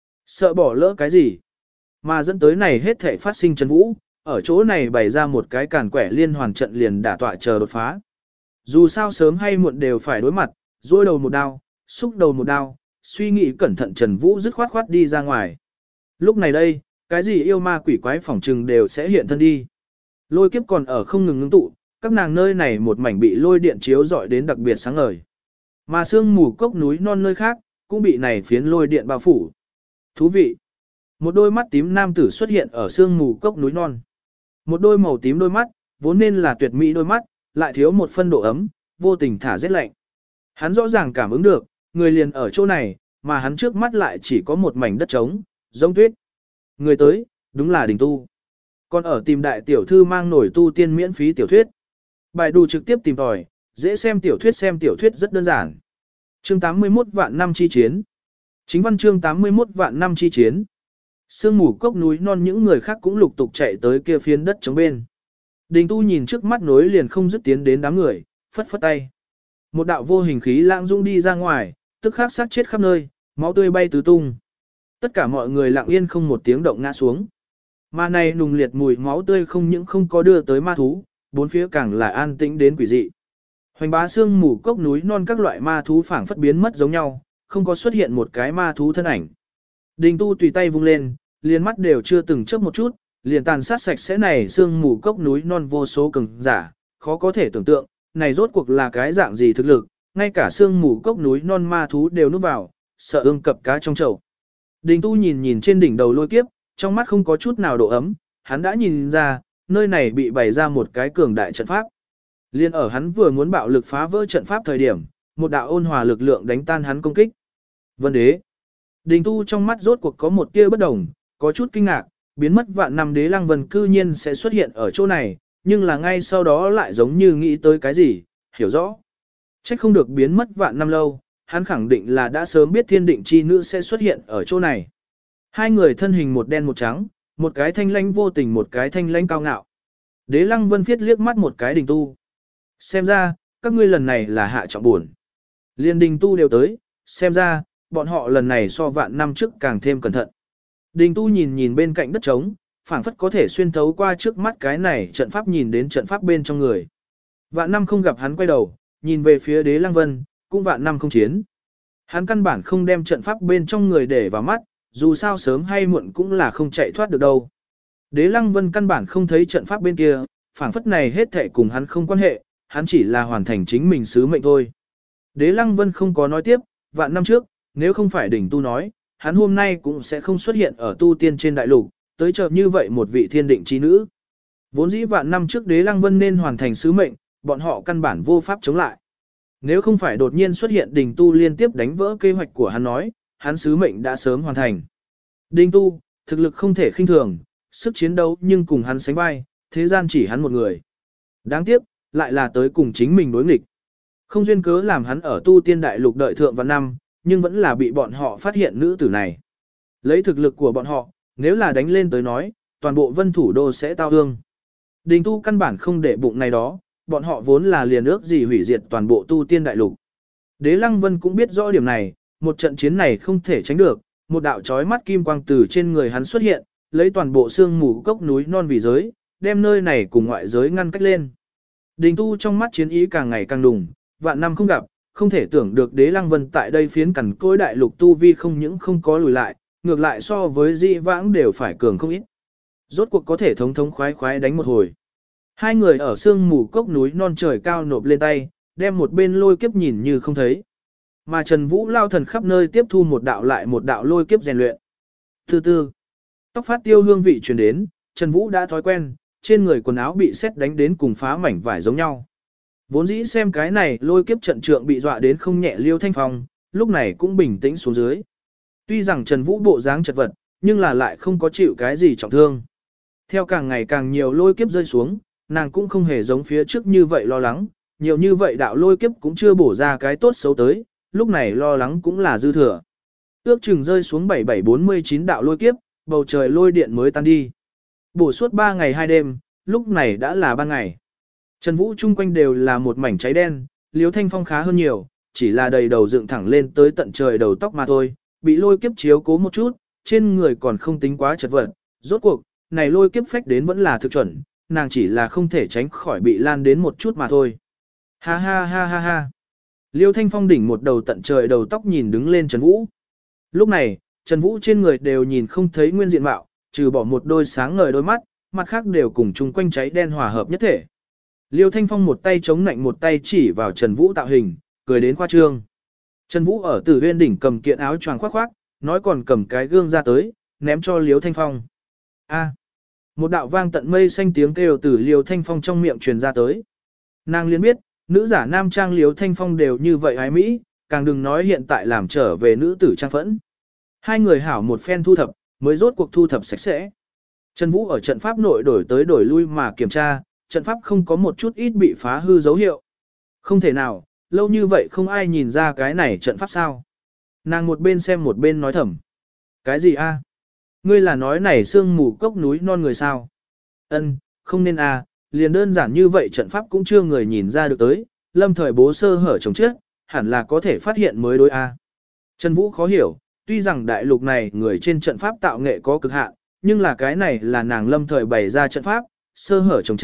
A: Sợ bỏ lỡ cái gì? Mà dẫn tới này hết thể phát sinh Trần Vũ, ở chỗ này bày ra một cái càn quẻ liên hoàn trận liền đả tọa chờ đột phá. Dù sao sớm hay muộn đều phải đối mặt, duỗi đầu một đao, xúc đầu một đao, suy nghĩ cẩn thận Trần Vũ dứt khoát khoát đi ra ngoài. Lúc này đây, cái gì yêu ma quỷ quái phỏng trừng đều sẽ hiện thân đi. Lôi kiếp còn ở không ngừng ngưng tụ, các nàng nơi này một mảnh bị lôi điện chiếu rọi đến đặc biệt sáng ngời. Mà sương mù cốc núi non nơi khác, cũng bị này phiến lôi điện bao phủ. Thú vị! Một đôi mắt tím nam tử xuất hiện ở sương mù cốc núi non. Một đôi màu tím đôi mắt, vốn nên là tuyệt mỹ đôi mắt, lại thiếu một phân độ ấm, vô tình thả rét lạnh. Hắn rõ ràng cảm ứng được, người liền ở chỗ này, mà hắn trước mắt lại chỉ có một mảnh đất trống, giống tuyết. Người tới, đúng là Đình Tu. Còn ở tìm đại tiểu thư mang nổi tu tiên miễn phí tiểu thuyết. Bài đù trực tiếp tìm tòi, dễ xem tiểu thuyết xem tiểu thuyết rất đơn giản. Chương tám mươi mốt vạn năm chi chiến. Chính văn chương tám mươi mốt vạn năm chi chiến. Sương mù cốc núi non những người khác cũng lục tục chạy tới kia phiến đất trống bên. Đình Tu nhìn trước mắt nối liền không dứt tiến đến đám người, phất phất tay. Một đạo vô hình khí lãng dũng đi ra ngoài, tức khắc sát chết khắp nơi, máu tươi bay tứ tung. Tất cả mọi người lặng yên không một tiếng động ngã xuống. Mà này nùng liệt mùi máu tươi không những không có đưa tới ma thú, bốn phía càng là an tĩnh đến quỷ dị. Hoành bá xương mù cốc núi non các loại ma thú phảng phất biến mất giống nhau, không có xuất hiện một cái ma thú thân ảnh. Đình Tu tùy tay vung lên, liền mắt đều chưa từng chớp một chút, liền tàn sát sạch sẽ này xương mù cốc núi non vô số cường giả, khó có thể tưởng tượng, này rốt cuộc là cái dạng gì thực lực, ngay cả xương mù cốc núi non ma thú đều núp vào, sợ ương cập cá trong chậu. Đình Tu nhìn nhìn trên đỉnh đầu lôi kiếp, trong mắt không có chút nào độ ấm, hắn đã nhìn ra, nơi này bị bày ra một cái cường đại trận pháp. Liên ở hắn vừa muốn bạo lực phá vỡ trận pháp thời điểm, một đạo ôn hòa lực lượng đánh tan hắn công kích. Vân đế. Đình Tu trong mắt rốt cuộc có một tia bất đồng, có chút kinh ngạc, biến mất vạn năm đế lăng vân cư nhiên sẽ xuất hiện ở chỗ này, nhưng là ngay sau đó lại giống như nghĩ tới cái gì, hiểu rõ. Trách không được biến mất vạn năm lâu, hắn khẳng định là đã sớm biết thiên định chi nữ sẽ xuất hiện ở chỗ này. Hai người thân hình một đen một trắng, một cái thanh lãnh vô tình một cái thanh lãnh cao ngạo. Đế lăng vân phiết liếc mắt một cái Đình Tu. Xem ra, các ngươi lần này là hạ trọng buồn. Liên Đình Tu đều tới, xem ra, bọn họ lần này so vạn năm trước càng thêm cẩn thận. Đình Tu nhìn nhìn bên cạnh đất trống, phảng phất có thể xuyên thấu qua trước mắt cái này trận pháp nhìn đến trận pháp bên trong người. Vạn năm không gặp hắn quay đầu, nhìn về phía đế lăng vân, cũng vạn năm không chiến. Hắn căn bản không đem trận pháp bên trong người để vào mắt, dù sao sớm hay muộn cũng là không chạy thoát được đâu. Đế lăng vân căn bản không thấy trận pháp bên kia, phảng phất này hết thảy cùng hắn không quan hệ, hắn chỉ là hoàn thành chính mình sứ mệnh thôi. Đế lăng vân không có nói tiếp, vạn năm trước, nếu không phải đỉnh tu nói, hắn hôm nay cũng sẽ không xuất hiện ở tu tiên trên đại lục, tới chợ như vậy một vị thiên định chi nữ. Vốn dĩ vạn năm trước đế lăng vân nên hoàn thành sứ mệnh, bọn họ căn bản vô pháp chống lại. Nếu không phải đột nhiên xuất hiện đỉnh tu liên tiếp đánh vỡ kế hoạch của hắn nói, hắn sứ mệnh đã sớm hoàn thành. Đỉnh tu, thực lực không thể khinh thường, sức chiến đấu nhưng cùng hắn sánh vai, thế gian chỉ hắn một người. Đáng tiếc, lại là tới cùng chính mình đối nghịch. Không duyên cớ làm hắn ở tu tiên đại lục đợi thượng vạn năm, nhưng vẫn là bị bọn họ phát hiện nữ tử này. Lấy thực lực của bọn họ, nếu là đánh lên tới nói, toàn bộ vân thủ đô sẽ tao hương. Đình tu căn bản không để bụng này đó, bọn họ vốn là liền ước gì hủy diệt toàn bộ tu tiên đại lục. Đế Lăng Vân cũng biết rõ điểm này, một trận chiến này không thể tránh được, một đạo chói mắt kim quang từ trên người hắn xuất hiện, lấy toàn bộ xương mù cốc núi non vì giới, đem nơi này cùng ngoại giới ngăn cách lên. Đình tu trong mắt chiến ý càng ngày càng đùng, vạn năm không gặp, không thể tưởng được Đế Lăng Vân tại đây phiến cẩn cối đại lục tu vi không những không có lùi lại, ngược lại so với dị vãng đều phải cường không ít. Rốt cuộc có thể thống thống khoái khoái đánh một hồi. Hai người ở sương mù cốc núi non trời cao nộp lên tay, đem một bên lôi kiếp nhìn như không thấy. Mà Trần Vũ lao thần khắp nơi tiếp thu một đạo lại một đạo lôi kiếp rèn luyện. Từ từ, tóc phát tiêu hương vị truyền đến, Trần Vũ đã thói quen, trên người quần áo bị sét đánh đến cùng phá mảnh vải giống nhau. Vốn dĩ xem cái này lôi kiếp trận trượng bị dọa đến không nhẹ Liêu Thanh Phong, lúc này cũng bình tĩnh xuống dưới. Tuy rằng Trần Vũ bộ dáng chật vật, nhưng là lại không có chịu cái gì trọng thương. Theo càng ngày càng nhiều lôi kiếp rơi xuống, nàng cũng không hề giống phía trước như vậy lo lắng, nhiều như vậy đạo lôi kiếp cũng chưa bổ ra cái tốt xấu tới, lúc này lo lắng cũng là dư thừa. Ước chừng rơi xuống bảy bảy bốn mươi chín đạo lôi kiếp, bầu trời lôi điện mới tan đi. Bổ suốt ba ngày hai đêm, lúc này đã là ban ngày. Trần Vũ chung quanh đều là một mảnh cháy đen, Liêu Thanh Phong khá hơn nhiều, chỉ là đầy đầu dựng thẳng lên tới tận trời đầu tóc mà thôi, bị lôi kiếp chiếu cố một chút, trên người còn không tính quá chật vật. Rốt cuộc, này lôi kiếp phách đến vẫn là thực chuẩn, nàng chỉ là không thể tránh khỏi bị lan đến một chút mà thôi. Ha ha ha ha ha. Liêu Thanh Phong đỉnh một đầu tận trời đầu tóc nhìn đứng lên Trần Vũ. Lúc này, Trần Vũ trên người đều nhìn không thấy nguyên diện mạo, trừ bỏ một đôi sáng ngời đôi mắt, mặt khác đều cùng chung quanh cháy đen hòa hợp nhất thể. Liêu Thanh Phong một tay chống nạnh một tay chỉ vào Trần Vũ tạo hình, cười đến khoa trương. Trần Vũ ở Tử Huyên đỉnh cầm kiện áo choàng khoác khoác, nói còn cầm cái gương ra tới, ném cho Liêu Thanh Phong. A. Một đạo vang tận mây xanh tiếng kêu từ Liêu Thanh Phong trong miệng truyền ra tới. Nàng liền biết, nữ giả nam trang Liêu Thanh Phong đều như vậy ái mỹ, càng đừng nói hiện tại làm trở về nữ tử trang phẫn. Hai người hảo một phen thu thập, mới rốt cuộc thu thập sạch sẽ. Trần Vũ ở trận pháp nội đổi tới đổi lui mà kiểm tra, trận pháp không có một chút ít bị phá hư dấu hiệu. Không thể nào, lâu như vậy không ai nhìn ra cái này trận pháp sao. Nàng một bên xem một bên nói thầm. Cái gì a? Ngươi là nói này sương mù cốc núi non người sao? Ân, không nên a, liền đơn giản như vậy trận pháp cũng chưa người nhìn ra được tới, lâm thời bố sơ hở chống chết, hẳn là có thể phát hiện mới đối a. Trần Vũ khó hiểu, tuy rằng đại lục này người trên trận pháp tạo nghệ có cực hạn, nhưng là cái này là nàng lâm thời bày ra trận pháp, sơ hở chống chết,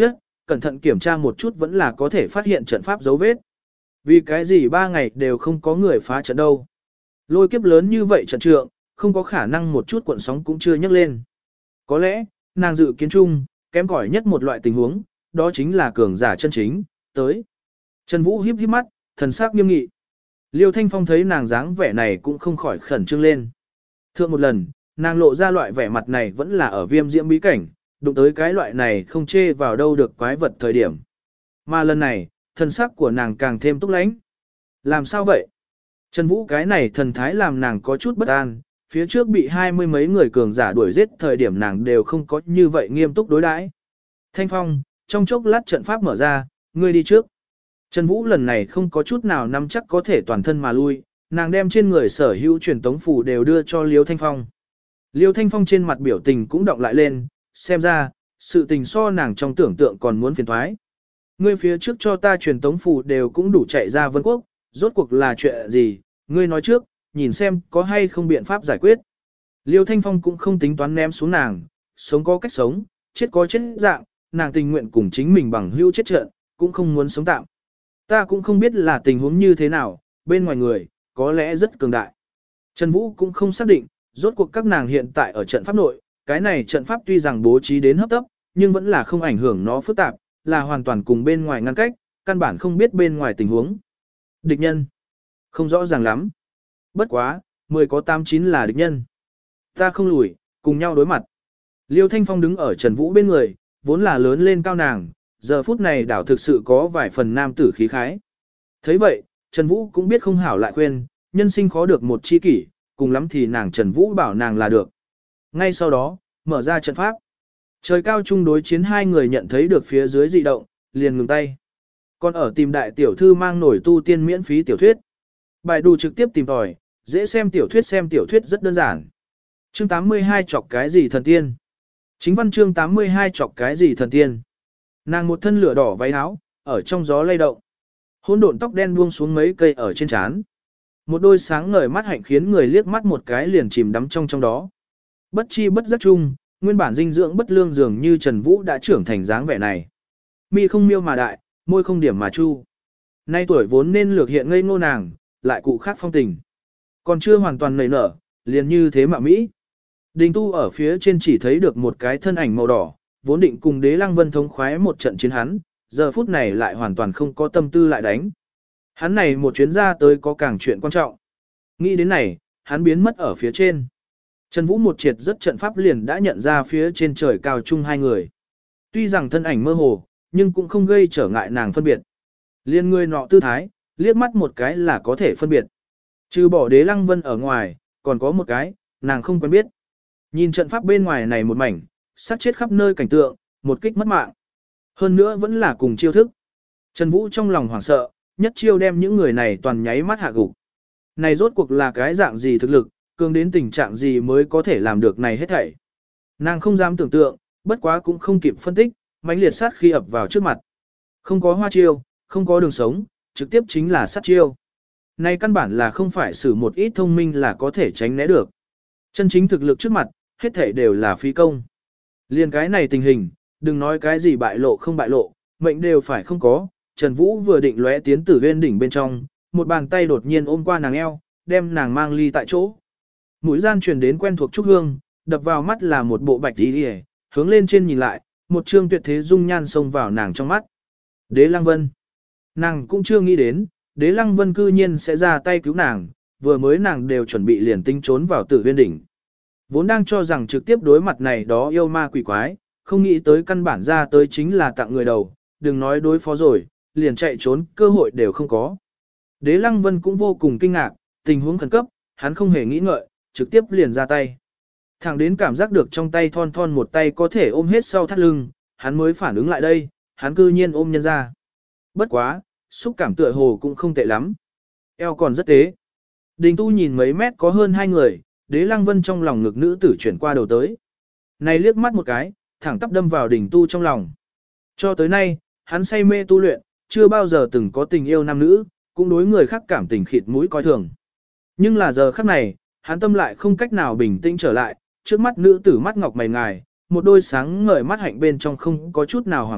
A: cẩn thận kiểm tra một chút vẫn là có thể phát hiện trận pháp dấu vết. Vì cái gì ba ngày đều không có người phá trận đâu. Lôi kiếp lớn như vậy trận trượng, không có khả năng một chút cuộn sóng cũng chưa nhấc lên. Có lẽ, nàng dự kiến chung, kém cỏi nhất một loại tình huống, đó chính là cường giả chân chính, tới. Trần Vũ híp híp mắt, thần sắc nghiêm nghị. Liêu Thanh Phong thấy nàng dáng vẻ này cũng không khỏi khẩn trương lên. Thượng một lần, nàng lộ ra loại vẻ mặt này vẫn là ở viêm diễm bí cảnh, đụng tới cái loại này không chê vào đâu được quái vật thời điểm. Mà lần này, thần sắc của nàng càng thêm túc lãnh. Làm sao vậy? Trần Vũ cái này thần thái làm nàng có chút bất an, phía trước bị hai mươi mấy người cường giả đuổi giết thời điểm nàng đều không có như vậy nghiêm túc đối đãi. Thanh Phong, trong chốc lát trận pháp mở ra, ngươi đi trước. Trần Vũ lần này không có chút nào nắm chắc có thể toàn thân mà lui, nàng đem trên người sở hữu truyền tống phù đều đưa cho Liêu Thanh Phong. Liêu Thanh Phong trên mặt biểu tình cũng động lại lên, xem ra, sự tình so nàng trong tưởng tượng còn muốn phiền thoái. Ngươi phía trước cho ta truyền tống phù đều cũng đủ chạy ra Vân Quốc, rốt cuộc là chuyện gì, ngươi nói trước, nhìn xem có hay không biện pháp giải quyết. Liêu Thanh Phong cũng không tính toán ném xuống nàng, sống có cách sống, chết có chết dạng, nàng tình nguyện cùng chính mình bằng hữu chết trận, cũng không muốn sống tạm. Ta cũng không biết là tình huống như thế nào, bên ngoài người, có lẽ rất cường đại. Trần Vũ cũng không xác định, rốt cuộc các nàng hiện tại ở trận pháp nội, cái này trận pháp tuy rằng bố trí đến hấp tấp, nhưng vẫn là không ảnh hưởng nó phức tạp, là hoàn toàn cùng bên ngoài ngăn cách, căn bản không biết bên ngoài tình huống. Địch nhân, không rõ ràng lắm. Bất quá, mười có tám chín là địch nhân. Ta không lùi, cùng nhau đối mặt. Liêu Thanh Phong đứng ở Trần Vũ bên người, vốn là lớn lên cao nàng, giờ phút này đảo thực sự có vài phần nam tử khí khái. Thấy vậy, Trần Vũ cũng biết không hảo lại khuyên, nhân sinh khó được một chi kỷ, cùng lắm thì nàng Trần Vũ bảo nàng là được. Ngay sau đó, mở ra trận pháp. Trời cao chung đối chiến hai người nhận thấy được phía dưới dị động, liền ngừng tay. Còn ở tìm đại tiểu thư mang nổi tu tiên miễn phí tiểu thuyết. Bài đù trực tiếp tìm tòi, dễ xem tiểu thuyết xem tiểu thuyết rất đơn giản. Chương tám mươi hai chọc cái gì thần tiên. Chính văn chương tám mươi hai chọc cái gì thần tiên. Nàng một thân lửa đỏ váy áo, ở trong gió lay động. Hỗn độn tóc đen buông xuống mấy cây ở trên trán. Một đôi sáng ngời mắt hạnh khiến người liếc mắt một cái liền chìm đắm trong trong đó. Bất chi bất giác chung, nguyên bản dinh dưỡng bất lương dường như Trần Vũ đã trưởng thành dáng vẻ này. Mi không miêu mà đại, môi không điểm mà chu. Nay tuổi vốn nên lược hiện ngây ngô nàng, lại cụ khác phong tình. Còn chưa hoàn toàn nảy nở, liền như thế mà Mỹ. Đình tu ở phía trên chỉ thấy được một cái thân ảnh màu đỏ, vốn định cùng đế lăng vân thống khoái một trận chiến hắn, giờ phút này lại hoàn toàn không có tâm tư lại đánh. Hắn này một chuyến ra tới có càng chuyện quan trọng. Nghĩ đến này, hắn biến mất ở phía trên. Trần Vũ một triệt rất trận pháp liền đã nhận ra phía trên trời cao chung hai người. Tuy rằng thân ảnh mơ hồ, nhưng cũng không gây trở ngại nàng phân biệt. Liên người nọ tư thái, liếc mắt một cái là có thể phân biệt. Trừ bỏ đế lăng vân ở ngoài, còn có một cái, nàng không quen biết. Nhìn trận pháp bên ngoài này một mảnh, sát chết khắp nơi cảnh tượng, một kích mất mạng. Hơn nữa vẫn là cùng chiêu thức. Trần Vũ trong lòng hoảng sợ, nhất chiêu đem những người này toàn nháy mắt hạ gục. Này rốt cuộc là cái dạng gì thực lực, cường đến tình trạng gì mới có thể làm được này hết thảy. Nàng không dám tưởng tượng, bất quá cũng không kịp phân tích, mãnh liệt sát khi ập vào trước mặt. Không có hoa chiêu, không có đường sống, trực tiếp chính là sát chiêu. Này căn bản là không phải sử một ít thông minh là có thể tránh né được. Chân chính thực lực trước mặt, hết thảy đều là phí công. Liên cái này tình hình, đừng nói cái gì bại lộ không bại lộ, mệnh đều phải không có. Trần Vũ vừa định lóe tiến tử viên đỉnh bên trong, một bàn tay đột nhiên ôm qua nàng eo, đem nàng mang ly tại chỗ. Mũi gian truyền đến quen thuộc trúc hương, đập vào mắt là một bộ bạch tí đi, hướng lên trên nhìn lại, một trương tuyệt thế dung nhan xông vào nàng trong mắt. Đế Lăng Vân. Nàng cũng chưa nghĩ đến, Đế Lăng Vân cư nhiên sẽ ra tay cứu nàng, vừa mới nàng đều chuẩn bị liền tinh trốn vào tử viên đỉnh. Vốn đang cho rằng trực tiếp đối mặt này đó yêu ma quỷ quái, không nghĩ tới căn bản ra tới chính là tặng người đầu, đừng nói đối phó rồi, liền chạy trốn cơ hội đều không có. Đế Lăng Vân cũng vô cùng kinh ngạc, tình huống khẩn cấp, hắn không hề nghĩ ngợi, trực tiếp liền ra tay. Thẳng đến cảm giác được trong tay thon thon một tay có thể ôm hết sau thắt lưng, hắn mới phản ứng lại đây, hắn cư nhiên ôm nhân ra. Bất quá, xúc cảm tựa hồ cũng không tệ lắm. Eo còn rất tế. Đình tu nhìn mấy mét có hơn hai người, Đế Lăng Vân trong lòng ngực nữ tử chuyển qua đầu tới. Này liếc mắt một cái, thẳng tắp đâm vào đình tu trong lòng. Cho tới nay, hắn say mê tu luyện, chưa bao giờ từng có tình yêu nam nữ, cũng đối người khác cảm tình khịt mũi coi thường. Nhưng là giờ khắc này, hắn tâm lại không cách nào bình tĩnh trở lại, trước mắt nữ tử mắt ngọc mày ngài, một đôi sáng ngời mắt hạnh bên trong không có chút nào hoảng loạn,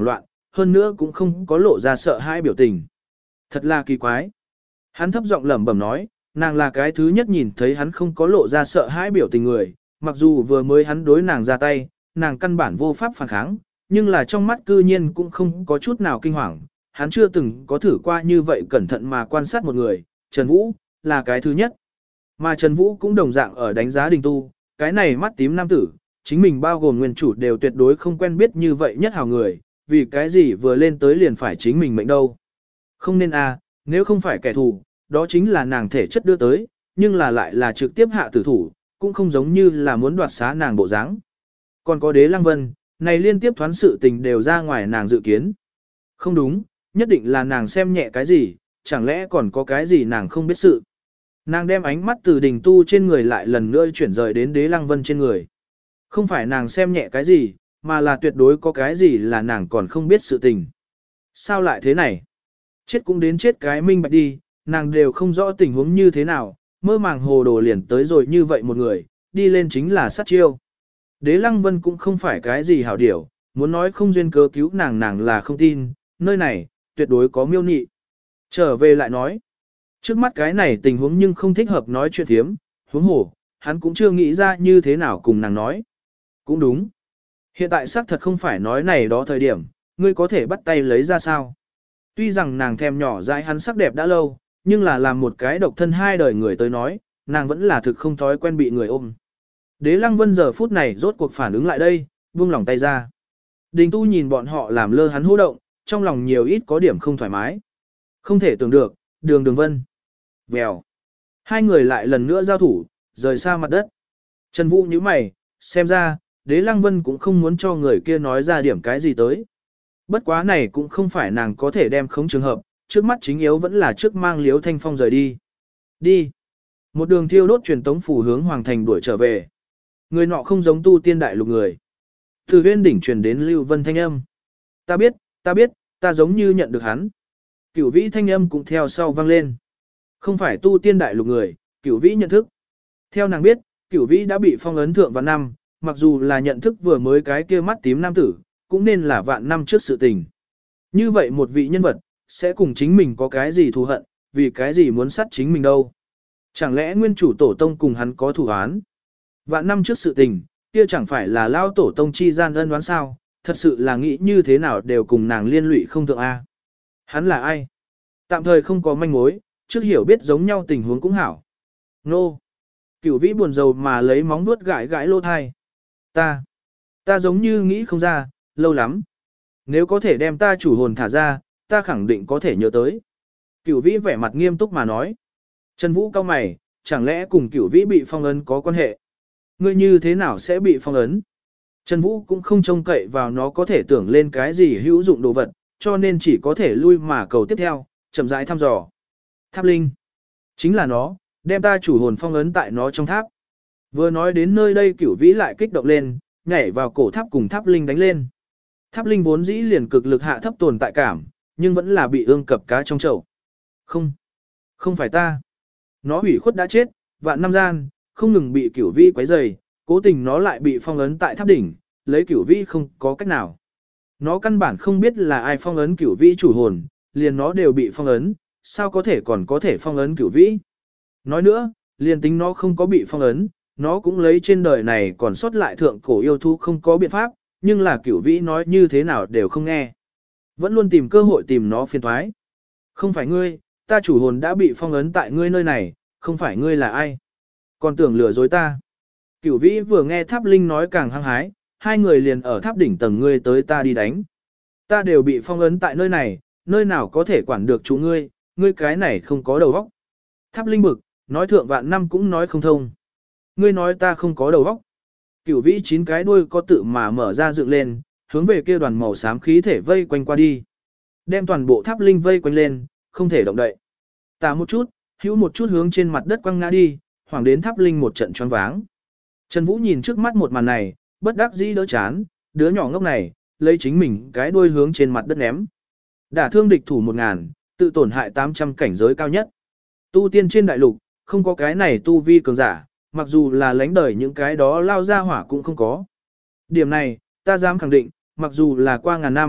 A: hơn nữa cũng không có lộ ra sợ hãi biểu tình. Thật là kỳ quái. Hắn thấp giọng lẩm bẩm nói, nàng là cái thứ nhất nhìn thấy hắn không có lộ ra sợ hãi biểu tình người, mặc dù vừa mới hắn đối nàng ra tay, nàng căn bản vô pháp phản kháng, nhưng là trong mắt cư nhiên cũng không có chút nào kinh hoàng, hắn chưa từng có thử qua như vậy cẩn thận mà quan sát một người, Trần Vũ, là cái thứ nhất. Mà Trần Vũ cũng đồng dạng ở đánh giá Đình Tu, cái này mắt tím nam tử, chính mình bao gồm nguyên chủ đều tuyệt đối không quen biết như vậy nhất hào người, vì cái gì vừa lên tới liền phải chính mình mệnh đâu. Không nên à, nếu không phải kẻ thù, đó chính là nàng thể chất đưa tới, nhưng là lại là trực tiếp hạ tử thủ, cũng không giống như là muốn đoạt xá nàng bộ dáng. Còn có Đế Lăng Vân, này liên tiếp thoán sự tình đều ra ngoài nàng dự kiến. Không đúng, nhất định là nàng xem nhẹ cái gì, chẳng lẽ còn có cái gì nàng không biết sự. Nàng đem ánh mắt từ Đình Tu trên người lại lần nữa chuyển rời đến Đế Lăng Vân trên người. Không phải nàng xem nhẹ cái gì, mà là tuyệt đối có cái gì là nàng còn không biết sự tình. Sao lại thế này? Chết cũng đến chết cái minh bạch đi, nàng đều không rõ tình huống như thế nào, mơ màng hồ đồ liền tới rồi như vậy một người, đi lên chính là sát chiêu. Đế Lăng Vân cũng không phải cái gì hảo điểu, muốn nói không duyên cớ cứu nàng nàng là không tin, nơi này, tuyệt đối có miêu nị. Trở về lại nói, trước mắt cái này tình huống nhưng không thích hợp nói chuyện thiếm, huống hồ, hắn cũng chưa nghĩ ra như thế nào cùng nàng nói. Cũng đúng. Hiện tại xác thật không phải nói này đó thời điểm, ngươi có thể bắt tay lấy ra sao. Tuy rằng nàng thèm nhỏ dãi hắn sắc đẹp đã lâu, nhưng là làm một cái độc thân hai đời người tới nói, nàng vẫn là thực không thói quen bị người ôm. Đế Lăng Vân giờ phút này rốt cuộc phản ứng lại đây, buông lòng tay ra. Đình Tu nhìn bọn họ làm lơ hắn hô động, trong lòng nhiều ít có điểm không thoải mái. Không thể tưởng được, đường đường vân. Vèo. Hai người lại lần nữa giao thủ, rời xa mặt đất. Trần Vũ nhíu mày, xem ra, Đế Lăng Vân cũng không muốn cho người kia nói ra điểm cái gì tới. Bất quá này cũng không phải nàng có thể đem khống trường hợp, trước mắt chính yếu vẫn là trước mang Liếu Thanh Phong rời đi. Đi. Một đường thiêu đốt truyền tống phủ hướng Hoàng Thành đuổi trở về. Người nọ không giống tu tiên đại lục người. Từ viên đỉnh truyền đến Lưu Vân thanh âm. Ta biết, ta biết, ta giống như nhận được hắn. Cửu vĩ thanh âm cũng theo sau vang lên. Không phải tu tiên đại lục người, cửu vĩ nhận thức. Theo nàng biết, cửu vĩ đã bị phong ấn thượng vạn năm, mặc dù là nhận thức vừa mới cái kia mắt tím nam tử, cũng nên là vạn năm trước sự tình. Như vậy một vị nhân vật, sẽ cùng chính mình có cái gì thù hận, vì cái gì muốn sát chính mình đâu. Chẳng lẽ nguyên chủ tổ tông cùng hắn có thù án? Vạn năm trước sự tình, kia chẳng phải là lao tổ tông chi gian ân đoán sao, thật sự là nghĩ như thế nào đều cùng nàng liên lụy không thượng A. Hắn là ai? Tạm thời không có manh mối, trước hiểu biết giống nhau tình huống cũng hảo. Nô! Cửu vĩ buồn rầu mà lấy móng vuốt gãi gãi lô thai. Ta! Ta giống như nghĩ không ra, lâu lắm. Nếu có thể đem ta chủ hồn thả ra, ta khẳng định có thể nhớ tới. Cửu vĩ vẻ mặt nghiêm túc mà nói. Trần Vũ cao mày, chẳng lẽ cùng cửu vĩ bị phong ấn có quan hệ? Ngươi như thế nào sẽ bị phong ấn? Trần Vũ cũng không trông cậy vào nó có thể tưởng lên cái gì hữu dụng đồ vật, cho nên chỉ có thể lui mà cầu tiếp theo, chậm rãi thăm dò. Tháp linh. Chính là nó, đem ta chủ hồn phong ấn tại nó trong tháp. Vừa nói đến nơi đây cửu vĩ lại kích động lên, nhảy vào cổ tháp cùng tháp linh đánh lên. Tháp linh vốn dĩ liền cực lực hạ thấp tồn tại cảm, nhưng vẫn là bị ương cập cá trong chậu. Không, không phải ta. Nó hủy khuất đã chết, vạn năm gian, không ngừng bị cửu vĩ quấy rầy, cố tình nó lại bị phong ấn tại tháp đỉnh, lấy cửu vĩ không có cách nào. Nó căn bản không biết là ai phong ấn cửu vĩ chủ hồn, liền nó đều bị phong ấn, sao có thể còn có thể phong ấn cửu vĩ. Nói nữa, liền tính nó không có bị phong ấn, nó cũng lấy trên đời này còn sót lại thượng cổ yêu thú không có biện pháp, nhưng là cửu vĩ nói như thế nào đều không nghe. Vẫn luôn tìm cơ hội tìm nó phiền thoái. Không phải ngươi, ta chủ hồn đã bị phong ấn tại ngươi nơi này, không phải ngươi là ai. Còn tưởng lừa dối ta. Cửu vĩ vừa nghe tháp linh nói càng hăng hái, hai người liền ở tháp đỉnh tầng ngươi tới ta đi đánh. Ta đều bị phong ấn tại nơi này, nơi nào có thể quản được chủ ngươi, ngươi cái này không có đầu óc. Tháp linh bực, nói thượng vạn năm cũng nói không thông. Ngươi nói ta không có đầu óc. Cửu vĩ chín cái đuôi có tự mà mở ra dựng lên, hướng về kia đoàn màu xám khí thể vây quanh qua đi. Đem toàn bộ tháp linh vây quanh lên, không thể động đậy. Tả một chút, hữu một chút hướng trên mặt đất quăng ngã đi, hoàng đến tháp linh một trận choáng váng. Trần Vũ nhìn trước mắt một màn này, bất đắc dĩ đỡ chán, đứa nhỏ ngốc này, lấy chính mình cái đuôi hướng trên mặt đất ném. Đả thương địch thủ một ngàn, tự tổn hại tám trăm cảnh giới cao nhất. Tu tiên trên đại lục, không có cái này tu vi cường giả, mặc dù là lãnh đời những cái đó lao ra hỏa cũng không có. Điểm này, ta dám khẳng định, mặc dù là qua ngàn năm,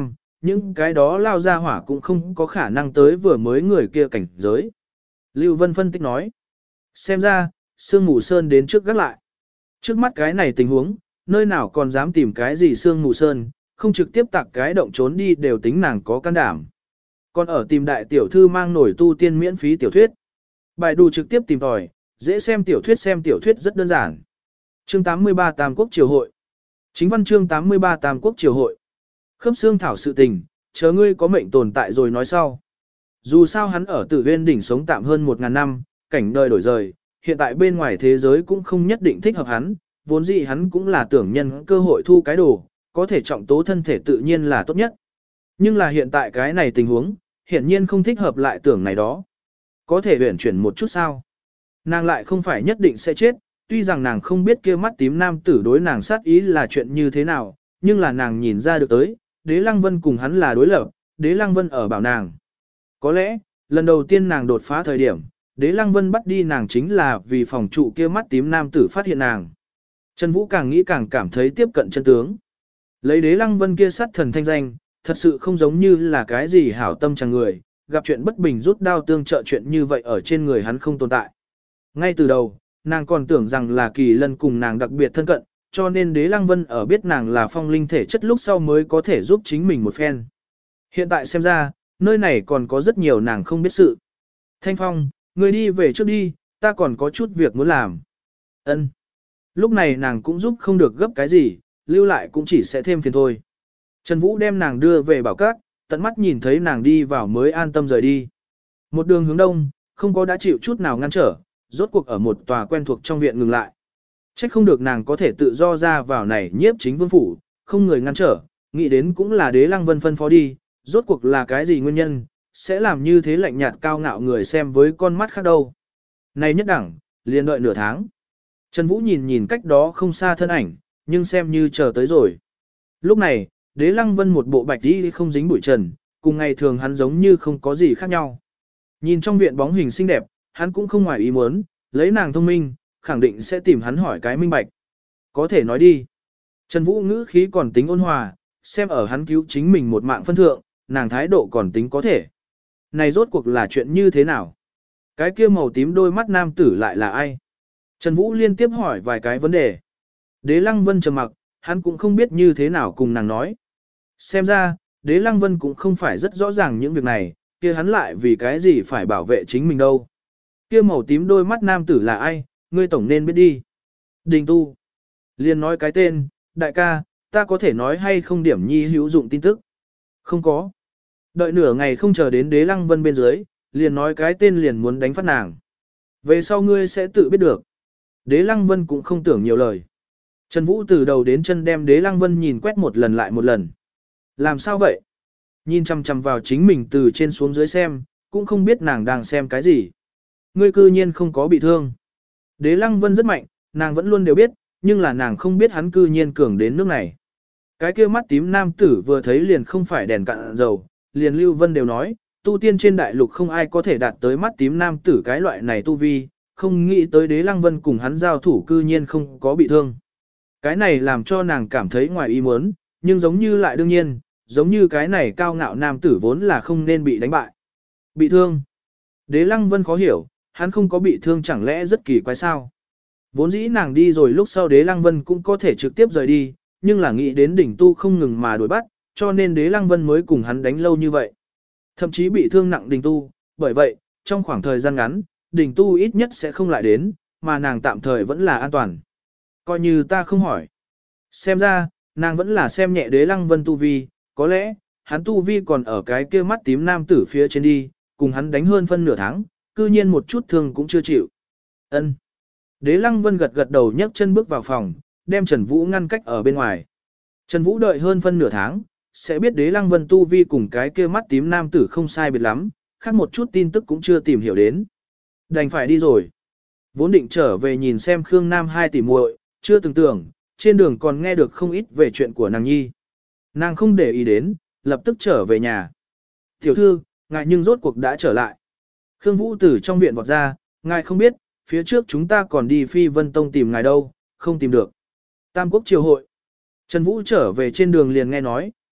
A: những cái đó lao ra hỏa cũng không có khả năng tới vừa mới người kia cảnh giới. Lưu Vân phân tích nói, xem ra, Sương Mù Sơn đến trước gác lại. Trước mắt cái này tình huống, nơi nào còn dám tìm cái gì Sương Mù Sơn, không trực tiếp tạc cái động trốn đi đều tính nàng có can đảm. Còn ở tìm đại tiểu thư mang nổi tu tiên miễn phí tiểu thuyết. Bài đù trực tiếp tìm tòi, dễ xem tiểu thuyết xem tiểu thuyết rất đơn giản. Chương tám mươi ba Tam Quốc Triều Hội. Chính văn chương tám mươi ba Tam Quốc Triều Hội. Khớp xương thảo sự tình, chờ ngươi có mệnh tồn tại rồi nói sau. Dù sao hắn ở Tử Viên đỉnh sống tạm hơn một ngàn năm, cảnh đời đổi rời, hiện tại bên ngoài thế giới cũng không nhất định thích hợp hắn, vốn dĩ hắn cũng là tưởng nhân cơ hội thu cái đồ, có thể trọng tố thân thể tự nhiên là tốt nhất. Nhưng là hiện tại cái này tình huống, hiển nhiên không thích hợp lại tưởng này đó. Có thể huyển chuyển một chút sao? Nàng lại không phải nhất định sẽ chết, tuy rằng nàng không biết kia mắt tím nam tử đối nàng sát ý là chuyện như thế nào, nhưng là nàng nhìn ra được tới, Đế Lăng Vân cùng hắn là đối lập, Đế Lăng Vân ở bảo nàng. Có lẽ, lần đầu tiên nàng đột phá thời điểm, Đế Lăng Vân bắt đi nàng chính là vì phòng trụ kia mắt tím nam tử phát hiện nàng. Trần Vũ càng nghĩ càng cảm thấy tiếp cận chân tướng. Lấy Đế Lăng Vân kia sát thần thanh danh, thật sự không giống như là cái gì hảo tâm chẳng người, gặp chuyện bất bình rút đao tương trợ chuyện như vậy ở trên người hắn không tồn tại. Ngay từ đầu, nàng còn tưởng rằng là Kỳ Lân cùng nàng đặc biệt thân cận, cho nên Đế Lăng Vân ở biết nàng là phong linh thể chất lúc sau mới có thể giúp chính mình một phen. Hiện tại xem ra, nơi này còn có rất nhiều nàng không biết sự. Thanh Phong, người đi về trước đi, ta còn có chút việc muốn làm. Ân. Lúc này nàng cũng giúp không được gấp cái gì, lưu lại cũng chỉ sẽ thêm phiền thôi. Trần Vũ đem nàng đưa về bảo các, tận mắt nhìn thấy nàng đi vào mới an tâm rời đi. Một đường hướng đông, không có đã chịu chút nào ngăn trở, rốt cuộc ở một tòa quen thuộc trong viện ngừng lại. Trách không được nàng có thể tự do ra vào này nhiếp chính vương phủ, không người ngăn trở, nghĩ đến cũng là Đế Lăng Vân phân phó đi, rốt cuộc là cái gì nguyên nhân, sẽ làm như thế lạnh nhạt cao ngạo người xem với con mắt khác đâu. Này nhất đẳng, liền đợi nửa tháng. Trần Vũ nhìn nhìn cách đó không xa thân ảnh, nhưng xem như chờ tới rồi. Lúc này, Đế Lăng Vân một bộ bạch đi không dính bụi trần, cùng ngày thường hắn giống như không có gì khác nhau. Nhìn trong viện bóng hình xinh đẹp, hắn cũng không ngoài ý muốn, lấy nàng thông minh, khẳng định sẽ tìm hắn hỏi cái minh bạch. Có thể nói đi. Trần Vũ ngữ khí còn tính ôn hòa, xem ở hắn cứu chính mình một mạng phân thượng, nàng thái độ còn tính có thể. Này rốt cuộc là chuyện như thế nào? Cái kia màu tím đôi mắt nam tử lại là ai? Trần Vũ liên tiếp hỏi vài cái vấn đề. Đế Lăng Vân trầm mặc, hắn cũng không biết như thế nào cùng nàng nói. Xem ra, Đế Lăng Vân cũng không phải rất rõ ràng những việc này, kia hắn lại vì cái gì phải bảo vệ chính mình đâu. Kia màu tím đôi mắt nam tử là ai, ngươi tổng nên biết đi. Đình Tu. Liên nói cái tên, đại ca, ta có thể nói hay không điểm nhi hữu dụng tin tức. Không có. Đợi nửa ngày không chờ đến Đế Lăng Vân bên dưới, liền nói cái tên liền muốn đánh phát nàng. Về sau ngươi sẽ tự biết được. Đế Lăng Vân cũng không tưởng nhiều lời. Trần Vũ từ đầu đến chân đem Đế Lăng Vân nhìn quét một lần lại một lần. Làm sao vậy? Nhìn chằm chằm vào chính mình từ trên xuống dưới xem, cũng không biết nàng đang xem cái gì. Ngươi cư nhiên không có bị thương. Đế Lăng Vân rất mạnh, nàng vẫn luôn đều biết, nhưng là nàng không biết hắn cư nhiên cường đến nước này. Cái kia mắt tím nam tử vừa thấy liền không phải đèn cạn dầu, liền Lưu Vân đều nói, tu tiên trên đại lục không ai có thể đạt tới mắt tím nam tử cái loại này tu vi, không nghĩ tới Đế Lăng Vân cùng hắn giao thủ cư nhiên không có bị thương. Cái này làm cho nàng cảm thấy ngoài ý muốn, nhưng giống như lại đương nhiên, giống như cái này cao ngạo nam tử vốn là không nên bị đánh bại. Bị thương. Đế Lăng Vân khó hiểu, hắn không có bị thương chẳng lẽ rất kỳ quái sao. Vốn dĩ nàng đi rồi lúc sau Đế Lăng Vân cũng có thể trực tiếp rời đi, nhưng là nghĩ đến đỉnh tu không ngừng mà đuổi bắt, cho nên Đế Lăng Vân mới cùng hắn đánh lâu như vậy. Thậm chí bị thương nặng đỉnh tu, bởi vậy, trong khoảng thời gian ngắn, đỉnh tu ít nhất sẽ không lại đến, mà nàng tạm thời vẫn là an toàn. Coi như ta không hỏi. Xem ra, nàng vẫn là xem nhẹ Đế Lăng Vân tu vi, có lẽ, hắn tu vi còn ở cái kia mắt tím nam tử phía trên đi, cùng hắn đánh hơn phân nửa tháng, cư nhiên một chút thương cũng chưa chịu. Ân. Đế Lăng Vân gật gật đầu nhấc chân bước vào phòng, đem Trần Vũ ngăn cách ở bên ngoài. Trần Vũ đợi hơn phân nửa tháng, sẽ biết Đế Lăng Vân tu vi cùng cái kia mắt tím nam tử không sai biệt lắm, khác một chút tin tức cũng chưa tìm hiểu đến. Đành phải đi rồi. Vốn định trở về nhìn xem Khương Nam hai tỷ muội, chưa từng tưởng, trên đường còn nghe được không ít về chuyện của nàng nhi. Nàng không để ý đến, lập tức trở về nhà. Tiểu thư, ngài nhưng rốt cuộc đã trở lại. Khương Vũ từ trong viện vọt ra, ngài không biết, phía trước chúng ta còn đi Phi Vân Tông tìm ngài đâu, không tìm được. Tam Quốc Triều Hội. Trần Vũ trở về trên đường liền nghe nói,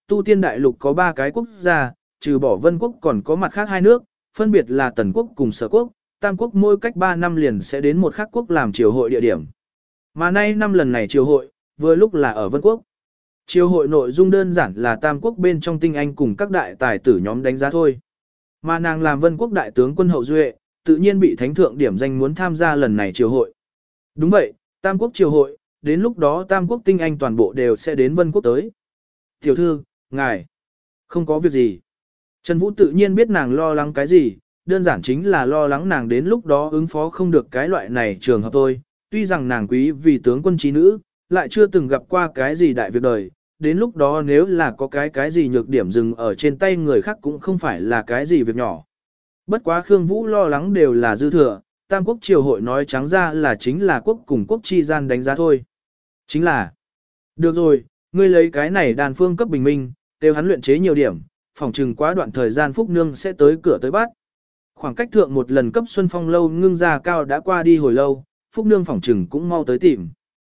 A: tu tiên đại lục có ba cái quốc gia, trừ bỏ Vân quốc còn có mặt khác hai nước, phân biệt là Tần quốc cùng Sở quốc, Tam quốc mỗi cách ba năm liền sẽ đến một khác quốc làm triều hội địa điểm. Mà nay năm lần này triều hội, vừa lúc là ở Vân quốc. Triều hội nội dung đơn giản là Tam quốc bên trong tinh anh cùng các đại tài tử nhóm đánh giá thôi. Mà nàng làm Vân quốc đại tướng quân hậu duệ, tự nhiên bị thánh thượng điểm danh muốn tham gia lần này triều hội. Đúng vậy, Tam quốc triều hội, đến lúc đó Tam quốc tinh anh toàn bộ đều sẽ đến Vân quốc tới. Tiểu thư, ngài, không có việc gì. Trần Vũ tự nhiên biết nàng lo lắng cái gì, đơn giản chính là lo lắng nàng đến lúc đó ứng phó không được cái loại này trường hợp thôi. Tuy rằng nàng quý vì tướng quân trí nữ, lại chưa từng gặp qua cái gì đại việc đời, đến lúc đó nếu là có cái cái gì nhược điểm dừng ở trên tay người khác cũng không phải là cái gì việc nhỏ. Bất quá Khương Vũ lo lắng đều là dư thừa, Tam quốc triều hội nói trắng ra là chính là quốc cùng quốc chi gian đánh giá thôi. Chính là, được rồi, ngươi lấy cái này đàn phương cấp bình minh, đều hắn luyện chế nhiều điểm, phòng trừng quá đoạn thời gian Phúc Nương sẽ tới cửa tới bắt. Khoảng cách thượng một lần cấp Xuân Phong lâu ngưng ra cao đã qua đi hồi lâu, Phúc Nương phòng trừng cũng mau tới tìm.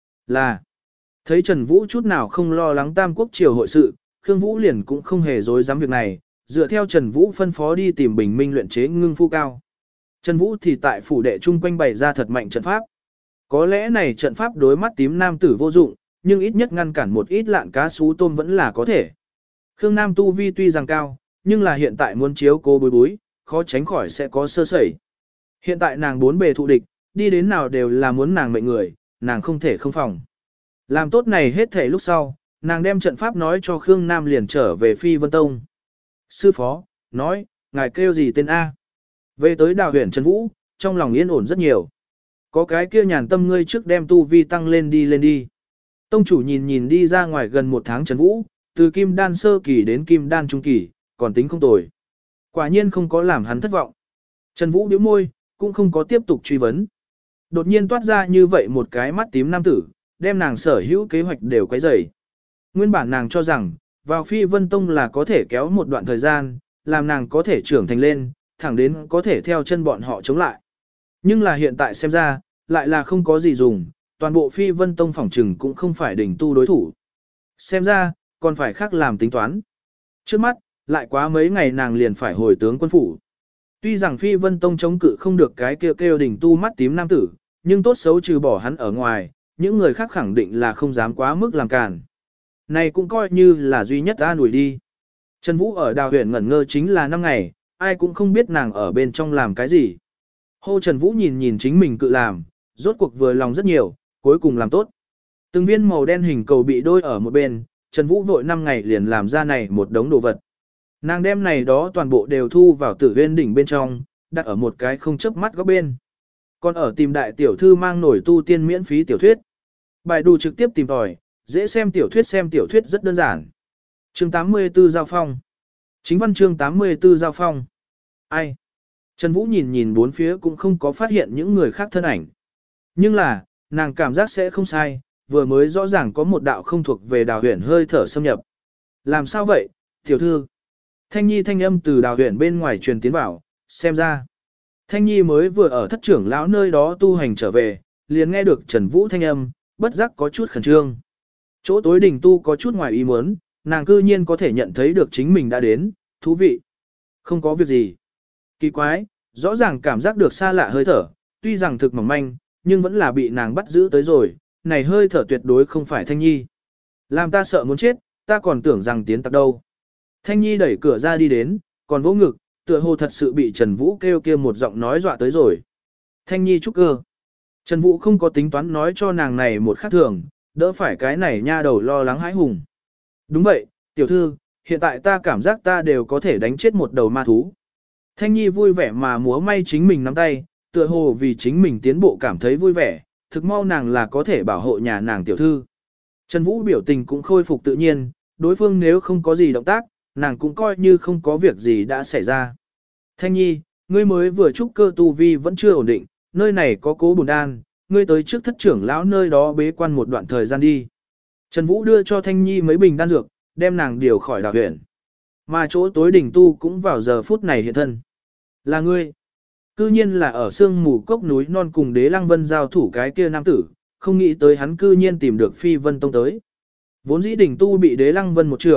A: Là, thấy Trần Vũ chút nào không lo lắng Tam quốc triều hội sự, Khương Vũ liền cũng không hề dối dám việc này, dựa theo Trần Vũ phân phó đi tìm bình minh luyện chế ngưng phu cao. Trần Vũ thì tại phủ đệ chung quanh bày ra thật mạnh trận pháp. Có lẽ này trận pháp đối mắt tím nam tử vô dụng, nhưng ít nhất ngăn cản một ít lạn cá sú tôm vẫn là có thể. Khương Nam tu vi tuy rằng cao, nhưng là hiện tại muốn chiếu cố bối bối, khó tránh khỏi sẽ có sơ sẩy. Hiện tại nàng bốn bề thụ địch, đi đến nào đều là muốn nàng mệnh người, nàng không thể không phòng. Làm tốt này hết thể lúc sau, nàng đem trận pháp nói cho Khương Nam liền trở về Phi Vân Tông. Sư phó, nói, ngài kêu gì tên A? Về tới đào huyện Trần Vũ, trong lòng yên ổn rất nhiều. Có cái kia nhàn tâm ngươi trước đem tu vi tăng lên đi lên đi. Tông chủ nhìn nhìn đi ra ngoài gần một tháng Trần Vũ, từ kim đan sơ kỳ đến kim đan trung kỳ, còn tính không tồi. Quả nhiên không có làm hắn thất vọng. Trần Vũ bĩu môi, cũng không có tiếp tục truy vấn. Đột nhiên toát ra như vậy một cái mắt tím nam tử, đem nàng sở hữu kế hoạch đều quấy rầy. Nguyên bản nàng cho rằng, vào Phi Vân Tông là có thể kéo một đoạn thời gian, làm nàng có thể trưởng thành lên, thẳng đến có thể theo chân bọn họ chống lại. Nhưng là hiện tại xem ra, lại là không có gì dùng, toàn bộ Phi Vân Tông phỏng trừng cũng không phải đỉnh tu đối thủ. Xem ra, còn phải khác làm tính toán. Trước mắt, lại quá mấy ngày nàng liền phải hồi tướng quân phủ. Tuy rằng Phi Vân Tông chống cự không được cái kêu kêu đỉnh tu mắt tím nam tử, nhưng tốt xấu trừ bỏ hắn ở ngoài, những người khác khẳng định là không dám quá mức làm càn. Này cũng coi như là duy nhất an ủi đi. Trần Vũ ở đào huyện ngẩn ngơ chính là năm ngày, ai cũng không biết nàng ở bên trong làm cái gì. Hô Trần Vũ nhìn nhìn chính mình cự làm, rốt cuộc vừa lòng rất nhiều, cuối cùng làm tốt. Từng viên màu đen hình cầu bị đôi ở một bên, Trần Vũ vội năm ngày liền làm ra này một đống đồ vật. Nàng đem này đó toàn bộ đều thu vào tử viên đỉnh bên trong, đặt ở một cái không chớp mắt góc bên. Còn ở tìm đại tiểu thư mang nổi tu tiên miễn phí tiểu thuyết. Bài đủ trực tiếp tìm tòi, dễ xem tiểu thuyết xem tiểu thuyết rất đơn giản. Chương tám mươi tư Giao Phong. Chính văn chương tám mươi tư Giao Phong. Ai? Trần Vũ nhìn nhìn bốn phía cũng không có phát hiện những người khác thân ảnh. Nhưng là, nàng cảm giác sẽ không sai, vừa mới rõ ràng có một đạo không thuộc về đào huyền hơi thở xâm nhập. Làm sao vậy, tiểu thư? Thanh Nhi thanh âm từ đào huyền bên ngoài truyền tiến vào, xem ra. Thanh Nhi mới vừa ở thất trưởng lão nơi đó tu hành trở về, liền nghe được Trần Vũ thanh âm, bất giác có chút khẩn trương. Chỗ tối đỉnh tu có chút ngoài ý muốn, nàng cư nhiên có thể nhận thấy được chính mình đã đến, thú vị. Không có việc gì. Kỳ quái, rõ ràng cảm giác được xa lạ hơi thở, tuy rằng thực mỏng manh, nhưng vẫn là bị nàng bắt giữ tới rồi, này hơi thở tuyệt đối không phải Thanh Nhi. Làm ta sợ muốn chết, ta còn tưởng rằng tiến tặc đâu. Thanh Nhi đẩy cửa ra đi đến, còn vỗ ngực, tựa hồ thật sự bị Trần Vũ kêu kia một giọng nói dọa tới rồi. Thanh Nhi trúc cơ. Trần Vũ không có tính toán nói cho nàng này một khác thường, đỡ phải cái này nha đầu lo lắng hãi hùng. Đúng vậy, tiểu thư, hiện tại ta cảm giác ta đều có thể đánh chết một đầu ma thú. Thanh Nhi vui vẻ mà múa may chính mình nắm tay, tựa hồ vì chính mình tiến bộ cảm thấy vui vẻ, thực mau nàng là có thể bảo hộ nhà nàng tiểu thư. Trần Vũ biểu tình cũng khôi phục tự nhiên, đối phương nếu không có gì động tác, nàng cũng coi như không có việc gì đã xảy ra. Thanh Nhi, ngươi mới vừa trúc cơ tu vi vẫn chưa ổn định, nơi này có cố bùn đan, ngươi tới trước thất trưởng lão nơi đó bế quan một đoạn thời gian đi. Trần Vũ đưa cho Thanh Nhi mấy bình đan dược, đem nàng điều khỏi đào huyện. Mà chỗ tối đỉnh tu cũng vào giờ phút này hiện thân. Là ngươi. Cư nhiên là ở sương mù cốc núi non cùng Đế Lăng Vân giao thủ cái kia nam tử, không nghĩ tới hắn cư nhiên tìm được Phi Vân Tông tới. Vốn dĩ đỉnh tu bị Đế Lăng Vân một trưởng,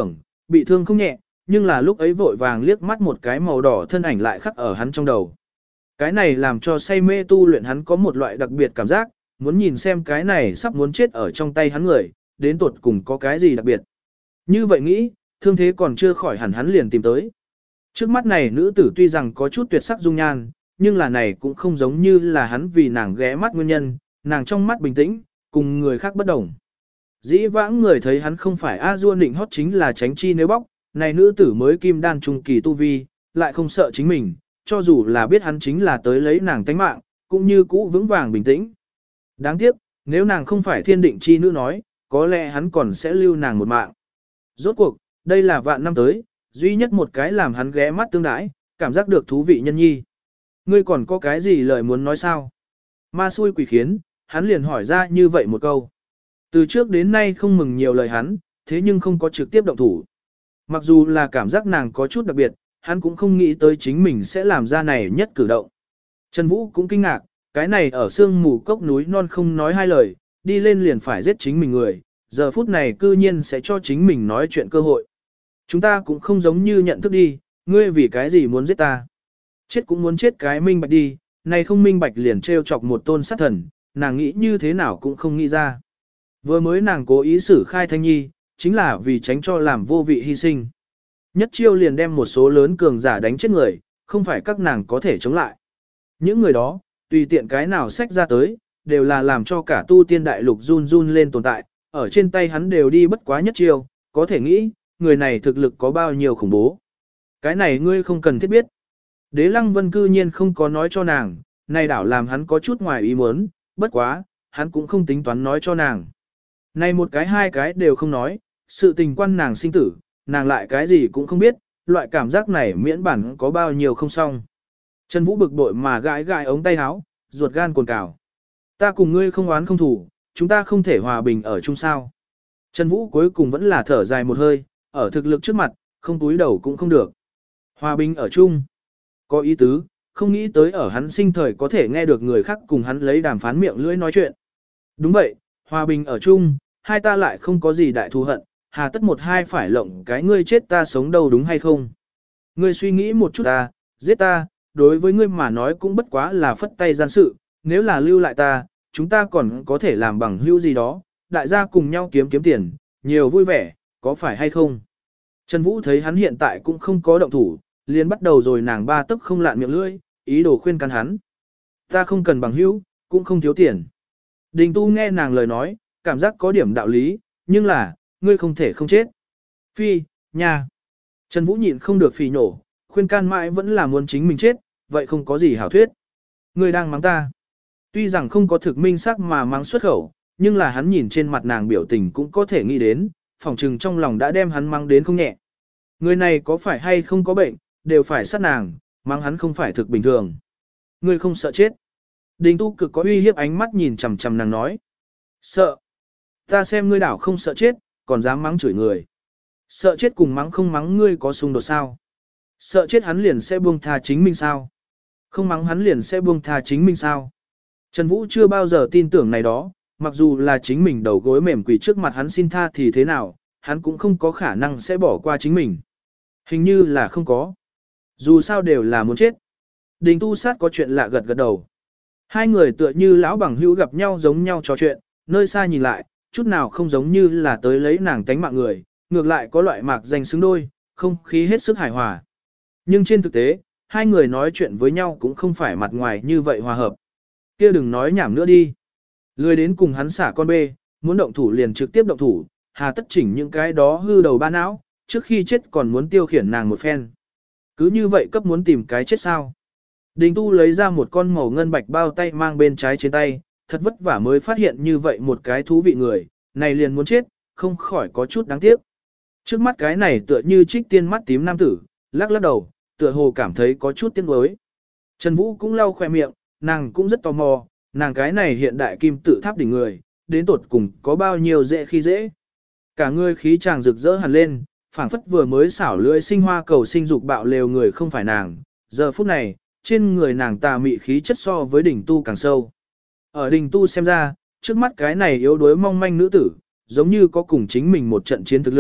A: bị thương không nhẹ, nhưng là lúc ấy vội vàng liếc mắt một cái màu đỏ thân ảnh lại khắc ở hắn trong đầu. Cái này làm cho say mê tu luyện hắn có một loại đặc biệt cảm giác, muốn nhìn xem cái này sắp muốn chết ở trong tay hắn người, đến tột cùng có cái gì đặc biệt. Như vậy nghĩ, thương thế còn chưa khỏi hẳn hắn liền tìm tới. Trước mắt này nữ tử tuy rằng có chút tuyệt sắc dung nhan, nhưng là này cũng không giống như là hắn vì nàng ghé mắt nguyên nhân, nàng trong mắt bình tĩnh, cùng người khác bất đồng. Dĩ vãng người thấy hắn không phải A Du nịnh hót chính là tránh chi nếu bóc, này nữ tử mới kim đan trung kỳ tu vi, lại không sợ chính mình, cho dù là biết hắn chính là tới lấy nàng tánh mạng, cũng như cũ vững vàng bình tĩnh. Đáng tiếc, nếu nàng không phải thiên định chi nữ nói, có lẽ hắn còn sẽ lưu nàng một mạng. Rốt cuộc, đây là vạn năm tới, duy nhất một cái làm hắn ghé mắt tương đãi, cảm giác được thú vị nhân nhi. Ngươi còn có cái gì lời muốn nói sao? Ma xui quỷ khiến, hắn liền hỏi ra như vậy một câu. Từ trước đến nay không mừng nhiều lời hắn, thế nhưng không có trực tiếp động thủ. Mặc dù là cảm giác nàng có chút đặc biệt, hắn cũng không nghĩ tới chính mình sẽ làm ra này nhất cử động. Trần Vũ cũng kinh ngạc, cái này ở sương mù cốc núi non không nói hai lời, đi lên liền phải giết chính mình người, giờ phút này cư nhiên sẽ cho chính mình nói chuyện cơ hội. Chúng ta cũng không giống như nhận thức đi, ngươi vì cái gì muốn giết ta. Chết cũng muốn chết cái minh bạch đi, này không minh bạch liền trêu chọc một tôn sát thần, nàng nghĩ như thế nào cũng không nghĩ ra. Vừa mới nàng cố ý xử khai thanh nhi, chính là vì tránh cho làm vô vị hy sinh. Nhất chiêu liền đem một số lớn cường giả đánh chết người, không phải các nàng có thể chống lại. Những người đó, tùy tiện cái nào xách ra tới, đều là làm cho cả tu tiên đại lục run run lên tồn tại, ở trên tay hắn đều đi bất quá nhất chiêu, có thể nghĩ, người này thực lực có bao nhiêu khủng bố. Cái này ngươi không cần thiết biết. Đế Lăng Vân cư nhiên không có nói cho nàng, này đảo làm hắn có chút ngoài ý muốn, bất quá, hắn cũng không tính toán nói cho nàng. Này một cái hai cái đều không nói, sự tình quan nàng sinh tử, nàng lại cái gì cũng không biết, loại cảm giác này miễn bản có bao nhiêu không xong. Trần Vũ bực bội mà gãi gãi ống tay áo, ruột gan cồn cào. Ta cùng ngươi không oán không thủ, chúng ta không thể hòa bình ở chung sao. Trần Vũ cuối cùng vẫn là thở dài một hơi, ở thực lực trước mặt, không túi đầu cũng không được. Hòa bình ở chung. Có ý tứ, không nghĩ tới ở hắn sinh thời có thể nghe được người khác cùng hắn lấy đàm phán miệng lưỡi nói chuyện. Đúng vậy, hòa bình ở chung, hai ta lại không có gì đại thù hận, hà tất một hai phải lộng cái ngươi chết ta sống đâu đúng hay không. Ngươi suy nghĩ một chút ta, giết ta, đối với ngươi mà nói cũng bất quá là phất tay gian sự, nếu là lưu lại ta, chúng ta còn có thể làm bằng hữu gì đó, đại gia cùng nhau kiếm kiếm tiền, nhiều vui vẻ, có phải hay không? Trần Vũ thấy hắn hiện tại cũng không có động thủ, liền bắt đầu rồi nàng ba tức không lạn miệng lưỡi, ý đồ khuyên can hắn. Ta không cần bằng hữu, cũng không thiếu tiền. Đình Tu nghe nàng lời nói, cảm giác có điểm đạo lý, nhưng là, ngươi không thể không chết. Phi, nha. Trần Vũ nhịn không được phì nổ, khuyên can mãi vẫn là muốn chính mình chết, vậy không có gì hảo thuyết. Ngươi đang mắng ta. Tuy rằng không có thực minh sắc mà mắng xuất khẩu, nhưng là hắn nhìn trên mặt nàng biểu tình cũng có thể nghĩ đến, phỏng trừng trong lòng đã đem hắn mắng đến không nhẹ. Người này có phải hay không có bệnh, đều phải sát nàng, mắng hắn không phải thực bình thường. Ngươi không sợ chết. Đình Tu cực có uy hiếp ánh mắt nhìn chằm chằm nàng nói. Sợ. Ta xem ngươi đảo không sợ chết, còn dám mắng chửi người. Sợ chết cùng mắng không mắng ngươi có xung đột sao? Sợ chết hắn liền sẽ buông tha chính mình sao? Không mắng hắn liền sẽ buông tha chính mình sao? Trần Vũ chưa bao giờ tin tưởng này đó, mặc dù là chính mình đầu gối mềm quỳ trước mặt hắn xin tha thì thế nào, hắn cũng không có khả năng sẽ bỏ qua chính mình. Hình như là không có. Dù sao đều là muốn chết. Đình Tu Sát có chuyện lạ gật gật đầu. Hai người tựa như lão bằng hữu gặp nhau giống nhau trò chuyện, nơi xa nhìn lại, chút nào không giống như là tới lấy nàng tánh mạng người, ngược lại có loại mạc danh xứng đôi, không khí hết sức hài hòa. Nhưng trên thực tế, hai người nói chuyện với nhau cũng không phải mặt ngoài như vậy hòa hợp. Kia đừng nói nhảm nữa đi. Lười đến cùng hắn xả con bê, muốn động thủ liền trực tiếp động thủ, hà tất chỉnh những cái đó hư đầu ba não, trước khi chết còn muốn tiêu khiển nàng một phen. Cứ như vậy cấp muốn tìm cái chết sao. Đình Tu lấy ra một con màu ngân bạch bao tay mang bên trái trên tay, thật vất vả mới phát hiện như vậy một cái thú vị người, này liền muốn chết, không khỏi có chút đáng tiếc. Trước mắt cái này tựa như trích tiên mắt tím nam tử, lắc lắc đầu, tựa hồ cảm thấy có chút tiếc nuối. Trần Vũ cũng lau khỏe miệng, nàng cũng rất tò mò, nàng cái này hiện đại kim tự tháp đỉnh người, đến tột cùng có bao nhiêu dễ khi dễ. Cả người khí chàng rực rỡ hẳn lên, phảng phất vừa mới xảo lưỡi sinh hoa cầu sinh dục bạo lều người không phải nàng, giờ phút này, trên người nàng tà mị khí chất so với đỉnh tu càng sâu. Ở đỉnh tu xem ra, trước mắt cái này yếu đuối mong manh nữ tử, giống như có cùng chính mình một trận chiến thực lực,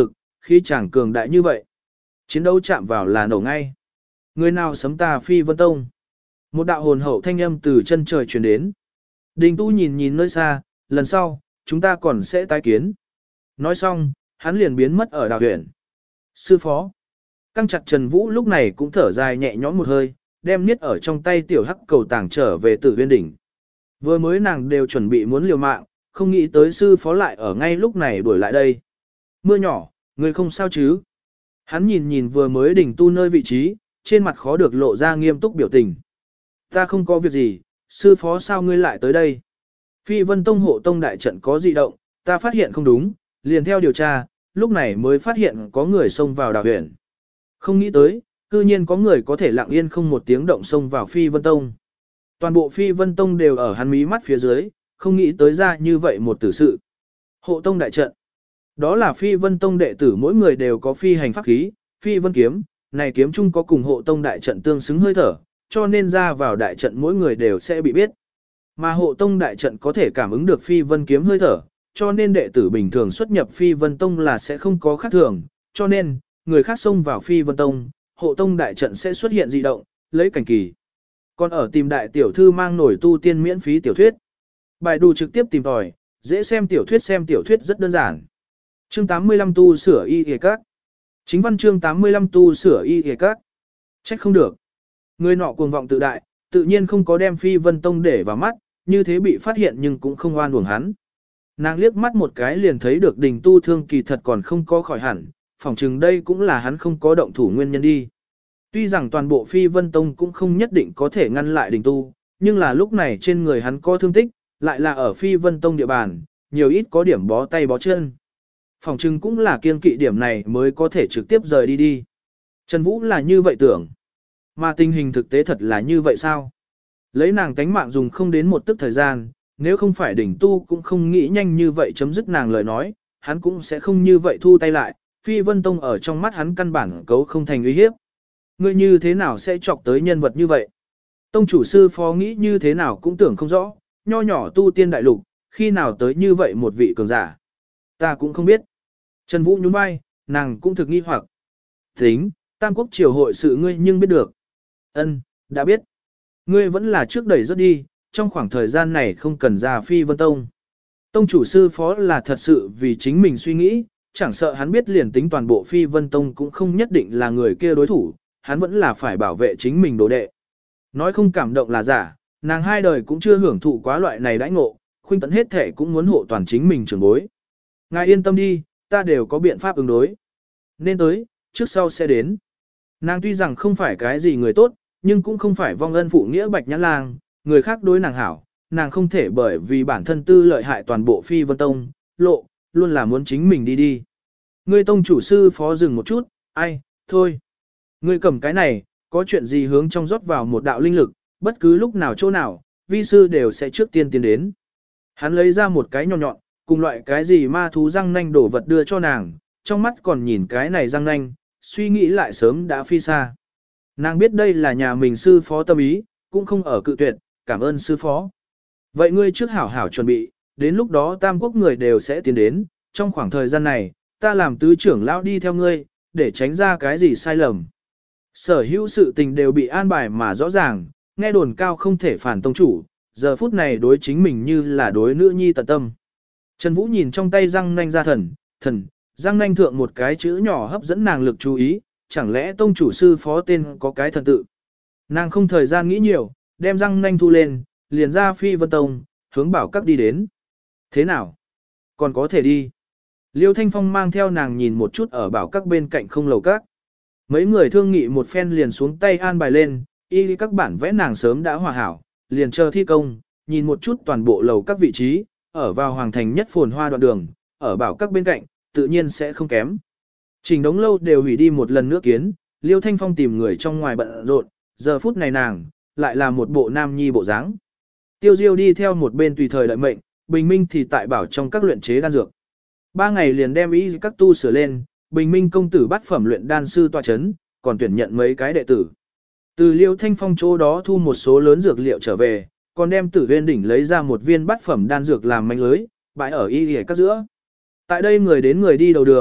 A: khí chàng cường đại như vậy. Chiến đấu chạm vào là nổ ngay. Người nào sấm ta Phi Vân Tông? Một đạo hồn hậu thanh âm từ chân trời truyền đến. Đình Tu nhìn nhìn nơi xa, lần sau, chúng ta còn sẽ tái kiến. Nói xong, hắn liền biến mất ở đào huyện. Sư phó. Căng chặt Trần Vũ lúc này cũng thở dài nhẹ nhõm một hơi, đem niết ở trong tay tiểu hắc cầu tàng trở về Tử Viên đỉnh. Vừa mới nàng đều chuẩn bị muốn liều mạng, không nghĩ tới sư phó lại ở ngay lúc này đuổi lại đây. Mưa nhỏ, người không sao chứ? Hắn nhìn nhìn vừa mới đỉnh tu nơi vị trí, trên mặt khó được lộ ra nghiêm túc biểu tình. Ta không có việc gì, sư phó sao ngươi lại tới đây? Phi Vân Tông hộ tông đại trận có dị động, ta phát hiện không đúng, liền theo điều tra, lúc này mới phát hiện có người xông vào đào huyện. Không nghĩ tới, cư nhiên có người có thể lặng yên không một tiếng động xông vào Phi Vân Tông. Toàn bộ Phi Vân Tông đều ở hắn mí mắt phía dưới, không nghĩ tới ra như vậy một tử sự. Hộ tông đại trận. Đó là Phi Vân Tông đệ tử mỗi người đều có phi hành pháp khí, Phi Vân kiếm, này kiếm chung có cùng hộ tông đại trận tương xứng hơi thở, cho nên ra vào đại trận mỗi người đều sẽ bị biết. Mà hộ tông đại trận có thể cảm ứng được Phi Vân kiếm hơi thở, cho nên đệ tử bình thường xuất nhập Phi Vân Tông là sẽ không có khác thường, cho nên, người khác xông vào Phi Vân Tông, hộ tông đại trận sẽ xuất hiện dị động, lấy cảnh kỳ. Còn ở tìm đại tiểu thư mang nổi tu tiên miễn phí tiểu thuyết. Bài đù trực tiếp tìm tòi, dễ xem tiểu thuyết xem tiểu thuyết rất đơn giản. Chương tám mươi lăm tu sửa y hề các. Chính văn chương tám mươi lăm tu sửa y hề các. Trách không được. Người nọ cuồng vọng tự đại, tự nhiên không có đem Phi Vân Tông để vào mắt, như thế bị phát hiện nhưng cũng không oan uổng hắn. Nàng liếc mắt một cái liền thấy được đình tu thương kỳ thật còn không có khỏi hẳn, phỏng chừng đây cũng là hắn không có động thủ nguyên nhân đi. Tuy rằng toàn bộ Phi Vân Tông cũng không nhất định có thể ngăn lại đình tu, nhưng là lúc này trên người hắn có thương tích, lại là ở Phi Vân Tông địa bàn, nhiều ít có điểm bó tay bó chân. Phỏng chừng cũng là kiêng kỵ điểm này mới có thể trực tiếp rời đi đi. Trần Vũ là như vậy tưởng. Mà tình hình thực tế thật là như vậy sao? Lấy nàng tánh mạng dùng không đến một tức thời gian, nếu không phải đỉnh tu cũng không nghĩ nhanh như vậy chấm dứt nàng lời nói, hắn cũng sẽ không như vậy thu tay lại, Phi Vân Tông ở trong mắt hắn căn bản cấu không thành uy hiếp. Ngươi như thế nào sẽ chọc tới nhân vật như vậy? Tông chủ sư phó nghĩ như thế nào cũng tưởng không rõ, nho nhỏ tu tiên đại lục, khi nào tới như vậy một vị cường giả? Ta cũng không biết. Trần Vũ nhún vai, nàng cũng thực nghi hoặc. Tính, Tam Quốc triều hội sự ngươi nhưng biết được. Ân, đã biết. Ngươi vẫn là trước đẩy rất đi, trong khoảng thời gian này không cần ra Phi Vân Tông. Tông chủ sư phó là thật sự vì chính mình suy nghĩ, chẳng sợ hắn biết liền tính toàn bộ Phi Vân Tông cũng không nhất định là người kia đối thủ, hắn vẫn là phải bảo vệ chính mình đồ đệ. Nói không cảm động là giả, nàng hai đời cũng chưa hưởng thụ quá loại này đãi ngộ, khuynh tận hết thể cũng muốn hộ toàn chính mình trưởng bối. Ngài yên tâm đi, ta đều có biện pháp ứng đối. Nên tới, trước sau sẽ đến. Nàng tuy rằng không phải cái gì người tốt, nhưng cũng không phải vong ân phụ nghĩa bạch nhãn lang, người khác đối nàng hảo, nàng không thể bởi vì bản thân tư lợi hại toàn bộ Phi Vân Tông, lộ, luôn là muốn chính mình đi đi. Ngươi tông chủ sư phó dừng một chút, ai, thôi. Ngươi cầm cái này, có chuyện gì hướng trong rót vào một đạo linh lực, bất cứ lúc nào chỗ nào, vi sư đều sẽ trước tiên tiến đến. Hắn lấy ra một cái nhọn nhọn, cùng loại cái gì ma thú răng nanh đổ vật đưa cho nàng, trong mắt còn nhìn cái này răng nanh, suy nghĩ lại sớm đã phi xa. Nàng biết đây là nhà mình sư phó tâm ý, cũng không ở cự tuyệt, cảm ơn sư phó. Vậy ngươi trước hảo hảo chuẩn bị, đến lúc đó tam quốc người đều sẽ tiến đến, trong khoảng thời gian này, ta làm tứ trưởng lão đi theo ngươi, để tránh ra cái gì sai lầm. Sở hữu sự tình đều bị an bài mà rõ ràng, nghe đồn cao không thể phản tông chủ, giờ phút này đối chính mình như là đối nữ nhi tận tâm. Trần Vũ nhìn trong tay răng nanh ra thần, thần, răng nanh thượng một cái chữ nhỏ hấp dẫn nàng lực chú ý, chẳng lẽ tông chủ sư phó tên có cái thần tự. Nàng không thời gian nghĩ nhiều, đem răng nanh thu lên, liền ra Phi Vân Tông, hướng bảo các đi đến. Thế nào? Còn có thể đi. Liêu Thanh Phong mang theo nàng nhìn một chút ở bảo các bên cạnh không lầu các. Mấy người thương nghị một phen liền xuống tay an bài lên, y các bản vẽ nàng sớm đã hòa hảo, liền chờ thi công, nhìn một chút toàn bộ lầu các vị trí, ở vào hoàng thành nhất phồn hoa đoạn đường, ở bảo các bên cạnh, tự nhiên sẽ không kém. Trình đống lâu đều hủy đi một lần nữa kiến, Liêu Thanh Phong tìm người trong ngoài bận rộn, giờ phút này nàng, lại là một bộ nam nhi bộ dáng. Tiêu Diêu đi theo một bên tùy thời đợi mệnh, Bình Minh thì tại bảo trong các luyện chế đan dược. Ba ngày liền đem ý các tu sửa lên, Bình Minh công tử bắt phẩm luyện đan sư tọa chấn, còn tuyển nhận mấy cái đệ tử. Từ Liêu Thanh Phong chỗ đó thu một số lớn dược liệu trở về, còn đem Tử Viên đỉnh lấy ra một viên bát phẩm đan dược làm manh lưới, bãi ở y y các giữa. Tại đây người đến người đi đầu đường,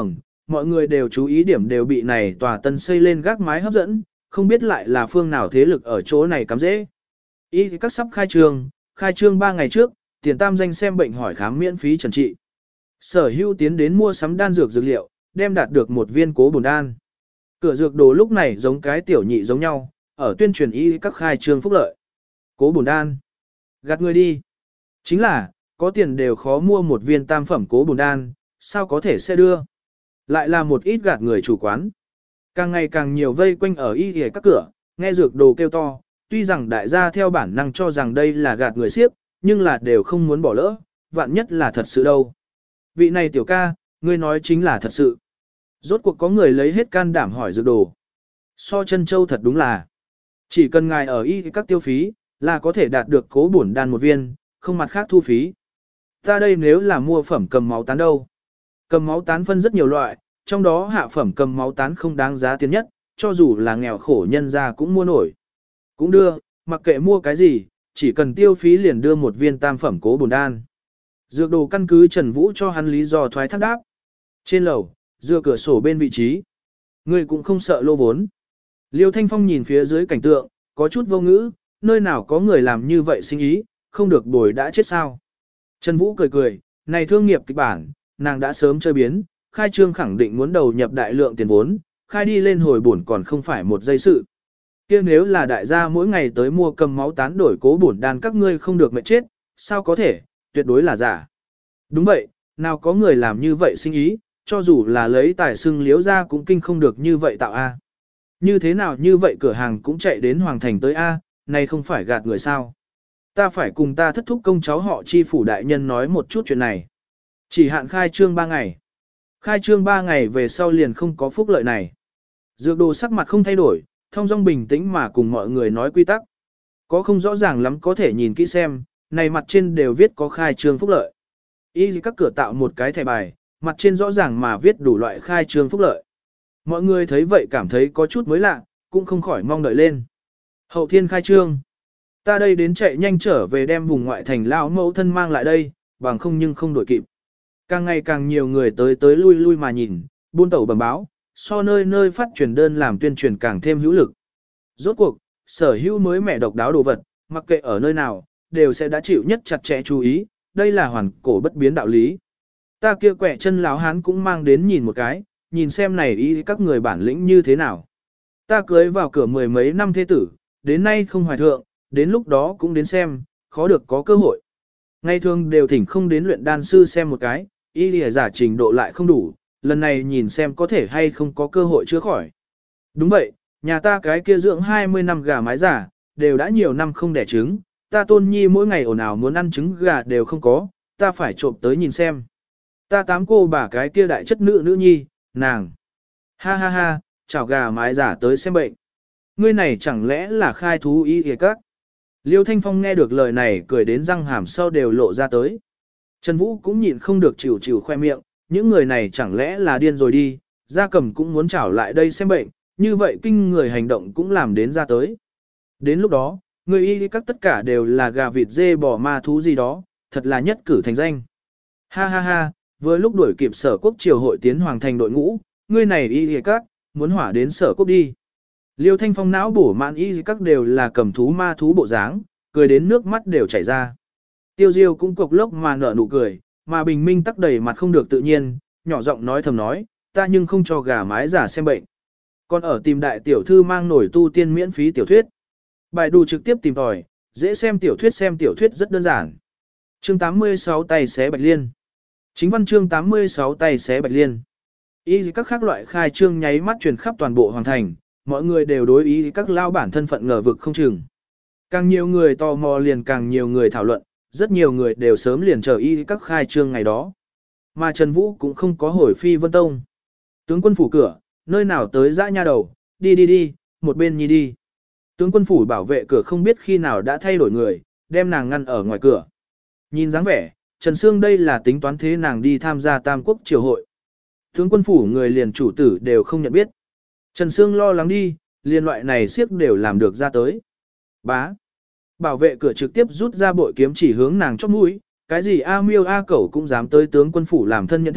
A: mọi người đều chú ý điểm đều bị này tòa tân xây lên gác mái hấp dẫn, không biết lại là phương nào thế lực ở chỗ này cắm dễ. Y các sắp khai trương, khai trương ba ngày trước, tiền tam danh xem bệnh hỏi khám miễn phí trần trị. Sở hữu tiến đến mua sắm đan dược dược liệu, đem đạt được một viên cố bổn đan. Cửa dược đồ lúc này giống cái tiểu nhị giống nhau, ở tuyên truyền y các khai trương phúc lợi. Cố bổn đan. Gạt người đi. Chính là, có tiền đều khó mua một viên tam phẩm cố bổn đan, sao có thể sẽ đưa. Lại là một ít gạt người chủ quán. Càng ngày càng nhiều vây quanh ở y ghề các cửa, nghe dược đồ kêu to, tuy rằng đại gia theo bản năng cho rằng đây là gạt người siếp, nhưng là đều không muốn bỏ lỡ, vạn nhất là thật sự đâu. Vị này tiểu ca, ngươi nói chính là thật sự. Rốt cuộc có người lấy hết can đảm hỏi dược đồ. So chân châu thật đúng là. Chỉ cần ngài ở y các tiêu phí, là có thể đạt được cố bổn đan một viên, không mặt khác thu phí. Ta đây nếu là mua phẩm cầm máu tán đâu? Cầm máu tán phân rất nhiều loại, trong đó hạ phẩm cầm máu tán không đáng giá tiền nhất, cho dù là nghèo khổ nhân ra cũng mua nổi. Cũng đưa, mặc kệ mua cái gì, chỉ cần tiêu phí liền đưa một viên tam phẩm cố bổn đan. Dược đồ căn cứ Trần Vũ cho hắn lý do thoái thác đáp. Trên lầu, dựa cửa sổ bên vị trí. Người cũng không sợ lô vốn. Liêu Thanh Phong nhìn phía dưới cảnh tượng, có chút vô ngữ, nơi nào có người làm như vậy sinh ý, không được bồi đã chết sao. Trần Vũ cười cười, này thương nghiệp kịch bản, nàng đã sớm chơi biến, khai trương khẳng định muốn đầu nhập đại lượng tiền vốn, khai đi lên hồi bổn còn không phải một giây sự. Kia nếu là đại gia mỗi ngày tới mua cầm máu tán đổi cố bổn đan các ngươi không được mệt chết, sao có thể, tuyệt đối là giả. Đúng vậy, nào có người làm như vậy sinh ý, cho dù là lấy tài xưng liếu ra cũng kinh không được như vậy tạo A. Như thế nào như vậy cửa hàng cũng chạy đến Hoàng Thành tới A, này không phải gạt người sao. Ta phải cùng ta thất thúc công cháu họ chi phủ đại nhân nói một chút chuyện này. Chỉ hạn khai trương ba ngày. Khai trương ba ngày về sau liền không có phúc lợi này. Dược đồ sắc mặt không thay đổi, thông dong bình tĩnh mà cùng mọi người nói quy tắc. Có không rõ ràng lắm có thể nhìn kỹ xem, này mặt trên đều viết có khai trương phúc lợi. Y các cửa tạo một cái thẻ bài, mặt trên rõ ràng mà viết đủ loại khai trương phúc lợi. Mọi người thấy vậy cảm thấy có chút mới lạ, cũng không khỏi mong đợi lên. Hậu thiên khai trương. Ta đây đến chạy nhanh trở về đem vùng ngoại thành lão mẫu thân mang lại đây, bằng không nhưng không đổi kịp. Càng ngày càng nhiều người tới tới lui lui mà nhìn, buôn tẩu bẩm báo, so nơi nơi phát truyền đơn làm tuyên truyền càng thêm hữu lực. Rốt cuộc, sở hữu mới mẻ độc đáo đồ vật, mặc kệ ở nơi nào, đều sẽ đã chịu nhất chặt chẽ chú ý, đây là hoàn cổ bất biến đạo lý. Ta kia quẻ chân láo hán cũng mang đến nhìn một cái, nhìn xem này ý các người bản lĩnh như thế nào. Ta cưới vào cửa mười mấy năm thế tử, đến nay không hoài thượng, đến lúc đó cũng đến xem, khó được có cơ hội. Ngày thường đều thỉnh không đến luyện đan sư xem một cái, y lìa giả trình độ lại không đủ, lần này nhìn xem có thể hay không có cơ hội chữa khỏi. Đúng vậy, nhà ta cái kia dưỡng hai mươi năm gà mái giả, đều đã nhiều năm không đẻ trứng, ta tôn nhi mỗi ngày ồn ào muốn ăn trứng gà đều không có, ta phải trộm tới nhìn xem. Ta tám cô bà cái kia đại chất nữ nữ nhi, nàng. Ha ha ha, chào gà mái giả tới xem bệnh. Ngươi này chẳng lẽ là khai thú y kìa các. Liêu Thanh Phong nghe được lời này cười đến răng hàm sau đều lộ ra tới. Trần Vũ cũng nhịn không được chịu chịu khoe miệng, những người này chẳng lẽ là điên rồi đi, gia cầm cũng muốn trảo lại đây xem bệnh, như vậy kinh người hành động cũng làm đến ra tới. Đến lúc đó, người y các tất cả đều là gà vịt dê bò ma thú gì đó, thật là nhất cử thành danh. Ha ha ha, vừa lúc đuổi kịp sở quốc triều hội tiến hoàng thành đội ngũ, ngươi này y các, muốn hỏa đến sở quốc đi. Liêu Thanh Phong não bổ mạn y các đều là cầm thú ma thú bộ dáng, cười đến nước mắt đều chảy ra. Tiêu Diêu cũng cục lốc mà nở nụ cười, mà Bình Minh tắc đầy mặt không được tự nhiên, nhỏ giọng nói thầm nói, ta nhưng không cho gà mái giả xem bệnh. Còn ở tìm đại tiểu thư mang nổi tu tiên miễn phí tiểu thuyết. Bài đù trực tiếp tìm tòi, dễ xem tiểu thuyết xem tiểu thuyết rất đơn giản. Chương tám mươi sáu tay xé bạch liên. Chính văn chương tám mươi sáu tay xé bạch liên. Y các khác loại khai trương nháy mắt truyền khắp toàn bộ hoàng thành, mọi người đều đối ý các lao bản thân phận ngờ vực không chừng. Càng nhiều người tò mò liền càng nhiều người thảo luận, rất nhiều người đều sớm liền chờ y các khai trương ngày đó. Mà Trần Vũ cũng không có hồi phi vân tông. Tướng quân phủ cửa, nơi nào tới dã nha đầu, đi đi đi, một bên nhi đi. Tướng quân phủ bảo vệ cửa không biết khi nào đã thay đổi người, đem nàng ngăn ở ngoài cửa. Nhìn dáng vẻ, Trần Sương đây là tính toán thế nàng đi tham gia Tam Quốc triều hội. Tướng quân phủ người liền chủ tử đều không nhận biết. Trần Sương lo lắng đi, liên loại này siếc đều làm được ra tới. Bá. Bảo vệ cửa trực tiếp rút ra bội kiếm chỉ hướng nàng chóp mũi, cái gì A Miêu A Cẩu cũng dám tới tướng quân phủ làm thân nhận thích,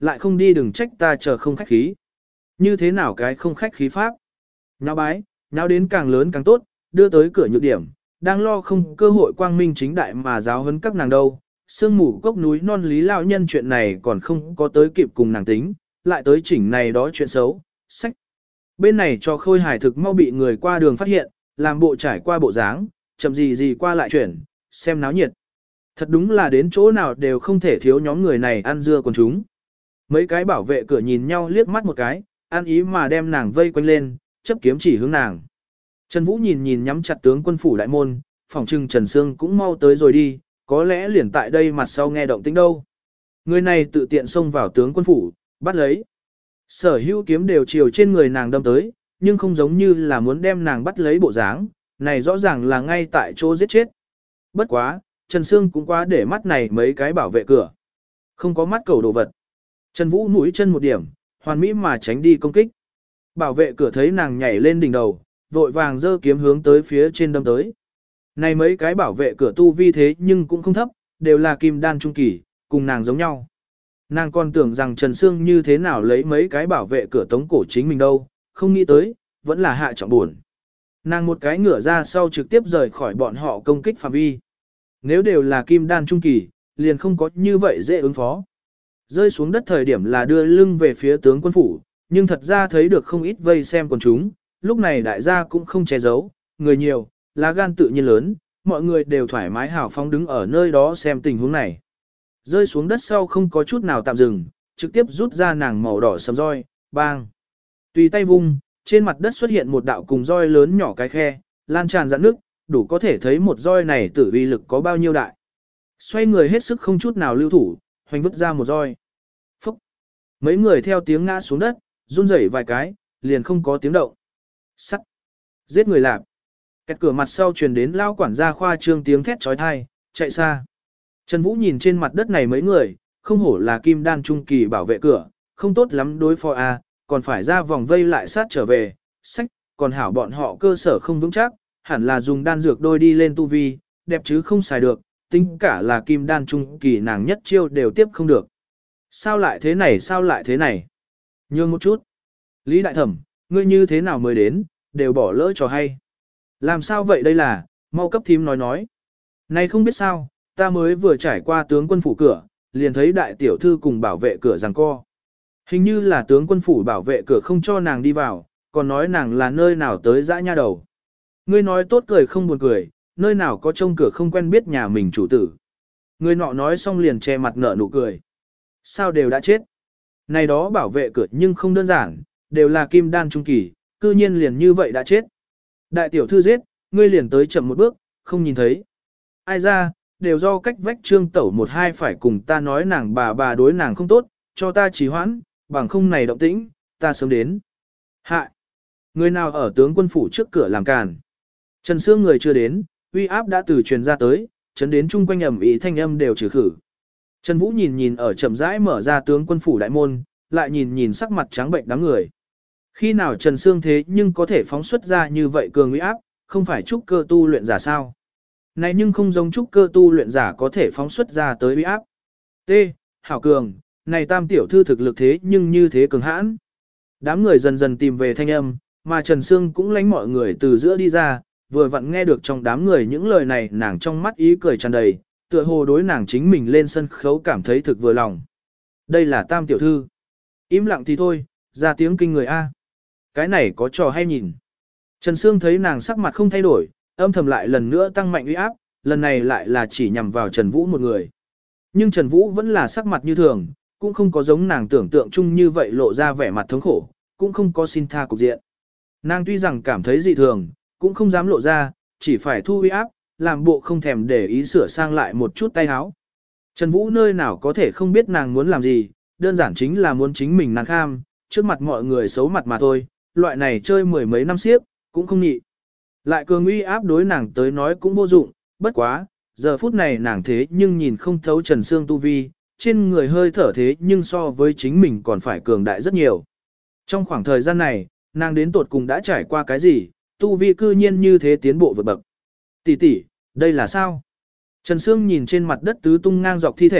A: lại không đi đừng trách ta chờ không khách khí. Như thế nào cái không khách khí pháp? Nháo bái, nháo đến càng lớn càng tốt, đưa tới cửa nhược điểm, đang lo không cơ hội quang minh chính đại mà giáo huấn các nàng đâu. Sương mù cốc núi non lý lao nhân chuyện này còn không có tới kịp cùng nàng tính, lại tới chỉnh này đó chuyện xấu, sách. Bên này cho khôi hài thực mau bị người qua đường phát hiện, làm bộ trải qua bộ dáng, chậm gì gì qua lại chuyển, xem náo nhiệt. Thật đúng là đến chỗ nào đều không thể thiếu nhóm người này ăn dưa con chúng. Mấy cái bảo vệ cửa nhìn nhau liếc mắt một cái, ăn ý mà đem nàng vây quanh lên, chấp kiếm chỉ hướng nàng. Trần Vũ nhìn nhìn nhắm chặt tướng quân phủ đại môn, phòng trưng Trần Sương cũng mau tới rồi đi, có lẽ liền tại đây mặt sau nghe động tĩnh đâu. Người này tự tiện xông vào tướng quân phủ, bắt lấy. Sở hữu kiếm đều chiều trên người nàng đâm tới, nhưng không giống như là muốn đem nàng bắt lấy bộ dáng, này rõ ràng là ngay tại chỗ giết chết. Bất quá, Trần Sương cũng quá để mắt này mấy cái bảo vệ cửa. Không có mắt cầu đồ vật. Trần Vũ mũi chân một điểm, hoàn mỹ mà tránh đi công kích. Bảo vệ cửa thấy nàng nhảy lên đỉnh đầu, vội vàng giơ kiếm hướng tới phía trên đâm tới. Này mấy cái bảo vệ cửa tu vi thế nhưng cũng không thấp, đều là kim đan trung kỳ, cùng nàng giống nhau. Nàng còn tưởng rằng Trần Sương như thế nào lấy mấy cái bảo vệ cửa tống cổ chính mình đâu, không nghĩ tới, vẫn là hạ trọng buồn. Nàng một cái ngửa ra sau trực tiếp rời khỏi bọn họ công kích phạm vi. Nếu đều là kim đan trung kỳ, liền không có như vậy dễ ứng phó. Rơi xuống đất thời điểm là đưa lưng về phía tướng quân phủ, nhưng thật ra thấy được không ít vây xem quần chúng, lúc này đại gia cũng không che giấu, người nhiều, lá gan tự nhiên lớn, mọi người đều thoải mái hào phóng đứng ở nơi đó xem tình huống này. Rơi xuống đất sau không có chút nào tạm dừng, trực tiếp rút ra nàng màu đỏ sầm roi, bang. Tùy tay vung, trên mặt đất xuất hiện một đạo cùng roi lớn nhỏ cái khe, lan tràn dạn nước, đủ có thể thấy một roi này tử uy lực có bao nhiêu đại. Xoay người hết sức không chút nào lưu thủ, hoành vứt ra một roi. Phúc! Mấy người theo tiếng ngã xuống đất, run rẩy vài cái, liền không có tiếng động. Sắt! Giết người lạp! Kẹt cửa mặt sau truyền đến lao quản gia khoa trương tiếng thét trói thai, chạy xa. Trần Vũ nhìn trên mặt đất này mấy người, không hổ là kim đan trung kỳ bảo vệ cửa, không tốt lắm đối phó a, còn phải ra vòng vây lại sát trở về, sách, còn hảo bọn họ cơ sở không vững chắc, hẳn là dùng đan dược đôi đi lên tu vi, đẹp chứ không xài được, tính cả là kim đan trung kỳ nàng nhất chiêu đều tiếp không được. Sao lại thế này sao lại thế này? Nhường một chút. Lý Đại Thẩm, ngươi như thế nào mới đến, đều bỏ lỡ cho hay. Làm sao vậy đây là, mau cấp thím nói nói. Này không biết sao, ta mới vừa trải qua tướng quân phủ cửa, liền thấy đại tiểu thư cùng bảo vệ cửa giằng co. Hình như là tướng quân phủ bảo vệ cửa không cho nàng đi vào, còn nói nàng là nơi nào tới dã nha đầu. Ngươi nói tốt cười không buồn cười, nơi nào có trông cửa không quen biết nhà mình chủ tử. Người nọ nói xong liền che mặt nở nụ cười. Sao đều đã chết? Này đó bảo vệ cửa nhưng không đơn giản, đều là kim đan trung kỳ, cư nhiên liền như vậy đã chết. Đại tiểu thư giết, ngươi liền tới chậm một bước, không nhìn thấy. Ai ra, đều do cách vách trương tẩu một hai phải cùng ta nói nàng bà bà đối nàng không tốt, cho ta trì hoãn, bằng không này động tĩnh, ta sớm đến. Hạ! Người nào ở tướng quân phủ trước cửa làm càn. Trần Sương người chưa đến, uy áp đã từ truyền ra tới, chấn đến chung quanh ầm ĩ thanh âm đều trừ khử. Trần Vũ nhìn nhìn ở chậm rãi mở ra tướng quân phủ đại môn, lại nhìn nhìn sắc mặt trắng bệnh đám người. Khi nào Trần Sương thế nhưng có thể phóng xuất ra như vậy cường uy áp, không phải trúc cơ tu luyện giả sao? Này nhưng không giống trúc cơ tu luyện giả có thể phóng xuất ra tới uy áp. T. Hảo cường, này tam tiểu thư thực lực thế nhưng như thế cường hãn. Đám người dần dần tìm về thanh âm, mà Trần Sương cũng lánh mọi người từ giữa đi ra, vừa vặn nghe được trong đám người những lời này nàng trong mắt ý cười tràn đầy, tựa hồ đối nàng chính mình lên sân khấu cảm thấy thực vừa lòng. Đây là tam tiểu thư. Im lặng thì thôi, ra tiếng kinh người A. Cái này có trò hay nhìn. Trần Sương thấy nàng sắc mặt không thay đổi, âm thầm lại lần nữa tăng mạnh uy áp, lần này lại là chỉ nhằm vào Trần Vũ một người. Nhưng Trần Vũ vẫn là sắc mặt như thường, cũng không có giống nàng tưởng tượng chung như vậy lộ ra vẻ mặt thống khổ, cũng không có xin tha cục diện. Nàng tuy rằng cảm thấy dị thường, cũng không dám lộ ra, chỉ phải thu uy áp, làm bộ không thèm để ý sửa sang lại một chút tay áo. Trần Vũ nơi nào có thể không biết nàng muốn làm gì, đơn giản chính là muốn chính mình nàng kham, trước mặt mọi người xấu mặt mà thôi, loại này chơi mười mấy năm xiếc, cũng không nhị. Lại cường uy áp đối nàng tới nói cũng vô dụng, bất quá, giờ phút này nàng thế nhưng nhìn không thấu Trần Sương tu vi, trên người hơi thở thế nhưng so với chính mình còn phải cường đại rất nhiều. Trong khoảng thời gian này, nàng đến tột cùng đã trải qua cái gì, tu vi cư nhiên như thế tiến bộ vượt bậc. Tỷ tỷ, đây là sao? Trần Sương nhìn trên mặt đất tứ tung ngang dọc thi thể,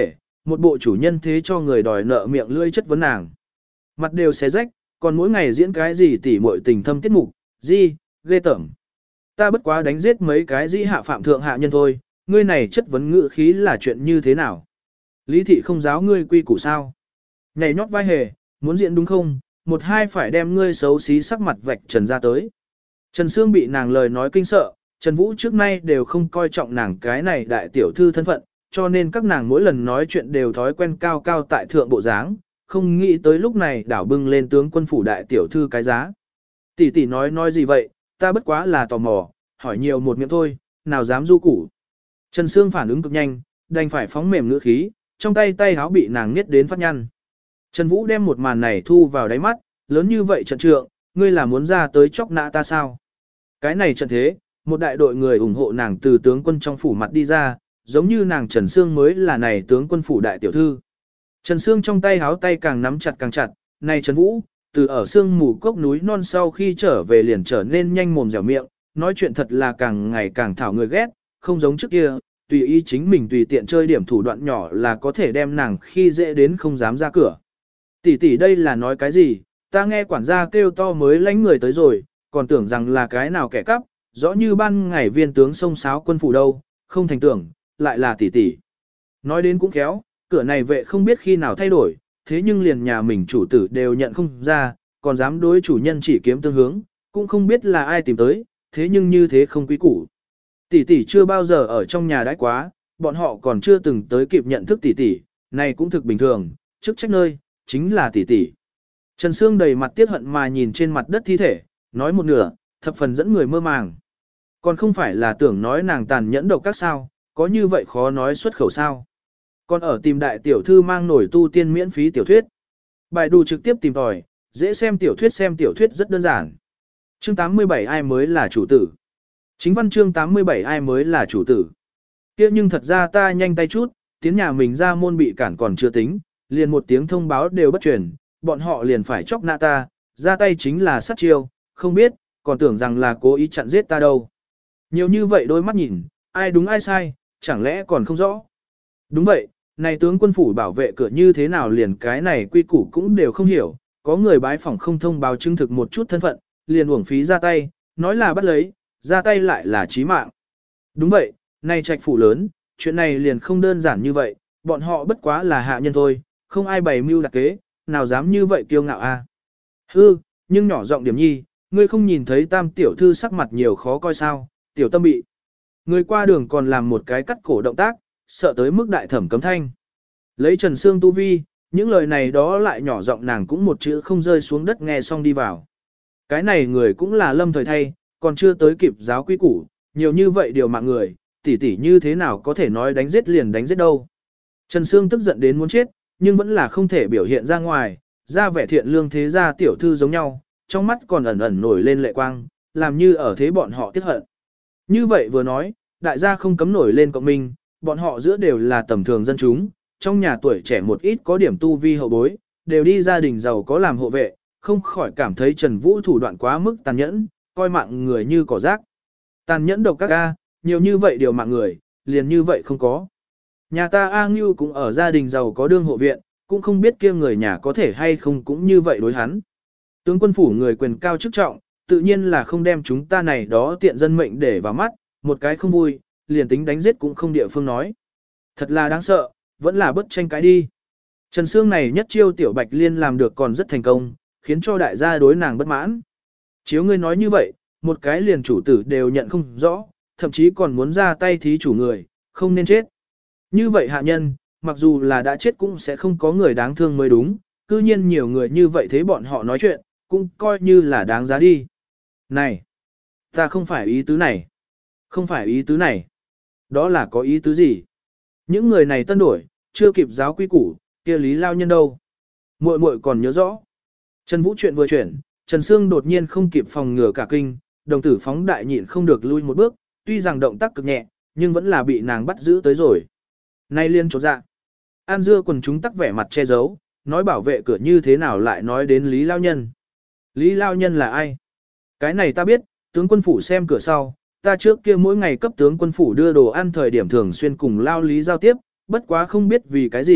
A: một bộ chủ nhân thế cho người đòi nợ miệng lưỡi chất vấn nàng. Mặt đều xé rách, còn mỗi ngày diễn cái gì tỉ muội tình thâm tiết mục, gì, ghê tởm. Ta bất quá đánh giết mấy cái dĩ hạ phạm thượng hạ nhân thôi, ngươi này chất vấn ngữ khí là chuyện như thế nào? Lý thị không giáo ngươi quy củ sao? Nhảy nhót vai hề, muốn diện đúng không? Một hai phải đem ngươi xấu xí sắc mặt vạch trần ra tới. Trần Sương bị nàng lời nói kinh sợ, Trần Vũ trước nay đều không coi trọng nàng cái này đại tiểu thư thân phận, cho nên các nàng mỗi lần nói chuyện đều thói quen cao cao tại thượng bộ dáng, không nghĩ tới lúc này đảo bưng lên tướng quân phủ đại tiểu thư cái giá. Tỷ tỷ nói nói gì vậy, ta bất quá là tò mò, hỏi nhiều một miệng thôi, nào dám du củ. Trần Sương phản ứng cực nhanh, đành phải phóng mềm ngữ khí, trong tay tay háo bị nàng niết đến phát nhăn. Trần Vũ đem một màn này thu vào đáy mắt, lớn như vậy trận trượng, ngươi là muốn ra tới chóc nã ta sao? Cái này trận thế, một đại đội người ủng hộ nàng từ tướng quân trong phủ mặt đi ra, giống như nàng Trần Sương mới là này tướng quân phủ đại tiểu thư. Trần Sương trong tay háo tay càng nắm chặt càng chặt, này Trần Vũ, từ ở sương mù cốc núi non sau khi trở về liền trở nên nhanh mồm dẻo miệng, nói chuyện thật là càng ngày càng thảo người ghét, không giống trước kia, tùy ý chính mình tùy tiện chơi điểm thủ đoạn nhỏ là có thể đem nàng khi dễ đến không dám ra cửa. Tỷ tỷ đây là nói cái gì, ta nghe quản gia kêu to mới lánh người tới rồi, còn tưởng rằng là cái nào kẻ cắp, rõ như ban ngày viên tướng sông sáo quân phủ đâu, không thành tưởng, lại là tỷ tỷ. Nói đến cũng khéo, cửa này vệ không biết khi nào thay đổi, thế nhưng liền nhà mình chủ tử đều nhận không ra, còn dám đối chủ nhân chỉ kiếm tương hướng, cũng không biết là ai tìm tới, thế nhưng như thế không quý củ. Tỷ tỷ chưa bao giờ ở trong nhà đãi quá, bọn họ còn chưa từng tới kịp nhận thức tỷ tỷ, này cũng thực bình thường, chức trách nơi, chính là tỷ tỷ. Trần Sương đầy mặt tiếc hận mà nhìn trên mặt đất thi thể, nói một nửa, thập phần dẫn người mơ màng. Còn không phải là tưởng nói nàng tàn nhẫn độc các sao, có như vậy khó nói xuất khẩu sao. Còn ở tìm đại tiểu thư mang nổi tu tiên miễn phí tiểu thuyết. Bài đù trực tiếp tìm tòi, dễ xem tiểu thuyết xem tiểu thuyết rất đơn giản. Chương tám mươi bảy ai mới là chủ tử. Chính văn chương tám mươi bảy ai mới là chủ tử. Kia nhưng thật ra ta nhanh tay chút, tiến nhà mình ra môn bị cản còn chưa tính, liền một tiếng thông báo đều bất truyền, bọn họ liền phải chóc nã ta, ra tay chính là sát chiêu, không biết, còn tưởng rằng là cố ý chặn giết ta đâu. Nhiều như vậy đôi mắt nhìn, ai đúng ai sai, chẳng lẽ còn không rõ. Đúng vậy, này tướng quân phủ bảo vệ cửa như thế nào liền cái này quy củ cũng đều không hiểu, có người bái phỏng không thông báo chứng thực một chút thân phận, liền uổng phí ra tay, nói là bắt lấy, ra tay lại là chí mạng. Đúng vậy, này trạch phủ lớn, chuyện này liền không đơn giản như vậy, bọn họ bất quá là hạ nhân thôi, không ai bày mưu đặc kế, nào dám như vậy kiêu ngạo a. À. Hư, nhưng nhỏ giọng điểm nhi, ngươi không nhìn thấy tam tiểu thư sắc mặt nhiều khó coi sao, tiểu tâm bị. Người qua đường còn làm một cái cắt cổ động tác, sợ tới mức đại thẩm cấm thanh. Lấy Trần Sương tu vi, những lời này đó lại nhỏ giọng nàng cũng một chữ không rơi xuống đất nghe xong đi vào. Cái này người cũng là lâm thời thay, còn chưa tới kịp giáo quy củ, nhiều như vậy điều mạng người, tỷ tỷ như thế nào có thể nói đánh giết liền đánh giết đâu. Trần Sương tức giận đến muốn chết, nhưng vẫn là không thể biểu hiện ra ngoài, ra vẻ thiện lương thế gia tiểu thư giống nhau, trong mắt còn ẩn ẩn nổi lên lệ quang, làm như ở thế bọn họ tiếc hận. Như vậy vừa nói, đại gia không cấm nổi lên cộng minh, bọn họ giữa đều là tầm thường dân chúng, trong nhà tuổi trẻ một ít có điểm tu vi hậu bối, đều đi gia đình giàu có làm hộ vệ, không khỏi cảm thấy Trần Vũ thủ đoạn quá mức tàn nhẫn, coi mạng người như cỏ rác. Tàn nhẫn độc các A, nhiều như vậy điều mạng người, liền như vậy không có. Nhà ta A Ngưu cũng ở gia đình giàu có đương hộ viện, cũng không biết kia người nhà có thể hay không cũng như vậy đối hắn. Tướng quân phủ người quyền cao chức trọng, tự nhiên là không đem chúng ta này đó tiện dân mệnh để vào mắt, một cái không vui, liền tính đánh giết cũng không địa phương nói. Thật là đáng sợ, vẫn là bất tranh cái đi. Trần Sương này nhất chiêu tiểu Bạch Liên làm được còn rất thành công, khiến cho đại gia đối nàng bất mãn. Chiếu ngươi nói như vậy, một cái liền chủ tử đều nhận không rõ, thậm chí còn muốn ra tay thí chủ người, không nên chết. Như vậy hạ nhân, mặc dù là đã chết cũng sẽ không có người đáng thương mới đúng, cư nhiên nhiều người như vậy thế bọn họ nói chuyện, cũng coi như là đáng giá đi. Này, ta không phải ý tứ này. Không phải ý tứ này. Đó là có ý tứ gì? Những người này tân đổi, chưa kịp giáo quy củ, kia Lý Lao Nhân đâu? Muội muội còn nhớ rõ. Trần Vũ chuyện vừa chuyển, Trần Sương đột nhiên không kịp phòng ngừa cả kinh, đồng tử phóng đại nhịn không được lui một bước, tuy rằng động tác cực nhẹ, nhưng vẫn là bị nàng bắt giữ tới rồi. Nay liên chột dạ. An dưa quần chúng tắc vẻ mặt che giấu, nói bảo vệ cửa như thế nào lại nói đến Lý Lao Nhân. Lý Lao Nhân là ai? Cái này ta biết, tướng quân phủ xem cửa sau, ta trước kia mỗi ngày cấp tướng quân phủ đưa đồ ăn thời điểm thường xuyên cùng Lao Lý giao tiếp, bất quá không biết vì cái gì,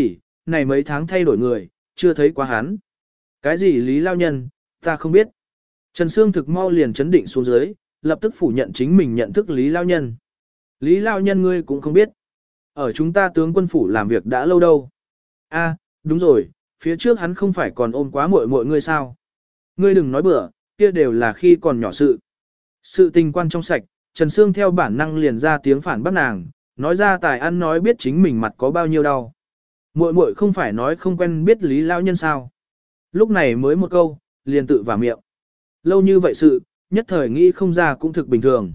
A: này mấy tháng thay đổi người, chưa thấy quá hắn. Cái gì Lý Lao Nhân, ta không biết. Trần Sương thực mau liền chấn định xuống dưới, lập tức phủ nhận chính mình nhận thức Lý Lao Nhân. Lý Lao Nhân ngươi cũng không biết. Ở chúng ta tướng quân phủ làm việc đã lâu đâu. A, đúng rồi, phía trước hắn không phải còn ôm quá muội muội ngươi sao. Ngươi đừng nói bừa, kia đều là khi còn nhỏ sự. Sự tình quan trong sạch, Trần Sương theo bản năng liền ra tiếng phản bác nàng, nói ra tài ăn nói biết chính mình mặt có bao nhiêu đau. Muội muội không phải nói không quen biết Lý Lao Nhân sao. Lúc này mới một câu, liền tự vào miệng. Lâu như vậy sự, nhất thời nghĩ không ra cũng thực bình thường.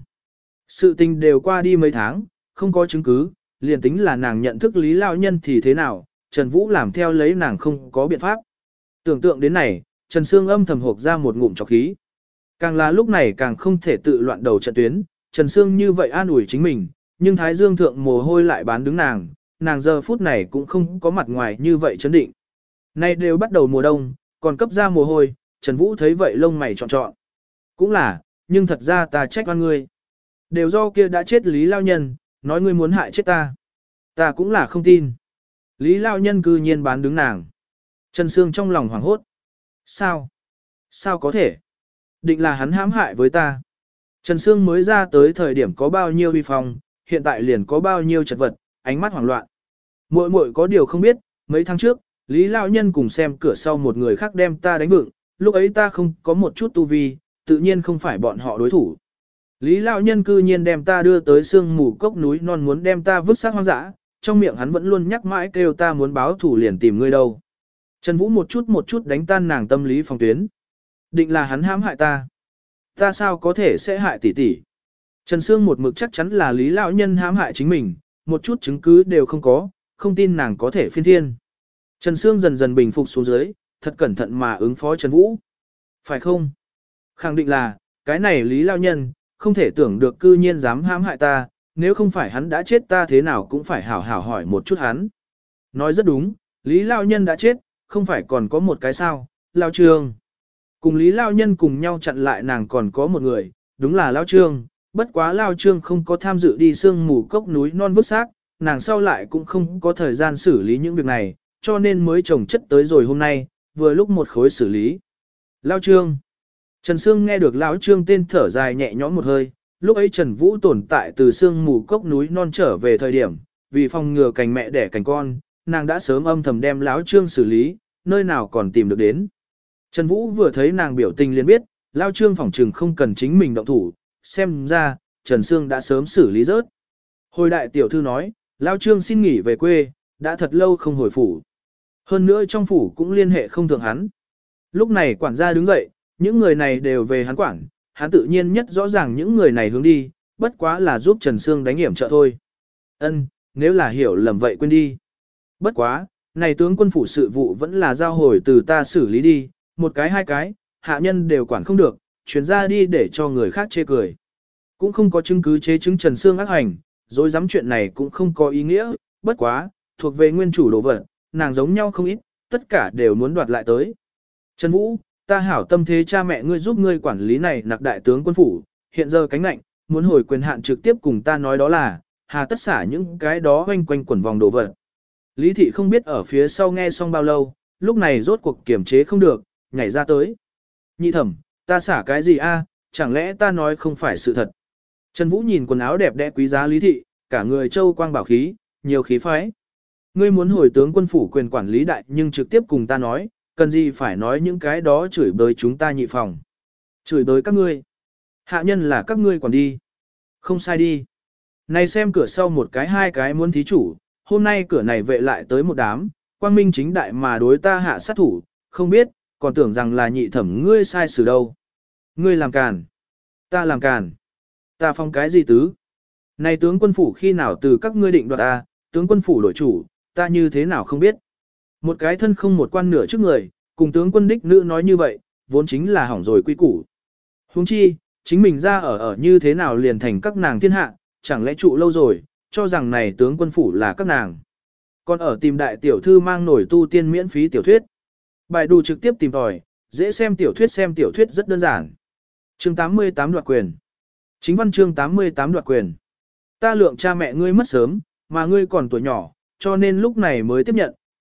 A: Sự tình đều qua đi mấy tháng, không có chứng cứ, liền tính là nàng nhận thức Lý Lao Nhân thì thế nào, Trần Vũ làm theo lấy nàng không có biện pháp. Tưởng tượng đến này, Trần Sương âm thầm hộc ra một ngụm trọc khí. Càng là lúc này càng không thể tự loạn đầu trận tuyến, Trần Sương như vậy an ủi chính mình, nhưng Thái Dương thượng mồ hôi lại bán đứng nàng, nàng giờ phút này cũng không có mặt ngoài như vậy chấn định. Nay đều bắt đầu mùa đông, còn cấp ra mồ hôi, Trần Vũ thấy vậy lông mày trọn trọn. Cũng là, nhưng thật ra ta trách oan ngươi. Đều do kia đã chết Lý Lao Nhân, nói ngươi muốn hại chết ta. Ta cũng là không tin. Lý Lao Nhân cư nhiên bán đứng nàng. Trần Sương trong lòng hoảng hốt. Sao? Sao có thể? Định là hắn hãm hại với ta. Trần Sương mới ra tới thời điểm có bao nhiêu uy phong, hiện tại liền có bao nhiêu chật vật, ánh mắt hoảng loạn. Muội muội có điều không biết, mấy tháng trước, Lý Lão Nhân cùng xem cửa sau một người khác đem ta đánh vựng, lúc ấy ta không có một chút tu vi, tự nhiên không phải bọn họ đối thủ. Lý Lão Nhân cư nhiên đem ta đưa tới sương mù cốc núi non muốn đem ta vứt xác hoang dã, trong miệng hắn vẫn luôn nhắc mãi kêu ta muốn báo thủ liền tìm ngươi đâu. Trần Vũ một chút một chút đánh tan nàng tâm lý phòng tuyến. Định là hắn hãm hại ta. Ta sao có thể sẽ hại tỷ tỷ? Trần Sương một mực chắc chắn là Lý Lão Nhân hãm hại chính mình, một chút chứng cứ đều không có, không tin nàng có thể phiên thiên. Trần Sương dần dần bình phục xuống dưới, thật cẩn thận mà ứng phó Trần Vũ. Phải không? Khẳng định là, cái này Lý Lão Nhân, không thể tưởng được cư nhiên dám hãm hại ta, nếu không phải hắn đã chết ta thế nào cũng phải hảo hảo hỏi một chút hắn. Nói rất đúng, Lý Lão Nhân đã chết, không phải còn có một cái sao, Lão Trương. Cùng Lý Lão Nhân cùng nhau chặn lại nàng còn có một người, đúng là Lão Trương, bất quá Lão Trương không có tham dự đi sương mù cốc núi non vứt xác, nàng sau lại cũng không có thời gian xử lý những việc này, cho nên mới chồng chất tới rồi hôm nay, vừa lúc một khối xử lý. Lão Trương. Trần Sương nghe được Lão Trương tên thở dài nhẹ nhõm một hơi, lúc ấy Trần Vũ tồn tại từ sương mù cốc núi non trở về thời điểm, vì phòng ngừa cành mẹ đẻ cành con, nàng đã sớm âm thầm đem Lão Trương xử lý, nơi nào còn tìm được đến. Trần Vũ vừa thấy nàng biểu tình liền biết, Lão Trương phỏng trừng không cần chính mình động thủ, xem ra, Trần Sương đã sớm xử lý rớt. Hồi đại tiểu thư nói, Lão Trương xin nghỉ về quê, đã thật lâu không hồi phủ. Hơn nữa trong phủ cũng liên hệ không thượng hắn. Lúc này quản gia đứng dậy, những người này đều về hắn quản, hắn tự nhiên nhất rõ ràng những người này hướng đi, bất quá là giúp Trần Sương đánh hiểm trợ thôi. Ân, nếu là hiểu lầm vậy quên đi. Bất quá, này tướng quân phủ sự vụ vẫn là giao hồi từ ta xử lý đi, một cái hai cái, hạ nhân đều quản không được, chuyển ra đi để cho người khác chê cười. Cũng không có chứng cứ chế chứng Trần Sương ác hành, dối dám chuyện này cũng không có ý nghĩa, bất quá, thuộc về nguyên chủ đồ vật, nàng giống nhau không ít, tất cả đều muốn đoạt lại tới. Trần Vũ, ta hảo tâm thế cha mẹ ngươi giúp ngươi quản lý này nặc đại tướng quân phủ, hiện giờ cánh lạnh, muốn hồi quyền hạn trực tiếp cùng ta nói đó là, hà tất xả những cái đó quanh quanh quẩn vòng đồ vật. Lý thị không biết ở phía sau nghe xong bao lâu, lúc này rốt cuộc kiểm chế không được, nhảy ra tới. Nhị thẩm, ta xả cái gì a? Chẳng lẽ ta nói không phải sự thật. Trần Vũ nhìn quần áo đẹp đẽ quý giá Lý thị, cả người châu quang bảo khí, nhiều khí phái. Ngươi muốn hồi tướng quân phủ quyền quản lý đại nhưng trực tiếp cùng ta nói, cần gì phải nói những cái đó chửi bới chúng ta nhị phòng. Chửi bới các ngươi. Hạ nhân là các ngươi quản đi. Không sai đi. Này xem cửa sau một cái hai cái muốn thí chủ, hôm nay cửa này vệ lại tới một đám, quang minh chính đại mà đối ta hạ sát thủ, không biết, còn tưởng rằng là nhị thẩm ngươi sai xử đâu. Ngươi làm càn. Ta làm càn. Ta phong cái gì tứ? Này tướng quân phủ khi nào từ các ngươi định đoạt ta, tướng quân phủ đổi chủ, ta như thế nào không biết. Một cái thân không một quan nửa trước người, cùng tướng quân đích nữ nói như vậy, vốn chính là hỏng rồi quy củ. Huống chi, chính mình ra ở ở như thế nào liền thành các nàng thiên hạ, chẳng lẽ trụ lâu rồi, cho rằng này tướng quân phủ là các nàng. Còn ở tìm đại tiểu thư mang nổi tu tiên miễn phí tiểu thuyết. Bài đủ trực tiếp tìm tòi, dễ xem tiểu thuyết xem tiểu thuyết rất đơn giản. Chương tám mươi tám đoạt quyền. Chính văn chương tám mươi tám đoạt quyền. Ta lượng cha mẹ ngươi mất sớm, mà ngươi còn tuổi nhỏ, cho nên lúc này mới tiếp nhận,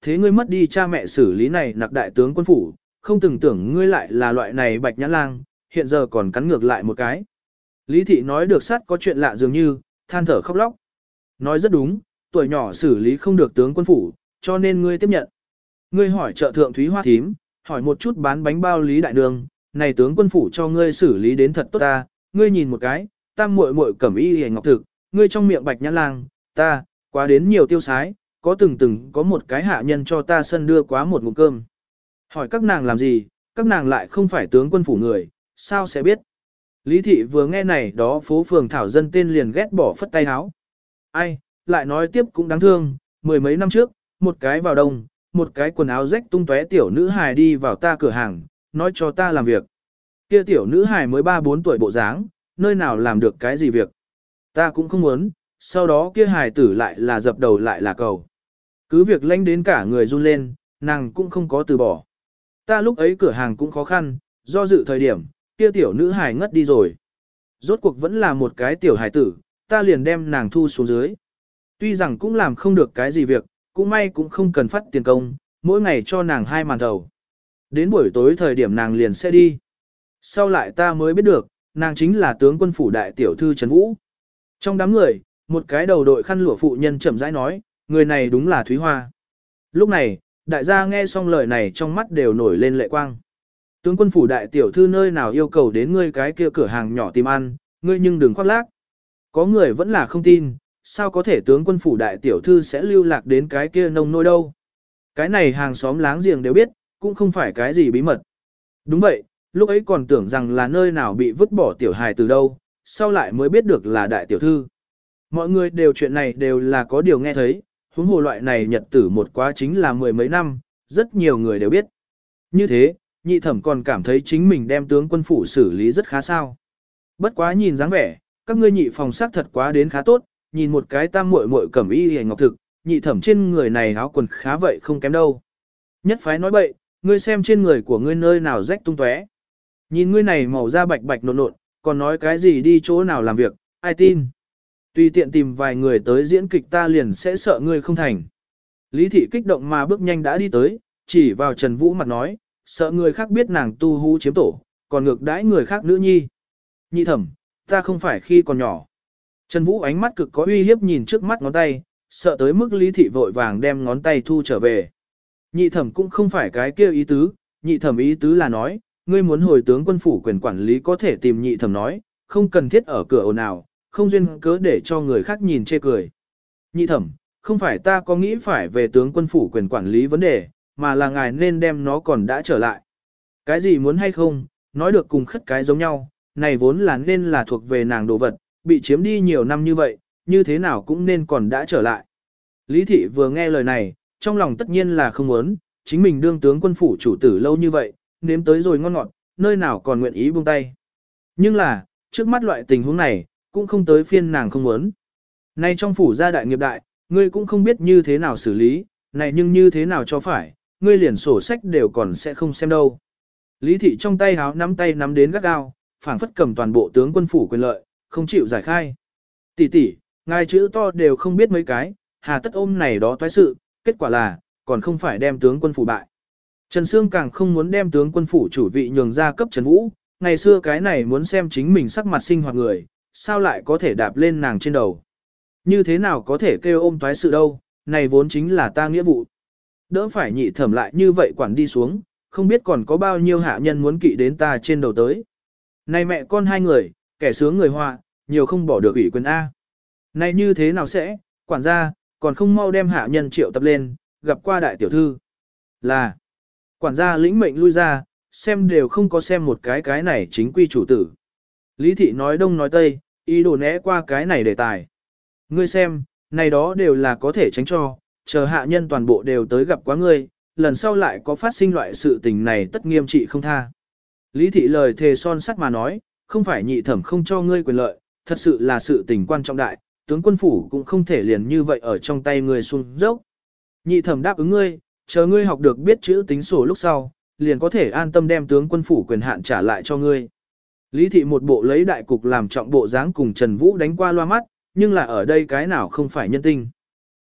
A: thế ngươi mất đi cha mẹ xử lý này nặc đại tướng quân phủ, không từng tưởng ngươi lại là loại này bạch nhãn lang, hiện giờ còn cắn ngược lại một cái. Lý thị nói được sát có chuyện lạ dường như, than thở khóc lóc. Nói rất đúng, tuổi nhỏ xử lý không được tướng quân phủ, cho nên ngươi tiếp nhận. Ngươi hỏi trợ thượng Thúy Hoa thím, hỏi một chút bán bánh bao Lý đại đường, này tướng quân phủ cho ngươi xử lý đến thật tốt ta, ngươi nhìn một cái, tam muội muội cẩm y hề ngọc thực, ngươi trong miệng bạch nhãn lang, ta, quá đến nhiều tiêu sái, có từng từng có một cái hạ nhân cho ta sân đưa quá một ngụm cơm. Hỏi các nàng làm gì, các nàng lại không phải tướng quân phủ người, sao sẽ biết. Lý thị vừa nghe này đó phố phường thảo dân tên liền ghét bỏ phất tay háo. Ai, lại nói tiếp cũng đáng thương, mười mấy năm trước, một cái vào đông, một cái quần áo rách tung tóe tiểu nữ hài đi vào ta cửa hàng, nói cho ta làm việc. Kia tiểu nữ hài mới ba bốn tuổi bộ dáng, nơi nào làm được cái gì việc. Ta cũng không muốn, sau đó kia hài tử lại là dập đầu lại là cầu. Cứ việc lanh đến cả người run lên, nàng cũng không có từ bỏ. Ta lúc ấy cửa hàng cũng khó khăn, do dự thời điểm, kia tiểu nữ hài ngất đi rồi. Rốt cuộc vẫn là một cái tiểu hài tử, ta liền đem nàng thu xuống dưới. Tuy rằng cũng làm không được cái gì việc, cũng may cũng không cần phát tiền công, mỗi ngày cho nàng hai màn thầu. Đến buổi tối thời điểm nàng liền sẽ đi. Sau lại ta mới biết được, nàng chính là tướng quân phủ đại tiểu thư Trần Vũ. Trong đám người, một cái đầu đội khăn lụa phụ nhân chậm rãi nói, người này đúng là Thúy Hoa. Lúc này, đại gia nghe xong lời này trong mắt đều nổi lên lệ quang. Tướng quân phủ đại tiểu thư nơi nào yêu cầu đến ngươi cái kia cửa hàng nhỏ tìm ăn, ngươi nhưng đừng khoác lác. Có người vẫn là không tin, sao có thể tướng quân phủ đại tiểu thư sẽ lưu lạc đến cái kia nông nôi đâu. Cái này hàng xóm láng giềng đều biết, cũng không phải cái gì bí mật. Đúng vậy, lúc ấy còn tưởng rằng là nơi nào bị vứt bỏ tiểu hài từ đâu, sau lại mới biết được là đại tiểu thư. Mọi người đều chuyện này đều là có điều nghe thấy, huống hồ loại này nhật tử một quá chính là mười mấy năm, rất nhiều người đều biết. Như thế, nhị thẩm còn cảm thấy chính mình đem tướng quân phủ xử lý rất khá sao. Bất quá nhìn dáng vẻ, các ngươi nhị phòng sắc thật quá đến khá tốt, nhìn một cái tam muội muội cẩm y hề ngọc thực, nhị thẩm trên người này áo quần khá vậy không kém đâu. Nhất phái nói bậy, ngươi xem trên người của ngươi nơi nào rách tung tóe. Nhìn ngươi này màu da bạch bạch nộn nộn, còn nói cái gì đi chỗ nào làm việc, ai tin. Tùy tiện tìm vài người tới diễn kịch ta liền sẽ sợ ngươi không thành. Lý thị kích động mà bước nhanh đã đi tới, chỉ vào Trần Vũ mặt nói, sợ người khác biết nàng tu hú chiếm tổ, còn ngược đãi người khác nữ nhi. Nhị thẩm, ta không phải khi còn nhỏ. Trần Vũ ánh mắt cực có uy hiếp nhìn trước mắt ngón tay, sợ tới mức Lý thị vội vàng đem ngón tay thu trở về. Nhị thẩm cũng không phải cái kia ý tứ, nhị thẩm ý tứ là nói, ngươi muốn hồi tướng quân phủ quyền quản lý có thể tìm nhị thẩm nói, không cần thiết ở cửa ồn ào, không duyên cớ để cho người khác nhìn chê cười. Nhị thẩm, không phải ta có nghĩ phải về tướng quân phủ quyền quản lý vấn đề, mà là ngài nên đem nó còn đã trở lại. Cái gì muốn hay không, nói được cùng khất cái giống nhau, này vốn là nên là thuộc về nàng đồ vật, bị chiếm đi nhiều năm như vậy, như thế nào cũng nên còn đã trở lại. Lý thị vừa nghe lời này, trong lòng tất nhiên là không muốn, chính mình đương tướng quân phủ chủ tử lâu như vậy, nếm tới rồi ngon ngọt, nơi nào còn nguyện ý buông tay. Nhưng là, trước mắt loại tình huống này, cũng không tới phiên nàng không muốn. Nay trong phủ gia đại nghiệp đại, ngươi cũng không biết như thế nào xử lý, này nhưng như thế nào cho phải, ngươi liền sổ sách đều còn sẽ không xem đâu. Lý thị trong tay háo nắm tay nắm đến gắt gao, phảng phất cầm toàn bộ tướng quân phủ quyền lợi, không chịu giải khai. Tỷ tỷ, ngài chữ to đều không biết mấy cái, hà tất ôm này đó toái sự, kết quả là, còn không phải đem tướng quân phủ bại. Trần Sương càng không muốn đem tướng quân phủ chủ vị nhường ra cấp Trần Vũ, ngày xưa cái này muốn xem chính mình sắc mặt sinh hoạt người, sao lại có thể đạp lên nàng trên đầu. Như thế nào có thể kêu ôm toái sự đâu, này vốn chính là ta nghĩa vụ. Đỡ phải nhị thẩm lại như vậy quản đi xuống, không biết còn có bao nhiêu hạ nhân muốn kỵ đến ta trên đầu tới. Này mẹ con hai người, kẻ sướng người họa, nhiều không bỏ được ủy quyền A. Này như thế nào sẽ, quản gia, còn không mau đem hạ nhân triệu tập lên, gặp qua đại tiểu thư. Là, quản gia lĩnh mệnh lui ra, xem đều không có xem một cái cái này chính quy chủ tử. Lý thị nói đông nói tây, ý đồ né qua cái này đề tài. Ngươi xem, này đó đều là có thể tránh cho, chờ hạ nhân toàn bộ đều tới gặp quá ngươi, lần sau lại có phát sinh loại sự tình này tất nghiêm trị không tha. Lý thị lời thề son sắt mà nói, không phải nhị thẩm không cho ngươi quyền lợi, thật sự là sự tình quan trọng đại, tướng quân phủ cũng không thể liền như vậy ở trong tay ngươi xuống dốc. Nhị thẩm đáp ứng ngươi, chờ ngươi học được biết chữ tính sổ lúc sau, liền có thể an tâm đem tướng quân phủ quyền hạn trả lại cho ngươi. Lý thị một bộ lấy đại cục làm trọng bộ dáng cùng Trần Vũ đánh qua loa mắt, nhưng là ở đây cái nào không phải nhân tinh.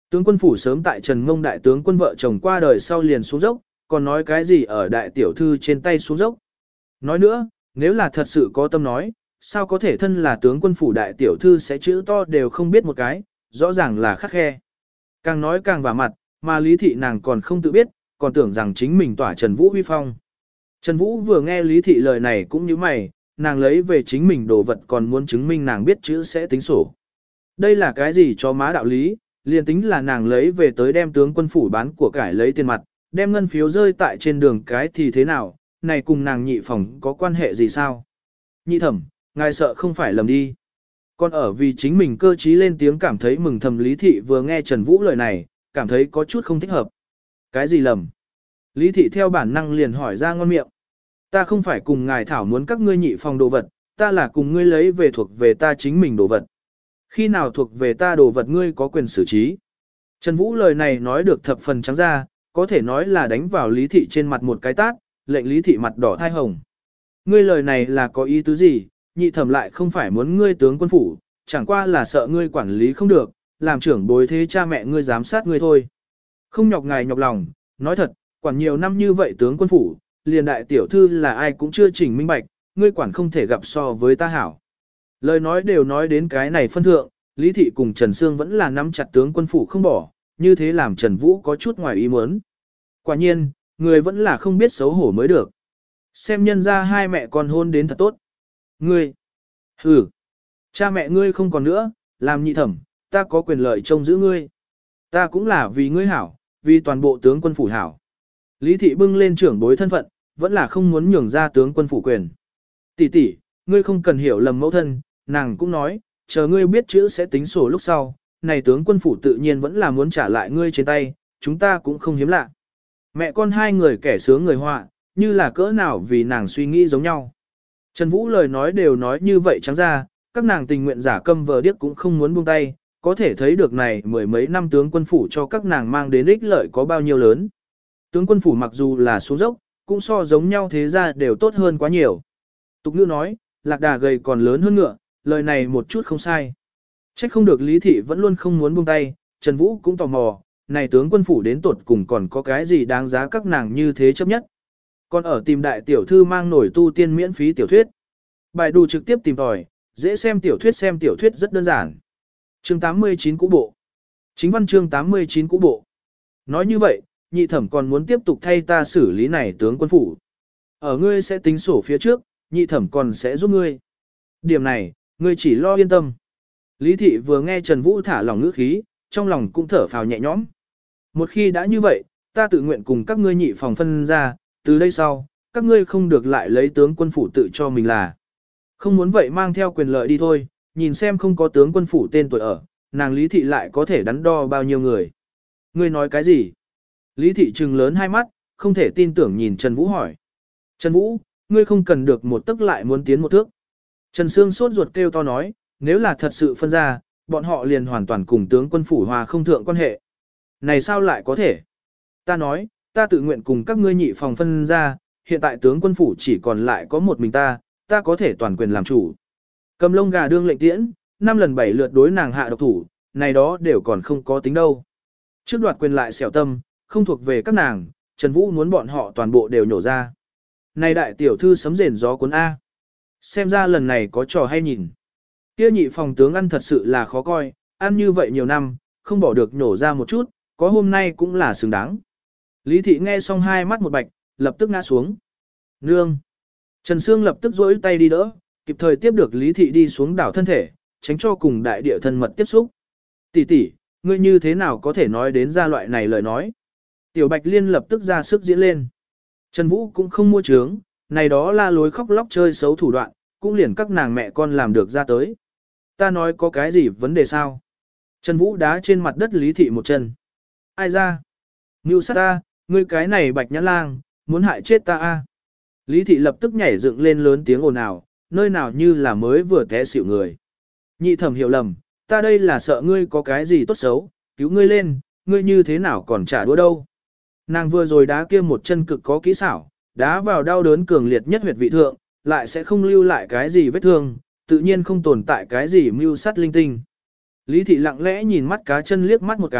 A: Tướng quân phủ sớm tại Trần Mông đại tướng quân vợ chồng qua đời sau liền xuống dốc, còn nói cái gì ở đại tiểu thư trên tay xuống dốc. Nói nữa, nếu là thật sự có tâm nói, sao có thể thân là tướng quân phủ đại tiểu thư sẽ chữ to đều không biết một cái, rõ ràng là khắc khe. Càng nói càng vả mặt, mà Lý Thị nàng còn không tự biết, còn tưởng rằng chính mình tỏa Trần Vũ huy phong. Trần Vũ vừa nghe Lý Thị lời này cũng như mày, nàng lấy về chính mình đồ vật còn muốn chứng minh nàng biết chữ sẽ tính sổ. Đây là cái gì cho má đạo lý, liền tính là nàng lấy về tới đem tướng quân phủ bán của cải lấy tiền mặt, đem ngân phiếu rơi tại trên đường cái thì thế nào, này cùng nàng nhị phòng có quan hệ gì sao? Nhị thẩm, ngài sợ không phải lầm đi. Còn ở vì chính mình cơ trí lên tiếng cảm thấy mừng thầm Lý Thị vừa nghe Trần Vũ lời này, cảm thấy có chút không thích hợp. Cái gì lầm? Lý Thị theo bản năng liền hỏi ra ngon miệng. Ta không phải cùng ngài thảo muốn các ngươi nhị phòng đồ vật, ta là cùng ngươi lấy về thuộc về ta chính mình đồ vật. Khi nào thuộc về ta đồ vật ngươi có quyền xử trí. Trần Vũ lời này nói được thập phần trắng ra, có thể nói là đánh vào Lý Thị trên mặt một cái tát, lệnh Lý Thị mặt đỏ thai hồng. Ngươi lời này là có ý tứ gì, nhị thẩm lại không phải muốn ngươi tướng quân phủ, chẳng qua là sợ ngươi quản lý không được, làm trưởng bối thế cha mẹ ngươi giám sát ngươi thôi. Không nhọc ngài nhọc lòng, nói thật, quản nhiều năm như vậy tướng quân phủ, liền đại tiểu thư là ai cũng chưa chỉnh minh bạch, ngươi quản không thể gặp so với ta hảo. Lời nói đều nói đến cái này phân thượng, Lý Thị cùng Trần Sương vẫn là nắm chặt tướng quân phủ không bỏ, như thế làm Trần Vũ có chút ngoài ý muốn. Quả nhiên, người vẫn là không biết xấu hổ mới được. Xem nhân ra hai mẹ con hôn đến thật tốt. Ngươi, hừ, cha mẹ ngươi không còn nữa, làm nhị thẩm, ta có quyền lợi trông giữ ngươi. Ta cũng là vì ngươi hảo, vì toàn bộ tướng quân phủ hảo. Lý Thị bưng lên trưởng bối thân phận, vẫn là không muốn nhường ra tướng quân phủ quyền. Tỷ tỷ, ngươi không cần hiểu lầm mẫu thân, nàng cũng nói, chờ ngươi biết chữ sẽ tính sổ lúc sau, này tướng quân phủ tự nhiên vẫn là muốn trả lại ngươi trên tay, chúng ta cũng không hiếm lạ. Mẹ con hai người kẻ sướng người họa, như là cỡ nào vì nàng suy nghĩ giống nhau. Trần Vũ lời nói đều nói như vậy trắng ra, các nàng tình nguyện giả câm vờ điếc cũng không muốn buông tay, có thể thấy được này mười mấy năm tướng quân phủ cho các nàng mang đến ích lợi có bao nhiêu lớn. Tướng quân phủ mặc dù là xuống dốc, cũng so giống nhau thế ra đều tốt hơn quá nhiều. Tục ngữ nói, lạc đà gầy còn lớn hơn ngựa, lời này một chút không sai. Trách không được Lý Thị vẫn luôn không muốn buông tay, Trần Vũ cũng tò mò, này tướng quân phủ đến tuột cùng còn có cái gì đáng giá các nàng như thế chấp nhất. Còn ở tìm đại tiểu thư mang nổi tu tiên miễn phí tiểu thuyết. Bài đù trực tiếp tìm tòi, dễ xem tiểu thuyết xem tiểu thuyết rất đơn giản. Chương tám mươi chín cũ bộ. Chính văn chương tám mươi chín cũ bộ. Nói như vậy, nhị thẩm còn muốn tiếp tục thay ta xử lý này tướng quân phủ. Ở ngươi sẽ tính sổ phía trước, nhị thẩm còn sẽ giúp ngươi. Điểm này, ngươi chỉ lo yên tâm. Lý Thị vừa nghe Trần Vũ thả lòng ngữ khí, trong lòng cũng thở phào nhẹ nhõm. Một khi đã như vậy, ta tự nguyện cùng các ngươi nhị phòng phân ra, từ đây sau, các ngươi không được lại lấy tướng quân phủ tự cho mình là. Không muốn vậy mang theo quyền lợi đi thôi, nhìn xem không có tướng quân phủ tên tuổi ở, nàng Lý Thị lại có thể đắn đo bao nhiêu người. Ngươi nói cái gì? Lý Thị trừng lớn hai mắt, không thể tin tưởng nhìn Trần Vũ hỏi. Trần Vũ, ngươi không cần được một tức lại muốn tiến một thước. Trần Sương sốt ruột kêu to nói, nếu là thật sự phân ra, bọn họ liền hoàn toàn cùng tướng quân phủ hòa không thượng quan hệ. Này sao lại có thể? Ta nói, ta tự nguyện cùng các ngươi nhị phòng phân ra, hiện tại tướng quân phủ chỉ còn lại có một mình ta, ta có thể toàn quyền làm chủ. Cầm lông gà đương lệnh tiễn, năm lần bảy lượt đối nàng hạ độc thủ, này đó đều còn không có tính đâu. Trước đoạt quyền lại xẻo tâm, không thuộc về các nàng, Trần Vũ muốn bọn họ toàn bộ đều nhổ ra. Này đại tiểu thư sấm rền gió cuốn A. Xem ra lần này có trò hay nhìn. Kia nhị phòng tướng ăn thật sự là khó coi, ăn như vậy nhiều năm, không bỏ được nhổ ra một chút, có hôm nay cũng là xứng đáng. Lý Thị nghe xong hai mắt một bạch, lập tức ngã xuống. Nương! Trần Sương lập tức rỗi tay đi đỡ, kịp thời tiếp được Lý Thị đi xuống đảo thân thể, tránh cho cùng đại địa thân mật tiếp xúc. Tỷ tỷ, ngươi như thế nào có thể nói đến ra loại này lời nói? Tiểu Bạch Liên lập tức ra sức diễn lên. Trần Vũ cũng không mua trướng, này đó la lối khóc lóc chơi xấu thủ đoạn, cũng liền các nàng mẹ con làm được ra tới. Ta nói có cái gì vấn đề sao? Trần Vũ đá trên mặt đất Lý Thị một chân. Ai ra? Ngưu sát ta, ngươi cái này Bạch Nhã Lang, muốn hại chết ta a? Lý Thị lập tức nhảy dựng lên lớn tiếng ồn ào, nơi nào như là mới vừa té xỉu người. Nhị thẩm hiểu lầm, ta đây là sợ ngươi có cái gì tốt xấu, cứu ngươi lên, ngươi như thế nào còn trả đũa đâu. Nàng vừa rồi đá kia một chân cực có kỹ xảo, đá vào đau đớn cường liệt nhất huyệt vị thượng, lại sẽ không lưu lại cái gì vết thương, tự nhiên không tồn tại cái gì mưu sát linh tinh. Lý Thị lặng lẽ nhìn mắt cá chân liếc mắt một cái,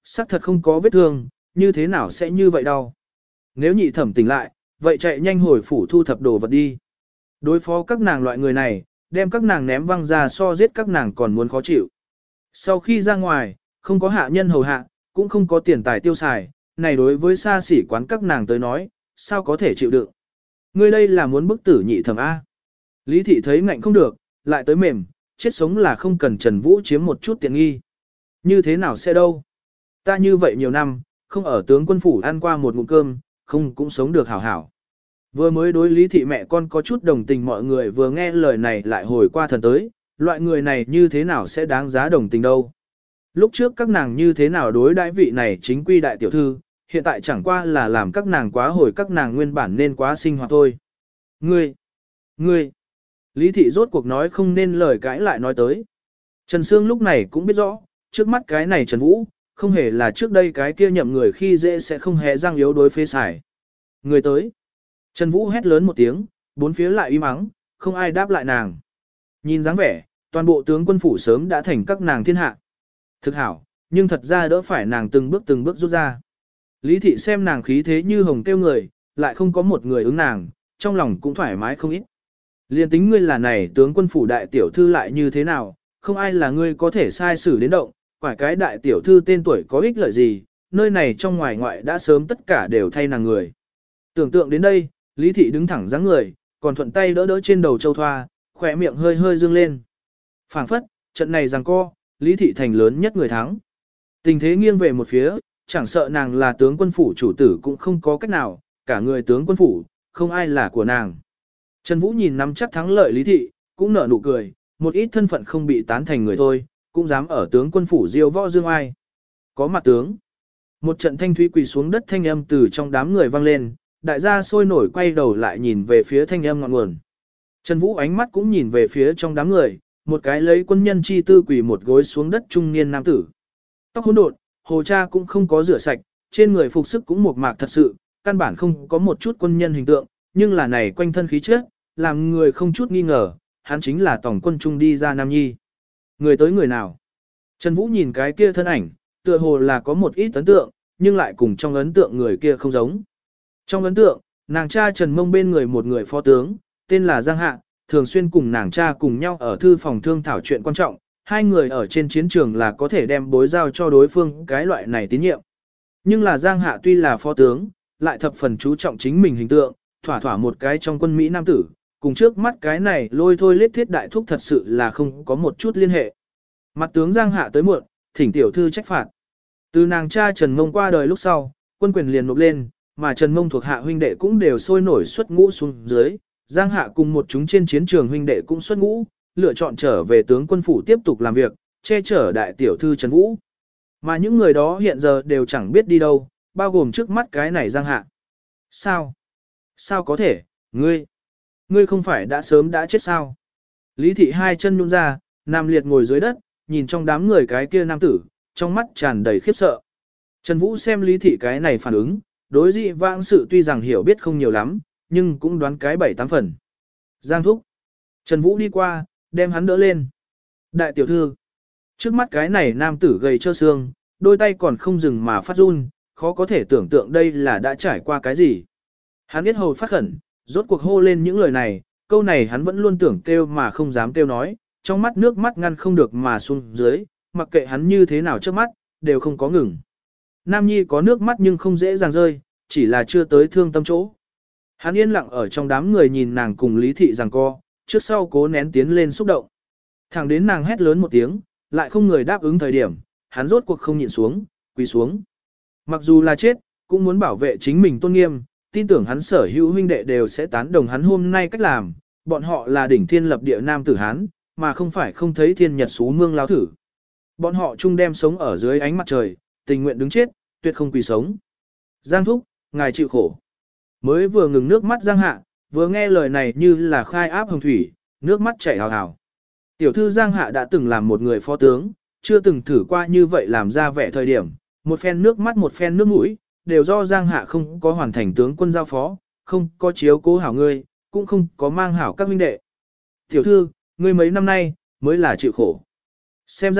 A: xác thật không có vết thương, như thế nào sẽ như vậy đâu. Nếu nhị thẩm tỉnh lại, vậy chạy nhanh hồi phủ thu thập đồ vật đi. Đối phó các nàng loại người này, đem các nàng ném văng ra so giết các nàng còn muốn khó chịu. Sau khi ra ngoài, không có hạ nhân hầu hạ, cũng không có tiền tài tiêu xài, này đối với xa xỉ quán các nàng tới nói, sao có thể chịu đựng. Ngươi đây là muốn bức tử nhị thẩm A. Lý thị thấy ngạnh không được, lại tới mềm, chết sống là không cần Trần Vũ chiếm một chút tiện nghi. Như thế nào sẽ đâu? Ta như vậy nhiều năm, không ở tướng quân phủ ăn qua một ngụm cơm, không cũng sống được hảo hảo. Vừa mới đối Lý thị mẹ con có chút đồng tình, mọi người vừa nghe lời này lại hồi qua thần tới, loại người này như thế nào sẽ đáng giá đồng tình đâu. Lúc trước các nàng như thế nào đối đãi vị này chính quy đại tiểu thư, hiện tại chẳng qua là làm các nàng quá hồi các nàng nguyên bản nên quá sinh hoạt thôi. Ngươi, ngươi, Lý thị rốt cuộc nói không nên lời cãi lại nói tới. Trần Sương lúc này cũng biết rõ, trước mắt cái này Trần Vũ, không hề là trước đây cái kia nhậm người khi dễ sẽ không hề răng yếu đối phế xài. Người tới. Trần Vũ hét lớn một tiếng, bốn phía lại im ắng, không ai đáp lại nàng. Nhìn dáng vẻ, toàn bộ tướng quân phủ sớm đã thành các nàng thiên hạ. Thực hảo, nhưng thật ra đỡ phải nàng từng bước từng bước rút ra. Lý thị xem nàng khí thế như hồng kêu người, lại không có một người ứng nàng, trong lòng cũng thoải mái không ít. Liên tính ngươi là này tướng quân phủ đại tiểu thư lại như thế nào, không ai là ngươi có thể sai xử đến động, quả cái đại tiểu thư tên tuổi có ích lợi gì, nơi này trong ngoài ngoại đã sớm tất cả đều thay nàng người. Tưởng tượng đến đây, Lý thị đứng thẳng dáng người, còn thuận tay đỡ đỡ trên đầu châu thoa, khỏe miệng hơi hơi dương lên. Phảng phất, trận này giằng co, Lý thị thành lớn nhất người thắng. Tình thế nghiêng về một phía, chẳng sợ nàng là tướng quân phủ chủ tử cũng không có cách nào, cả người tướng quân phủ, không ai là của nàng. Trần Vũ nhìn nắm chắc thắng lợi Lý thị, cũng nở nụ cười, một ít thân phận không bị tán thành người thôi, cũng dám ở tướng quân phủ diêu võ dương ai. Có mặt tướng. Một trận thanh thúy quỳ xuống đất thanh âm từ trong đám người vang lên, đại gia sôi nổi quay đầu lại nhìn về phía thanh âm ngọn nguồn. Trần Vũ ánh mắt cũng nhìn về phía trong đám người, một cái lấy quân nhân chi tư quỳ một gối xuống đất trung niên nam tử. Tóc hỗn độn, hồ cha cũng không có rửa sạch, trên người phục sức cũng mộc mạc thật sự, căn bản không có một chút quân nhân hình tượng, nhưng là này quanh thân khí chất, làm người không chút nghi ngờ, hắn chính là tổng quân trung đi ra Nam Nhi. Người tới người nào? Trần Vũ nhìn cái kia thân ảnh, tựa hồ là có một ít ấn tượng, nhưng lại cùng trong ấn tượng người kia không giống. Trong ấn tượng, nàng cha Trần Mông bên người một người phó tướng, tên là Giang Hạ, thường xuyên cùng nàng cha cùng nhau ở thư phòng thương thảo chuyện quan trọng, hai người ở trên chiến trường là có thể đem bối giao cho đối phương cái loại này tín nhiệm. Nhưng là Giang Hạ tuy là phó tướng, lại thập phần chú trọng chính mình hình tượng, thỏa thỏa một cái trong quân Mỹ nam tử, cùng trước mắt cái này lôi thôi lết thiết đại thúc thật sự là không có một chút liên hệ. Mặt tướng Giang Hạ tới muộn, thỉnh tiểu thư trách phạt. Từ nàng cha Trần Mông qua đời lúc sau, quân quyền liền nộp lên, mà Trần Mông thuộc hạ huynh đệ cũng đều sôi nổi xuất ngũ xuống dưới, Giang Hạ cùng một chúng trên chiến trường huynh đệ cũng xuất ngũ, lựa chọn trở về tướng quân phủ tiếp tục làm việc, che chở đại tiểu thư Trần Vũ. Mà những người đó hiện giờ đều chẳng biết đi đâu, bao gồm trước mắt cái này Giang Hạ. Sao? Sao có thể? Ngươi? Ngươi không phải đã sớm đã chết sao? Lý thị hai chân nhún ra, nằm liệt ngồi dưới đất, nhìn trong đám người cái kia nam tử, trong mắt tràn đầy khiếp sợ. Trần Vũ xem Lý thị cái này phản ứng, đối dị vãng sự tuy rằng hiểu biết không nhiều lắm, nhưng cũng đoán cái bảy tám phần. Giang thúc. Trần Vũ đi qua, đem hắn đỡ lên. Đại tiểu thư. Trước mắt cái này nam tử gầy trơ xương, đôi tay còn không dừng mà phát run, khó có thể tưởng tượng đây là đã trải qua cái gì. Hắn biết hầu phát khẩn, rốt cuộc hô lên những lời này, câu này hắn vẫn luôn tưởng kêu mà không dám kêu nói, trong mắt nước mắt ngăn không được mà xuống dưới, mặc kệ hắn như thế nào trước mắt, đều không có ngừng. Nam Nhi có nước mắt nhưng không dễ dàng rơi, chỉ là chưa tới thương tâm chỗ. Hắn yên lặng ở trong đám người nhìn nàng cùng Lý thị giằng co, trước sau cố nén tiến lên xúc động. Thẳng đến nàng hét lớn một tiếng, lại không người đáp ứng thời điểm, hắn rốt cuộc không nhịn xuống, quỳ xuống. Mặc dù là chết, cũng muốn bảo vệ chính mình tôn nghiêm, tin tưởng hắn sở hữu huynh đệ đều sẽ tán đồng hắn hôm nay cách làm, bọn họ là đỉnh thiên lập địa nam tử Hán, mà không phải không thấy thiên nhật xú mương láo thử. Bọn họ chung đem sống ở dưới ánh mặt trời, tình nguyện đứng chết, tuyệt không quỳ sống. Giang thúc, ngài chịu khổ. Mới vừa ngừng nước mắt Giang Hạ, vừa nghe lời này như là khai áp hồng thủy, nước mắt chảy hào hào. Tiểu thư Giang Hạ đã từng làm một người phó tướng, chưa từng thử qua như vậy làm ra vẻ thời điểm, một phen nước mắt một phen nước mũi, đều do Giang Hạ không có hoàn thành tướng quân giao phó, không có chiếu cố hảo ngươi, cũng không có mang hảo các huynh đệ. Tiểu thư, ngươi mấy năm nay, mới là chịu khổ. Xem ra,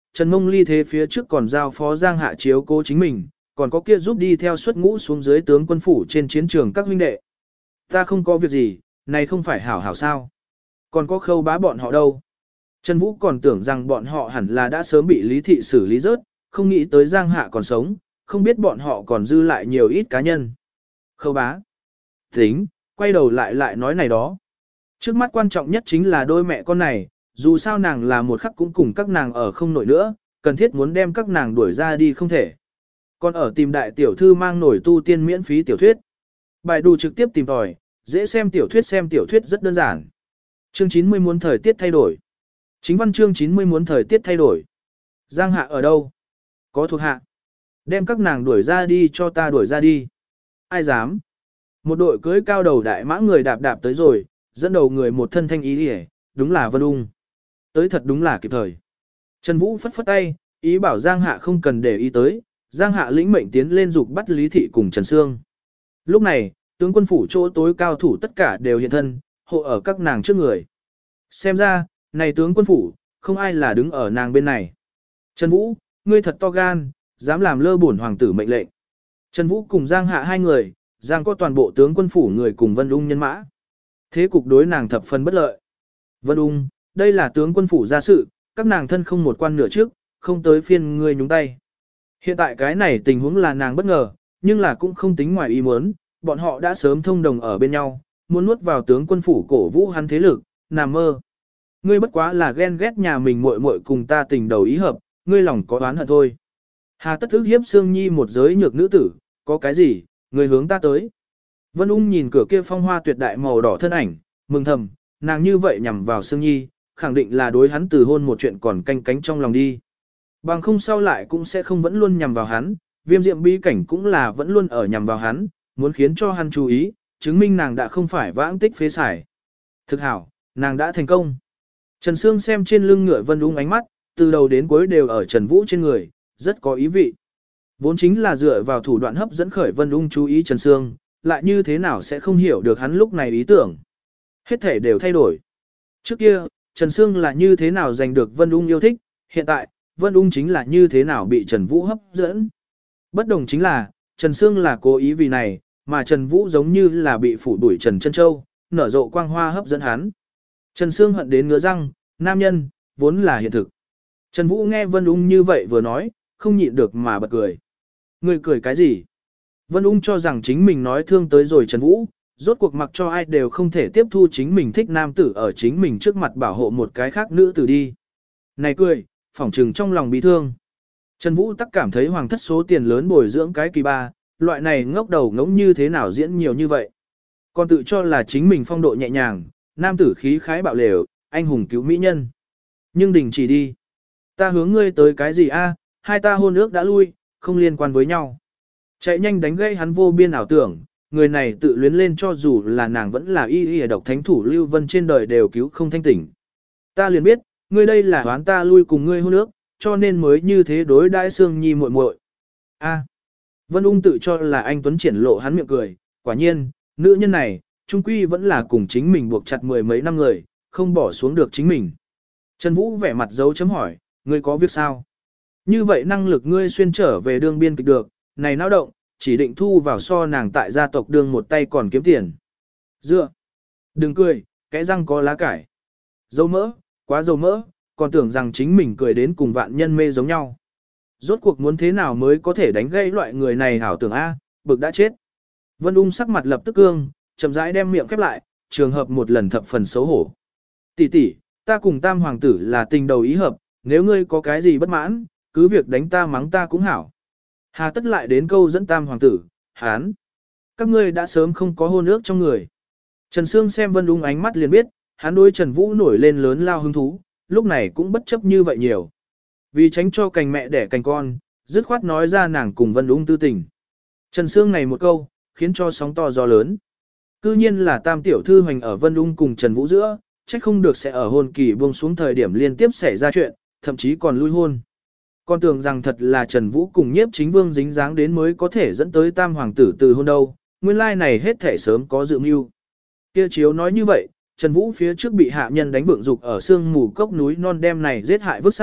A: Trần Mông ly thế phía trước còn giao phó Giang Hạ chiếu cố chính mình, còn có kia giúp đi theo xuất ngũ xuống dưới tướng quân phủ trên chiến trường các huynh đệ. Ta không có việc gì, này không phải hảo hảo sao. Còn có Khâu Bá bọn họ đâu. Trần Vũ còn tưởng rằng bọn họ hẳn là đã sớm bị Lý Thị xử lý rớt, không nghĩ tới Giang Hạ còn sống, không biết bọn họ còn dư lại nhiều ít cá nhân. Khâu Bá. Tính, quay đầu lại lại nói này đó. Trước mắt quan trọng nhất chính là đôi mẹ con này, dù sao nàng là một khắc cũng cùng các nàng ở không nổi nữa, cần thiết muốn đem các nàng đuổi ra đi không thể. Còn ở tìm đại tiểu thư mang nổi tu tiên miễn phí tiểu thuyết. Bài đù trực tiếp tìm tòi, dễ xem tiểu thuyết xem tiểu thuyết rất đơn giản. Chương chín mươi muốn thời tiết thay đổi. Chính văn chương chín mươi muốn thời tiết thay đổi. Giang Hạ ở đâu? Có thuộc hạ. Đem các nàng đuổi ra đi cho ta đuổi ra đi. Ai dám? Một đội cưới cao đầu đại mã người đạp đạp tới rồi, dẫn đầu người một thân thanh ý hề, đúng là Vân Ung. Tới thật đúng là kịp thời. Trần Vũ phất phất tay, ý bảo Giang Hạ không cần để ý tới, Giang Hạ lĩnh mệnh tiến lên dục bắt Lý Thị cùng Trần Sương. Lúc này, tướng quân phủ chỗ tối cao thủ tất cả đều hiện thân, hộ ở các nàng trước người. Xem ra, này tướng quân phủ, không ai là đứng ở nàng bên này. Trần Vũ, ngươi thật to gan, dám làm lơ bổn hoàng tử mệnh lệnh. Trần Vũ cùng Giang Hạ hai người, Giang có toàn bộ tướng quân phủ người cùng Vân Ung nhân mã. Thế cục đối nàng thập phần bất lợi. Vân Ung, đây là tướng quân phủ ra sự, các nàng thân không một quan nửa trước, không tới phiên ngươi nhúng tay. Hiện tại cái này tình huống là nàng bất ngờ, nhưng là cũng không tính ngoài ý muốn, bọn họ đã sớm thông đồng ở bên nhau, muốn nuốt vào tướng quân phủ cổ vũ hắn thế lực, nằm mơ. Ngươi bất quá là ghen ghét nhà mình muội muội cùng ta tình đầu ý hợp, ngươi lòng có oán hận thôi. Hà tất ức hiếp Sương Nhi một giới nhược nữ tử, có cái gì, ngươi hướng ta tới. Vân Ung nhìn cửa kia phong hoa tuyệt đại màu đỏ thân ảnh, mừng thầm, nàng như vậy nhằm vào Sương Nhi, khẳng định là đối hắn từ hôn một chuyện còn canh cánh trong lòng đi. Bằng không sau lại cũng sẽ không vẫn luôn nhằm vào hắn, viêm diệm bí cảnh cũng là vẫn luôn ở nhằm vào hắn, muốn khiến cho hắn chú ý, chứng minh nàng đã không phải vãng tích phế xài. Thực hảo, nàng đã thành công. Trần Sương xem trên lưng ngựa Vân Ung ánh mắt, từ đầu đến cuối đều ở Trần Vũ trên người, rất có ý vị. Vốn chính là dựa vào thủ đoạn hấp dẫn khởi Vân Ung chú ý Trần Sương, lại như thế nào sẽ không hiểu được hắn lúc này ý tưởng. Hết thể đều thay đổi. Trước kia, Trần Sương là như thế nào giành được Vân Ung yêu thích, hiện tại, Vân Ung chính là như thế nào bị Trần Vũ hấp dẫn. Bất đồng chính là, Trần Sương là cố ý vì này, mà Trần Vũ giống như là bị phủ đuổi Trần Chân Châu, nở rộ quang hoa hấp dẫn hắn. Trần Sương hận đến ngứa răng, nam nhân, vốn là hiện thực. Trần Vũ nghe Vân Ung như vậy vừa nói, không nhịn được mà bật cười. Người cười cái gì? Vân Ung cho rằng chính mình nói thương tới rồi Trần Vũ, rốt cuộc mặc cho ai đều không thể tiếp thu chính mình thích nam tử ở chính mình trước mặt bảo hộ một cái khác nữ tử đi. Này cười, phỏng trừng trong lòng bị thương. Trần Vũ tắc cảm thấy hoàng thất số tiền lớn bồi dưỡng cái kỳ ba, loại này ngốc đầu ngỗng như thế nào diễn nhiều như vậy. Còn tự cho là chính mình phong độ nhẹ nhàng, nam tử khí khái bạo lều, anh hùng cứu mỹ nhân. Nhưng đình chỉ đi. Ta hướng ngươi tới cái gì a? Hai ta hôn ước đã lui, không liên quan với nhau. Chạy nhanh đánh gây hắn vô biên ảo tưởng, người này tự luyến lên cho dù là nàng vẫn là y y độc thánh thủ Lưu Vân trên đời đều cứu không thanh tỉnh. Ta liền biết, ngươi đây là đoán ta lui cùng ngươi hôn ước, cho nên mới như thế đối đãi Sương Nhi muội muội. A. Vân Ung tự cho là anh Tuấn triển lộ hắn miệng cười, quả nhiên, nữ nhân này, trung quy vẫn là cùng chính mình buộc chặt mười mấy năm người, không bỏ xuống được chính mình. Trần Vũ vẻ mặt dấu chấm hỏi, ngươi có việc sao? Như vậy năng lực ngươi xuyên trở về đương biên kịch được, này náo động, chỉ định thu vào so nàng tại gia tộc đương một tay còn kiếm tiền. Dựa. Đừng cười, cái răng có lá cải. Dâu mỡ, quá dâu mỡ, còn tưởng rằng chính mình cười đến cùng vạn nhân mê giống nhau. Rốt cuộc muốn thế nào mới có thể đánh gây loại người này hảo tưởng A, bực đã chết. Vân Ung sắc mặt lập tức cương, chậm rãi đem miệng khép lại, trường hợp một lần thập phần xấu hổ. Tỷ tỷ, ta cùng tam hoàng tử là tình đầu ý hợp, nếu ngươi có cái gì bất mãn, cứ việc đánh ta mắng ta cũng hảo. Hà tất lại đến câu dẫn tam hoàng tử, hán. Các ngươi đã sớm không có hôn ước trong người. Trần Sương xem Vân Ung ánh mắt liền biết, hắn đối Trần Vũ nổi lên lớn lao hứng thú, lúc này cũng bất chấp như vậy nhiều. Vì tránh cho cành mẹ đẻ cành con, dứt khoát nói ra nàng cùng Vân Ung tư tình. Trần Sương này một câu, khiến cho sóng to gió lớn. Cư nhiên là tam tiểu thư hoành ở Vân Ung cùng Trần Vũ giữa, trách không được sẽ ở hôn kỳ buông xuống thời điểm liên tiếp xảy ra chuyện, thậm chí còn lui hôn. Con tưởng rằng thật là Trần Vũ cùng nhiếp chính vương dính dáng đến mới có thể dẫn tới tam hoàng tử từ hôn đâu, nguyên lai này hết thể sớm có dự mưu. Kia chiếu nói như vậy, Trần Vũ phía trước bị hạ nhân đánh vượng dục ở sương mù cốc núi non đem này giết hại vứt xác,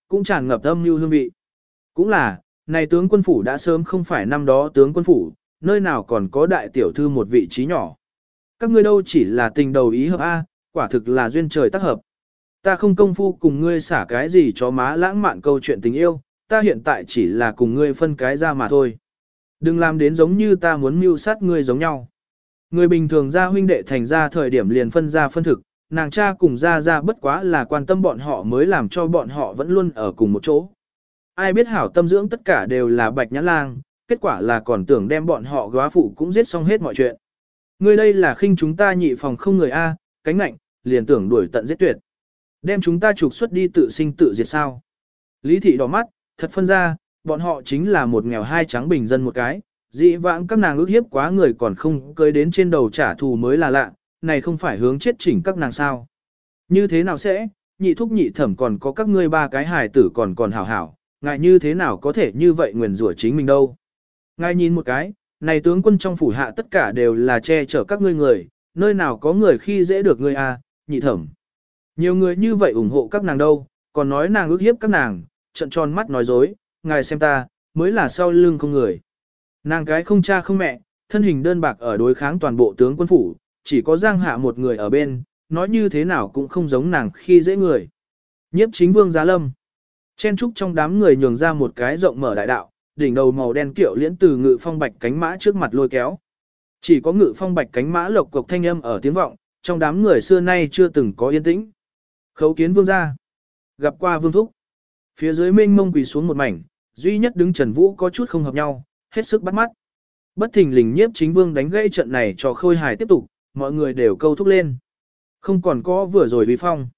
A: cũng tràn ngập âm mưu hương vị. Cũng là, này tướng quân phủ đã sớm không phải năm đó tướng quân phủ, nơi nào còn có đại tiểu thư một vị trí nhỏ. Các ngươi đâu chỉ là tình đầu ý hợp A, quả thực là duyên trời tác hợp. Ta không công phu cùng ngươi xả cái gì cho má lãng mạn câu chuyện tình yêu, ta hiện tại chỉ là cùng ngươi phân cái ra mà thôi. Đừng làm đến giống như ta muốn mưu sát ngươi giống nhau. Người bình thường ra huynh đệ thành ra thời điểm liền phân ra phân thực, nàng cha cùng ra ra bất quá là quan tâm bọn họ mới làm cho bọn họ vẫn luôn ở cùng một chỗ. Ai biết hảo tâm dưỡng tất cả đều là bạch nhãn lang, kết quả là còn tưởng đem bọn họ góa phụ cũng giết xong hết mọi chuyện. Ngươi đây là khinh chúng ta nhị phòng không người A, cánh nạnh, liền tưởng đuổi tận giết tuyệt. Đem chúng ta trục xuất đi tự sinh tự diệt sao. Lý thị đỏ mắt, thật phân ra, bọn họ chính là một nghèo hai trắng bình dân một cái, dĩ vãng các nàng ước hiếp quá người còn không cưới đến trên đầu trả thù mới là lạ, này không phải hướng chết chỉnh các nàng sao. Như thế nào sẽ, nhị thúc nhị thẩm còn có các ngươi ba cái hài tử còn còn hảo hảo, ngài như thế nào có thể như vậy nguyền rủa chính mình đâu. Ngài nhìn một cái, này tướng quân trong phủ hạ tất cả đều là che chở các ngươi người, nơi nào có người khi dễ được ngươi à, nhị thẩm. Nhiều người như vậy ủng hộ các nàng đâu, còn nói nàng ước hiếp các nàng, trận tròn mắt nói dối, ngài xem ta, mới là sau lưng không người. Nàng cái không cha không mẹ, thân hình đơn bạc ở đối kháng toàn bộ tướng quân phủ, chỉ có Giang Hạ một người ở bên, nói như thế nào cũng không giống nàng khi dễ người. Nhiếp chính vương giá lâm. Chen trúc trong đám người nhường ra một cái rộng mở đại đạo, đỉnh đầu màu đen kiệu liễn từ ngự phong bạch cánh mã trước mặt lôi kéo. Chỉ có ngự phong bạch cánh mã lộc cộc thanh âm ở tiếng vọng, trong đám người xưa nay chưa từng có yên tĩnh. Khấu kiến vương gia. Gặp qua vương thúc. Phía dưới mênh mông quỳ xuống một mảnh, duy nhất đứng Trần Vũ có chút không hợp nhau, hết sức bắt mắt. Bất thình lình nhiếp chính vương đánh gây trận này cho khôi hài tiếp tục, mọi người đều câu thúc lên. Không còn có vừa rồi vì phong.